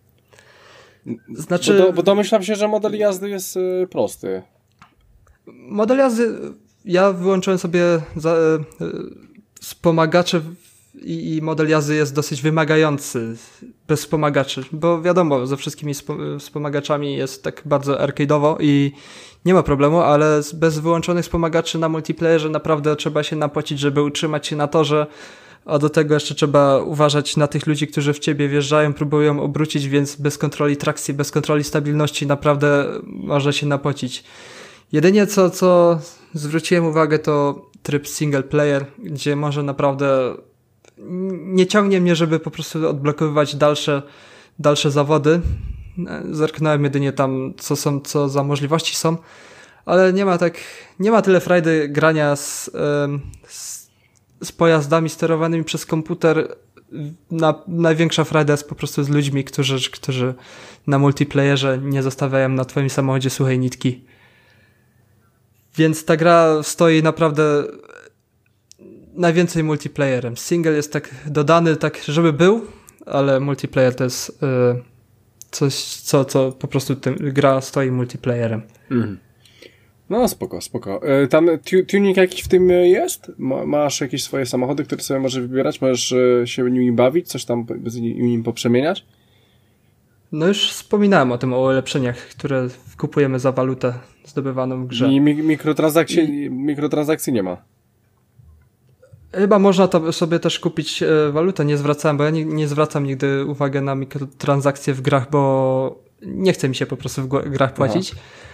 Znaczy... Bo domyślam się, że model jazdy jest prosty. Model jazdy... Ja wyłączyłem sobie wspomagacze i model jazdy jest dosyć wymagający bez wspomagaczy, bo wiadomo, ze wszystkimi wspomagaczami jest tak bardzo arcade'owo i nie ma problemu, ale bez wyłączonych wspomagaczy na multiplayerze naprawdę trzeba się napocić, żeby utrzymać się na torze, a do tego jeszcze trzeba uważać na tych ludzi, którzy w ciebie wjeżdżają, próbują obrócić, więc bez kontroli trakcji, bez kontroli stabilności naprawdę można się napocić. Jedynie co zwróciłem uwagę, to tryb single player, gdzie może naprawdę nie ciągnie mnie, żeby po prostu odblokowywać dalsze zawody. Zerknąłem jedynie tam, co za możliwości są, ale nie ma tyle frajdy grania z pojazdami sterowanymi przez komputer. Największa frajda jest po prostu z ludźmi, którzy na multiplayerze nie zostawiają na twoim samochodzie suchej nitki. Więc ta gra stoi naprawdę najwięcej multiplayerem. Single jest tak dodany, tak żeby był, ale multiplayer to jest coś, co po prostu gra stoi multiplayerem. Mm. No spoko. Tam tuning jakiś w tym jest? Masz jakieś swoje samochody, które sobie możesz wybierać? Możesz się nimi bawić? Coś tam nim poprzemieniać? No już wspominałem o ulepszeniach, które kupujemy za walutę zdobywaną w grze. I mikrotransakcji nie ma? Chyba można to sobie też kupić walutę, nie zwracałem, bo ja nie zwracam nigdy uwagi na mikrotransakcje w grach, bo nie chce mi się po prostu w grach płacić.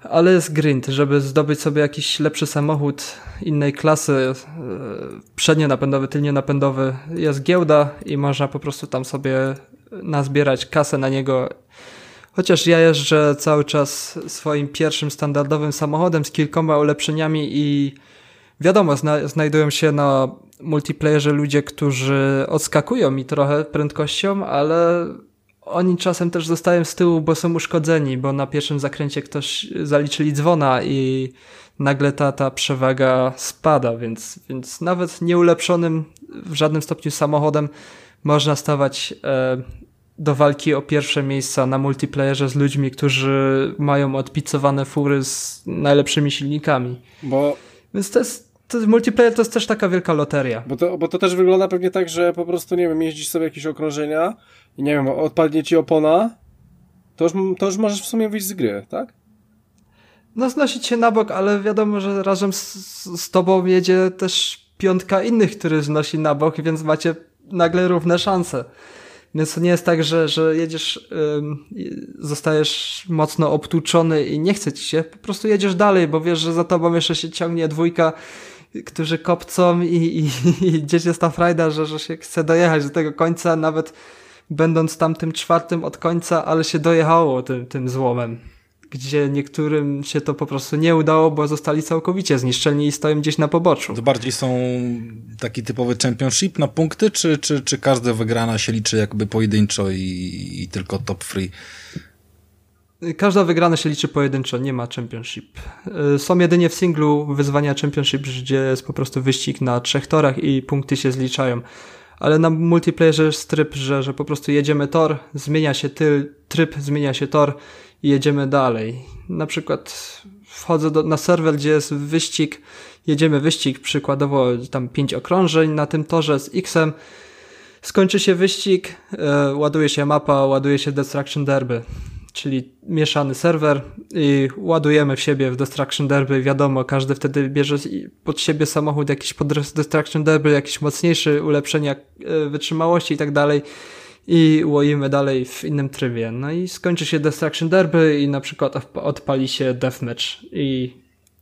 ale jest grind, żeby zdobyć sobie jakiś lepszy samochód innej klasy, przednie napędowy, tylnie napędowy, jest giełda i można po prostu tam sobie nazbierać kasę na niego. Chociaż ja jeżdżę cały czas swoim pierwszym standardowym samochodem z kilkoma ulepszeniami i wiadomo, znajdują się na multiplayerze ludzie, którzy odskakują mi trochę prędkością, ale oni czasem też zostają z tyłu, bo są uszkodzeni, bo na pierwszym zakręcie ktoś zaliczyli dzwona i nagle ta przewaga spada, więc nawet nieulepszonym w żadnym stopniu samochodem można stawać do walki o pierwsze miejsca na multiplayerze z ludźmi, którzy mają odpicowane fury z najlepszymi silnikami. Więc to jest multiplayer to jest też taka wielka loteria. Bo to też wygląda pewnie tak, że po prostu, nie wiem, jeździsz sobie jakieś okrążenia i nie wiem, odpadnie ci opona, to już możesz w sumie wyjść z gry, tak? No znosić się na bok, ale wiadomo, że razem z tobą jedzie też 5 innych, który znosi na bok, więc macie nagle równe szanse. Więc to nie jest tak, że jedziesz, zostajesz mocno obtłuczony i nie chce ci się, po prostu jedziesz dalej, bo wiesz, że za tobą jeszcze się ciągnie 2, którzy kopcą i gdzieś jest ta frajda, że się chce dojechać do tego końca, nawet będąc tam tym 4 od końca, ale się dojechało tym złomem, gdzie niektórym się to po prostu nie udało, bo zostali całkowicie zniszczeni i stoją gdzieś na poboczu. To bardziej są taki typowy championship na punkty, czy każda wygrana się liczy jakby pojedynczo i tylko top free? Każda wygrana się liczy pojedynczo, nie ma championship. Są jedynie w singlu wyzwania championship, gdzie jest po prostu wyścig na 3 torach i punkty się zliczają. Ale na multiplayerze jest tryb, że po prostu jedziemy tor, zmienia się tryb, zmienia się tor i jedziemy dalej. Na przykład wchodzę na serwer, gdzie jest wyścig, jedziemy wyścig, przykładowo tam 5 okrążeń na tym torze z X-em, skończy się wyścig, ładuje się mapa, ładuje się Destruction Derby, czyli mieszany serwer i ładujemy w siebie w Destruction Derby, wiadomo, każdy wtedy bierze pod siebie samochód jakiś pod Destruction Derby, jakiś mocniejszy, ulepszenia wytrzymałości i tak dalej i łoimy dalej w innym trybie. No i skończy się Destruction Derby i na przykład odpali się Deathmatch i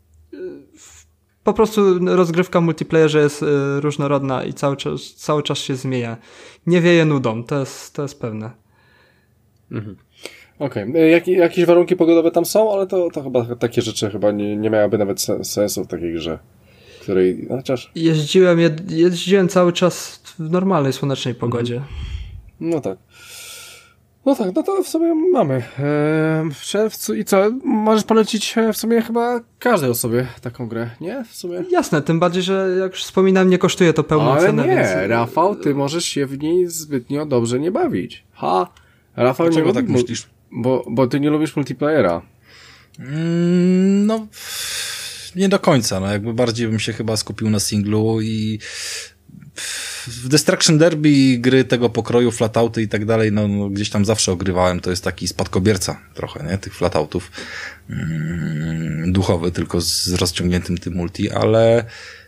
po prostu rozgrywka w multiplayerze jest różnorodna i cały czas się zmienia. Nie wieje nudą, to jest pewne. Mhm. Okej. Jakieś warunki pogodowe tam są, ale to chyba takie rzeczy chyba nie miałyby nawet sensu w takiej grze, której, chociaż... Jeździłem cały czas w normalnej, słonecznej pogodzie. No tak, no to w sumie mamy. W czerwcu i co? Możesz polecić w sumie chyba każdej osobie taką grę, nie? W sumie. Jasne, tym bardziej, że jak już wspominałem, nie kosztuje to pełną cenę. Ale nie, więc... Rafał, ty możesz się w niej zbytnio dobrze nie bawić. Rafał, dlaczego nie tak myślisz? Bo ty nie lubisz multiplayera. No, nie do końca. No, jakby bardziej bym się chyba skupił na singlu i w Destruction Derby gry tego pokroju, flatouty i tak dalej, no gdzieś tam zawsze ogrywałem. To jest taki spadkobierca trochę, nie? Tych flatoutów. Duchowy, tylko z rozciągniętym tym multi, ale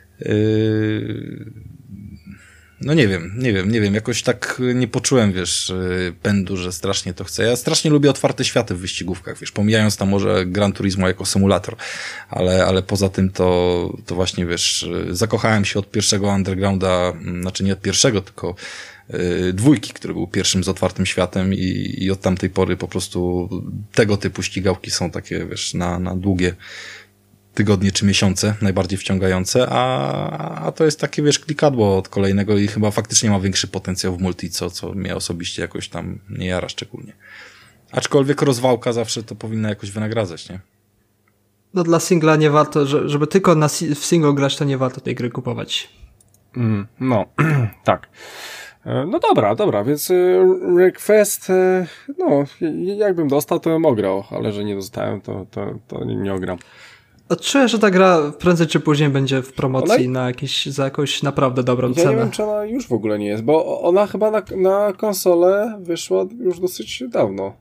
no nie wiem, jakoś tak nie poczułem, wiesz, pędu, że strasznie to chcę. Ja strasznie lubię otwarte światy w wyścigówkach, wiesz, pomijając tam może Gran Turismo jako symulator, ale poza tym to właśnie, wiesz, zakochałem się od pierwszego Undergrounda, znaczy nie od pierwszego, tylko 2, który był pierwszym z otwartym światem i od tamtej pory po prostu tego typu ścigałki są takie, wiesz, na długie tygodnie czy miesiące, najbardziej wciągające, a to jest takie, wiesz, klikadło od kolejnego i chyba faktycznie ma większy potencjał w multi, co mnie osobiście jakoś tam nie jara szczególnie. Aczkolwiek rozwałka zawsze to powinna jakoś wynagradzać, nie? No dla singla nie warto, żeby tylko w single grać, to nie warto tej gry kupować. No, tak. No dobra, więc Request, no, jakbym dostał, to bym ograł, ale że nie dostałem, to nie ogram. Czuję, że ta gra prędzej czy później będzie w promocji za jakąś naprawdę dobrą cenę. Ja nie wiem, czy ona już w ogóle nie jest, bo ona chyba na konsolę wyszła już dosyć dawno.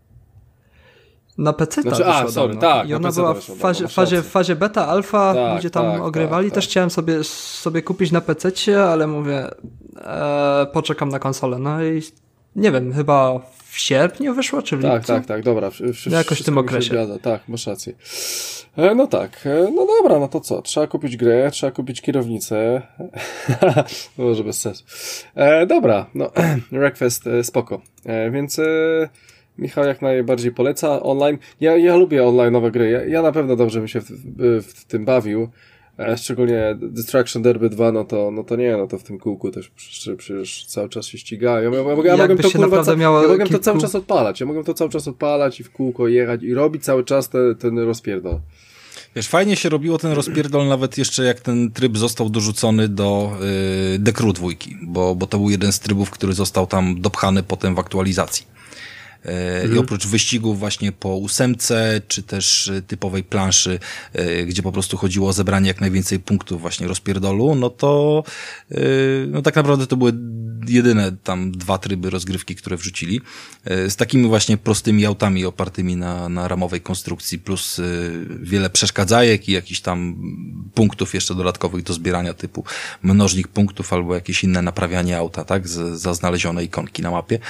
Na PC wyszła dawno. Tak, i ona była w fazie beta, alfa, tak, ludzie tam ogrywali. Też chciałem sobie kupić na PC-cie, ale mówię, poczekam na konsolę. No i nie wiem, chyba w sierpniu wyszło, czy w lipcu? Tak, dobra. Jakoś w tym okresie. Tak, masz rację. No tak, no dobra, no to co? Trzeba kupić grę, trzeba kupić kierownicę. Może bez sensu. Dobra, no Wreckfest spoko. Więc Michał jak najbardziej poleca online. Ja lubię online'owe gry. Ja na pewno dobrze bym się w tym bawił. Szczególnie Destruction Derby 2, no to w tym kółku też przecież cały czas się ściga. Ja mogłem to cały czas odpalać. Ja mogłem to cały czas odpalać i w kółko jechać i robić cały czas ten rozpierdol. Wiesz, fajnie się robiło ten rozpierdol nawet jeszcze jak ten tryb został dorzucony do The Crew 2, bo to był jeden z trybów, który został tam dopchany potem w aktualizacji. I oprócz wyścigów właśnie po 8, czy też typowej planszy, gdzie po prostu chodziło o zebranie jak najwięcej punktów właśnie rozpierdolu, no to no tak naprawdę to były jedyne tam 2 tryby rozgrywki, które wrzucili, z takimi właśnie prostymi autami opartymi na ramowej konstrukcji, plus wiele przeszkadzajek i jakichś tam punktów jeszcze dodatkowych do zbierania, typu mnożnik punktów albo jakieś inne naprawianie auta, tak, za znalezione ikonki na mapie.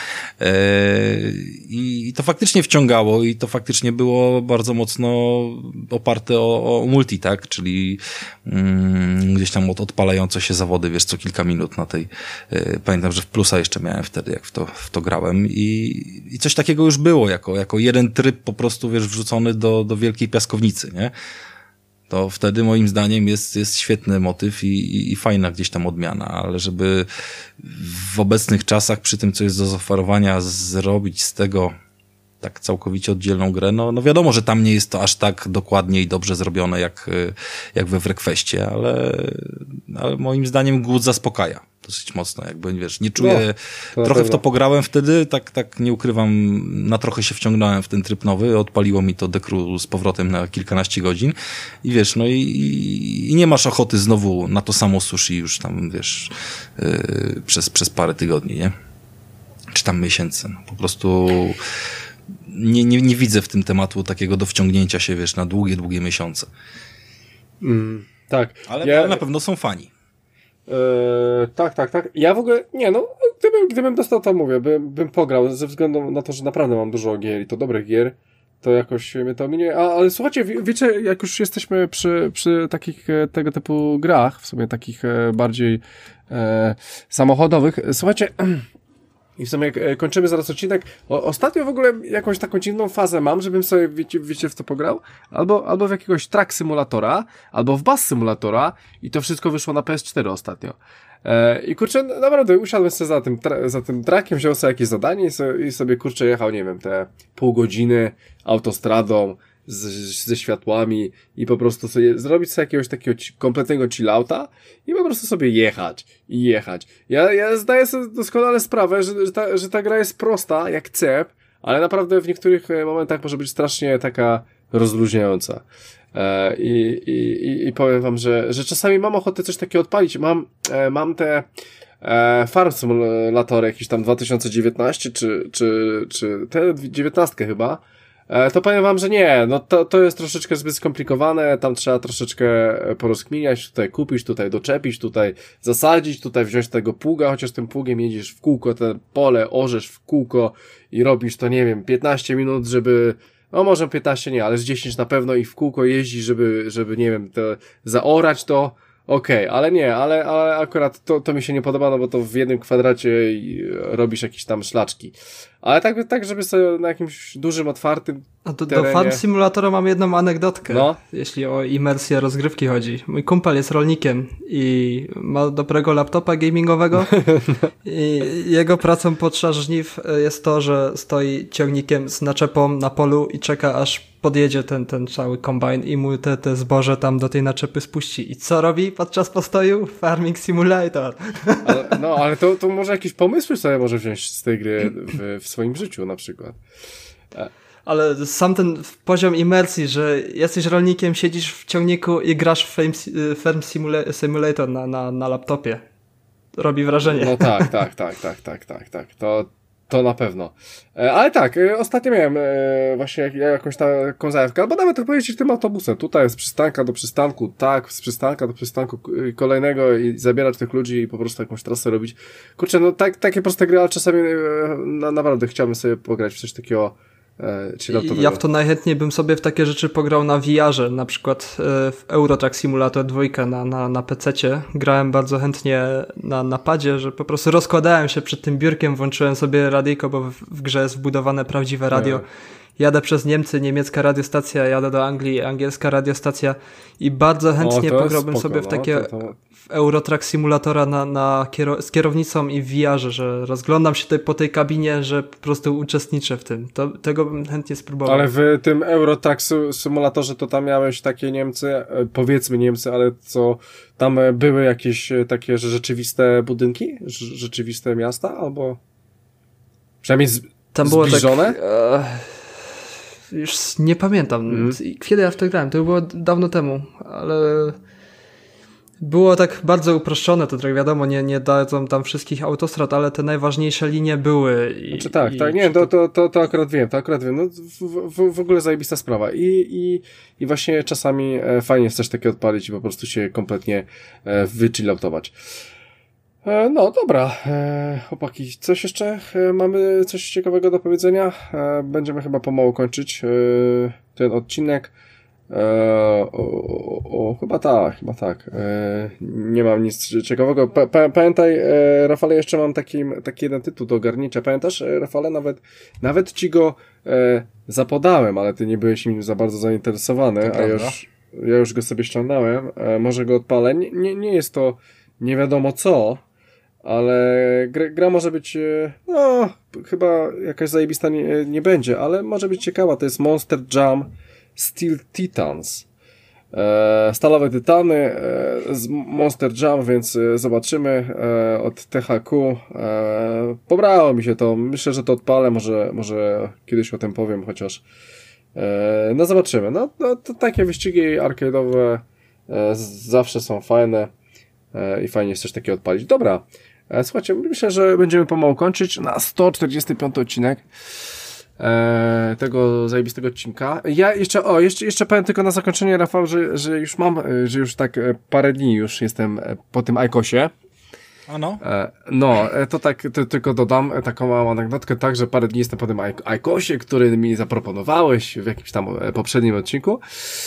I to faktycznie wciągało i to faktycznie było bardzo mocno oparte o multi, tak, czyli gdzieś tam odpalające się zawody, wiesz, co kilka minut na tej, pamiętam, że w plusa jeszcze miałem wtedy, jak w to grałem i coś takiego już było, jako jeden tryb po prostu, wiesz, wrzucony do wielkiej piaskownicy, nie? To wtedy moim zdaniem jest świetny motyw i fajna gdzieś tam odmiana, ale żeby w obecnych czasach przy tym, co jest do zaoferowania, zrobić z tego tak całkowicie oddzielną grę, no wiadomo, że tam nie jest to aż tak dokładnie i dobrze zrobione jak we Wreckfestie, ale moim zdaniem głód zaspokaja dosyć mocno, jakby, wiesz, nie czuję, trochę w to pograłem wtedy, tak nie ukrywam, na trochę się wciągnąłem w ten tryb nowy, odpaliło mi to The Crew z powrotem na kilkanaście godzin i wiesz, no i nie masz ochoty znowu na to samo sushi już tam, wiesz, przez parę tygodni, nie? Czy tam miesięcy, no, po prostu nie widzę w tym tematu takiego do wciągnięcia się, wiesz, na długie miesiące. Tak. Ale na pewno są fani. Tak. Ja w ogóle, gdybym dostał, to mówię, bym pograł, ze względu na to, że naprawdę mam dużo gier i to dobrych gier, to jakoś mnie to minie. Ale słuchajcie, wiecie, jak już jesteśmy przy takich tego typu grach, w sumie takich bardziej samochodowych, słuchajcie, i w sumie kończymy zaraz odcinek. Ostatnio w ogóle jakąś taką dziwną fazę mam, żebym sobie, wiecie w to pograł? Albo w jakiegoś track simulatora, albo w bus simulatora i to wszystko wyszło na PS4 ostatnio. I kurczę, naprawdę usiadłem sobie za tym trackiem, wziąłem sobie jakieś zadanie i sobie kurczę jechał, nie wiem, te pół godziny autostradą ze światłami i po prostu sobie zrobić sobie jakiegoś takiego kompletnego chillouta i po prostu sobie jechać. Ja zdaję sobie doskonale sprawę, że ta gra jest prosta jak cep, ale naprawdę w niektórych momentach może być strasznie taka rozluźniająca. I powiem wam, że czasami mam ochotę coś takiego odpalić. Mam te Farm Simulator jakiś tam 2019 czy te 19 chyba. To powiem wam, że nie, no to jest troszeczkę zbyt skomplikowane, tam trzeba troszeczkę porozkminiać, tutaj kupić, tutaj doczepić, tutaj zasadzić, tutaj wziąć tego pługa, chociaż tym pługiem jedziesz w kółko, te pole orzesz w kółko i robisz to, nie wiem, 15 minut, żeby, no może 15 nie, ale z 10 na pewno i w kółko jeździć, żeby nie wiem, zaorać to. Okej, ale nie, ale akurat to mi się nie podoba, no bo to w jednym kwadracie robisz jakieś tam szlaczki. Ale tak, żeby sobie na jakimś dużym, otwartym terenie... Do Farm Simulatora mam jedną anegdotkę, jeśli o imersję rozgrywki chodzi. Mój kumpel jest rolnikiem i ma dobrego laptopa gamingowego i jego pracą podczas żniw jest to, że stoi ciągnikiem z naczepą na polu i czeka, aż podjedzie ten cały kombajn i mu te zboże tam do tej naczepy spuści. I co robi podczas postoju? Farming Simulator. Ale to może jakieś pomysły sobie może wziąć z tej gry w swoim życiu na przykład. Ale sam ten poziom imersji, że jesteś rolnikiem, siedzisz w ciągniku i grasz w Farm Simulator na laptopie. Robi wrażenie. No tak. To na pewno. Ale tak, ostatnio miałem właśnie jakąś taką zajawkę, albo nawet pojeździć tym autobusem. Tutaj z przystanka do przystanku, tak, z przystanka do przystanku kolejnego i zabierać tych ludzi i po prostu jakąś trasę robić. Kurczę, no takie proste gry, ale czasami naprawdę chciałbym sobie pograć w coś takiego ja w to najchętniej bym sobie w takie rzeczy pograł na VR-ze, na przykład w Euro Truck Simulator 2 na PC-cie. Grałem bardzo chętnie na padzie, że po prostu rozkładałem się przed tym biurkiem, włączyłem sobie radyjko, bo w grze jest wbudowane prawdziwe radio. Jadę przez Niemcy, niemiecka radiostacja, jadę do Anglii, angielska radiostacja i bardzo chętnie pograłbym sobie w takie w Euro Truck Simulatora z kierownicą i w VR-ze, że rozglądam się po tej kabinie, że po prostu uczestniczę w tym. Tego bym chętnie spróbował. Ale w tym Euro Truck Simulatorze to tam miałeś takie Niemcy, powiedzmy Niemcy, ale co tam były jakieś takie rzeczywiste budynki? Rzeczywiste miasta? Albo przynajmniej tam było zbliżone? Tak, już nie pamiętam. Kiedy ja w to grałem? To było dawno temu, ale było tak bardzo uproszczone, to tak wiadomo, nie dadzą tam wszystkich autostrad, ale te najważniejsze linie były. Znaczy tak, nie, to akurat wiem, no w ogóle zajebista sprawa i właśnie czasami fajnie jest też takie odpalić i po prostu się kompletnie wychilloutować. No dobra, chłopaki, coś jeszcze? Mamy coś ciekawego do powiedzenia? Będziemy chyba pomału kończyć ten odcinek. Chyba tak. Nie mam nic ciekawego. Pamiętaj, Rafale, jeszcze mam taki jeden tytuł do ogarnięcia. Pamiętasz, Rafale, nawet ci go zapodałem, ale ty nie byłeś nim za bardzo zainteresowany, a ja już go sobie ściągnąłem. Może go odpalę. Nie jest to nie wiadomo co, ale gra może być, no, chyba jakaś zajebista nie będzie, ale może być ciekawa. To jest Monster Jam Steel Titans. Stalowe Tytany z Monster Jam, więc zobaczymy od THQ. Pobrało mi się to. Myślę, że to odpalę. Może kiedyś o tym powiem, chociaż no zobaczymy. No to takie wyścigi arcade'owe zawsze są fajne i fajnie jest coś takiego odpalić. Dobra. Słuchajcie, myślę, że będziemy pomału kończyć na 145 odcinek tego zajebistego odcinka. Ja jeszcze powiem tylko na zakończenie, Rafał, że już tak parę dni już jestem po tym iCosie. A no? To tak, tylko dodam taką małą anegdotkę, tak, że parę dni jestem po tym iCosie, który mi zaproponowałeś w jakimś tam poprzednim odcinku.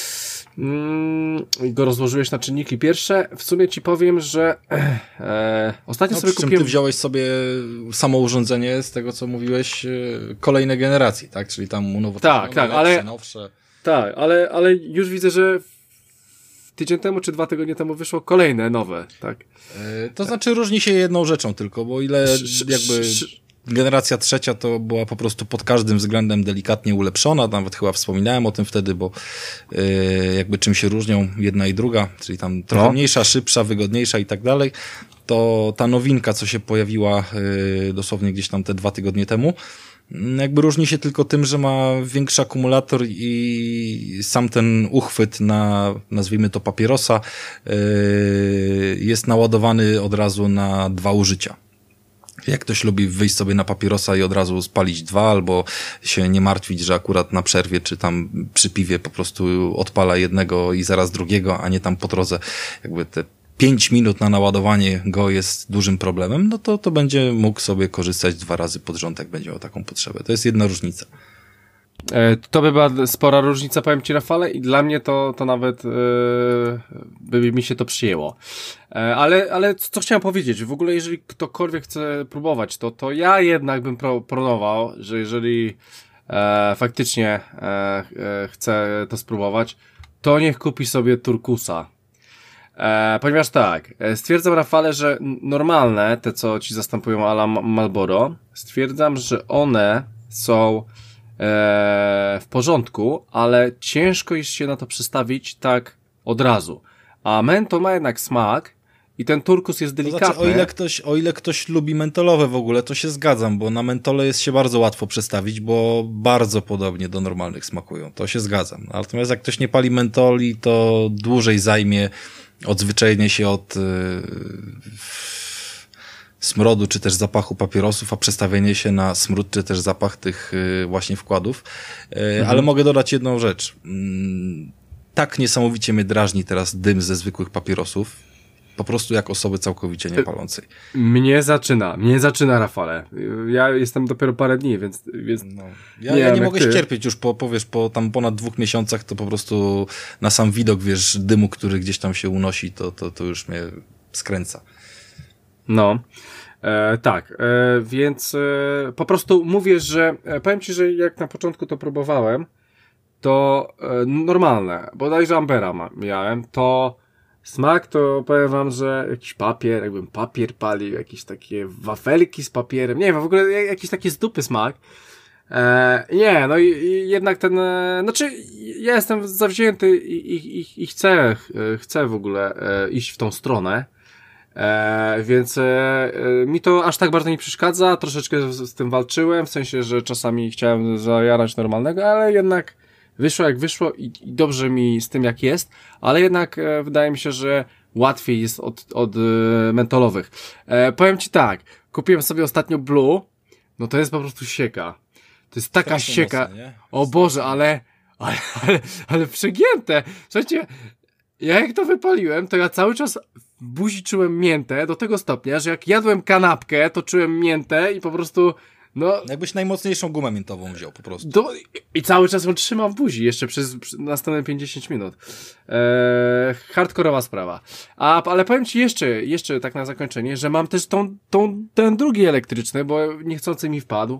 Go rozłożyłeś na czynniki pierwsze. W sumie ci powiem, że ostatnio sobie kupiłem... Ty wziąłeś sobie samo urządzenie z tego, co mówiłeś, kolejnej generacji, tak? Czyli tam unowocześnione, nowsze. Tak, ale już widzę, że tydzień temu czy 2 tygodnie temu wyszło kolejne, nowe, tak? To znaczy różni się jedną rzeczą tylko, bo ile jakby... Generacja trzecia to była po prostu pod każdym względem delikatnie ulepszona, nawet chyba wspominałem o tym wtedy, bo jakby czym się różnią jedna i druga, czyli tam trochę mniejsza, szybsza, wygodniejsza i tak dalej, to ta nowinka, co się pojawiła dosłownie gdzieś tam te 2 tygodnie temu, jakby różni się tylko tym, że ma większy akumulator i sam ten uchwyt na, nazwijmy to papierosa, jest naładowany od razu na 2 użycia. Jak ktoś lubi wyjść sobie na papierosa i od razu spalić 2, albo się nie martwić, że akurat na przerwie czy tam przy piwie po prostu odpala jednego i zaraz drugiego, a nie tam po drodze jakby te 5 minut na naładowanie go jest dużym problemem, no to będzie mógł sobie korzystać 2 razy pod rząd, jak będzie miał taką potrzebę. To jest jedna różnica. To by była spora różnica, powiem ci, Rafale, i dla mnie to nawet by mi się to przyjęło. Ale co chciałem powiedzieć, w ogóle jeżeli ktokolwiek chce próbować, to ja jednak bym proponował, że jeżeli faktycznie chce to spróbować, to niech kupi sobie Turkusa. Ponieważ tak, stwierdzam, Rafale, że normalne, te co ci zastępują a la Marlboro, stwierdzam, że one są w porządku, ale ciężko jest się na to przestawić tak od razu. A mentol ma jednak smak i ten turkus jest delikatny. To znaczy, o ile ktoś lubi mentolowe w ogóle, to się zgadzam, bo na mentole jest się bardzo łatwo przestawić, bo bardzo podobnie do normalnych smakują. To się zgadzam. Natomiast jak ktoś nie pali mentoli, to dłużej zajmie odzwyczajenie się od smrodu, czy też zapachu papierosów, a przestawienie się na smród, czy też zapach tych właśnie wkładów. Ale mogę dodać jedną rzecz. Tak niesamowicie mnie drażni teraz dym ze zwykłych papierosów. Po prostu jak osoby całkowicie niepalącej. Mnie zaczyna, Rafale. Ja jestem dopiero parę dni, więc no. Ja nie mogę ścierpieć już po tam ponad 2 miesiącach, to po prostu na sam widok, wiesz, dymu, który gdzieś tam się unosi, to już mnie skręca. No, tak, więc po prostu mówię, że powiem ci, że jak na początku to próbowałem, to normalne, bodajże Ambera miałem, to smak to powiem wam, że jakiś papier, jakbym papier palił, jakieś takie wafelki z papierem, nie wiem, w ogóle jakiś taki z dupy smak. Nie, no i jednak ten, znaczy ja jestem zawzięty i chcę w ogóle iść w tą stronę. Więc mi to aż tak bardzo nie przeszkadza, troszeczkę z tym walczyłem, w sensie, że czasami chciałem zajarać normalnego, ale jednak wyszło jak wyszło i dobrze mi z tym jak jest, ale jednak wydaje mi się, że łatwiej jest od mentolowych. Powiem ci tak, kupiłem sobie ostatnio Blue, no to jest po prostu sieka. To jest taka strasznie sieka, mocne, o Boże, ale przegięte. Słuchajcie, ja jak to wypaliłem, to ja cały czas w buzi czułem miętę do tego stopnia, że jak jadłem kanapkę, to czułem miętę i po prostu, no... Jakbyś najmocniejszą gumę miętową wziął po prostu. I cały czas ją trzymam w buzi, jeszcze przez następne 50 minut. Hardkorowa sprawa. Ale powiem ci jeszcze tak na zakończenie, że mam też ten drugi elektryczny, bo niechcący mi wpadł.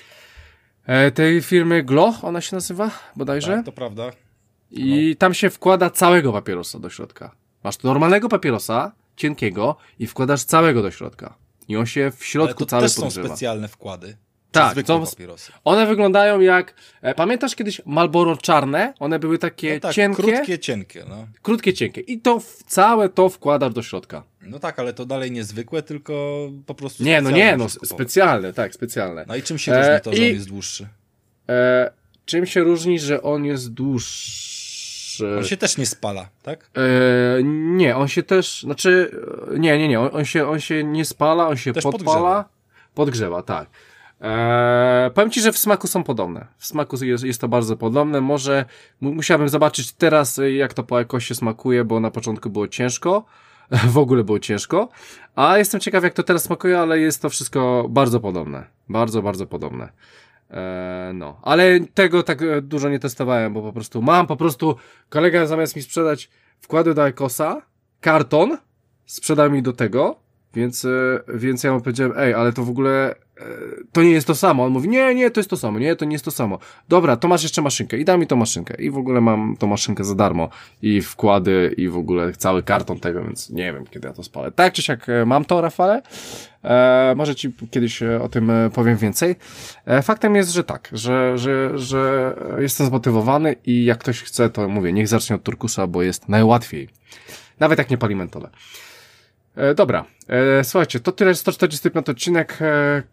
Tej firmy Gloch, ona się nazywa bodajże? Tak, to prawda. I tam się wkłada całego papierosa do środka. Masz normalnego papierosa, cienkiego i wkładasz całego do środka. I on się w środku cały podgrzewa. Ale to też są specjalne wkłady. Tak, zwykłe papierosy. One wyglądają jak... pamiętasz kiedyś Marlboro czarne? One były takie no tak, cienkie. Krótkie, cienkie. No. Krótkie, cienkie. I to całe to wkładasz do środka. No tak, ale to dalej nie zwykłe, tylko po prostu specjalne, tak, specjalne. No i czym się różni to, że on jest dłuższy? Czym się różni, że on jest dłuższy? On się też nie spala, tak? Nie, on się też, znaczy, nie, on się nie spala, on się też podgrzewa, tak. Powiem ci, że w smaku są podobne. W smaku jest to bardzo podobne. Może musiałbym zobaczyć teraz, jak to po jakości smakuje, bo na początku było ciężko. W ogóle było ciężko. A jestem ciekaw, jak to teraz smakuje, ale jest to wszystko bardzo podobne. Bardzo, bardzo podobne. No, ale tego tak dużo nie testowałem, bo po prostu kolega zamiast mi sprzedać wkłady do Icosa, karton, sprzedał mi do tego, więc ja mu powiedziałem, ale to w ogóle to nie jest to samo. On mówi, nie, to jest to samo, nie, to nie jest to samo. Dobra, to masz jeszcze maszynkę i daj mi tą maszynkę. I w ogóle mam tą maszynkę za darmo i wkłady i w ogóle cały karton tego, więc nie wiem, kiedy ja to spalę. Tak czy siak mam to, Rafale. Może ci kiedyś o tym powiem więcej. Faktem jest, że tak, że jestem zmotywowany i jak ktoś chce, to mówię, niech zacznie od turkusa, bo jest najłatwiej. Nawet jak nie pali mentole. Dobra, słuchajcie, to tyle, 145 odcinek,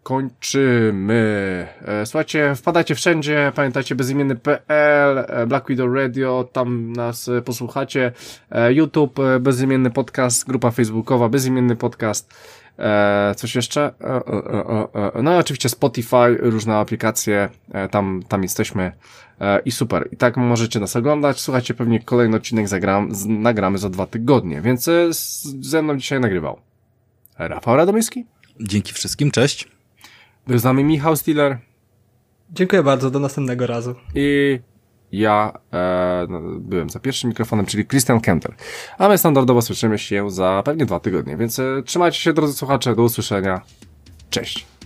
kończymy. Słuchajcie, wpadajcie wszędzie, pamiętajcie bezimienny.pl, Black Widow Radio, tam nas posłuchacie, YouTube, bezimienny podcast, grupa facebookowa, bezimienny podcast, coś jeszcze? No i oczywiście Spotify, różne aplikacje, tam jesteśmy i super. I tak możecie nas oglądać. Słuchajcie, pewnie kolejny odcinek nagramy za 2 tygodnie, więc ze mną dzisiaj nagrywał Rafał Radomyski. Dzięki wszystkim, cześć. Był z nami Michał Stiller. Dziękuję bardzo, do następnego razu. I ja byłem za pierwszym mikrofonem, czyli Christian Kenter. A my standardowo słyszymy się za pewnie 2 tygodnie, więc trzymajcie się, drodzy słuchacze, do usłyszenia. Cześć.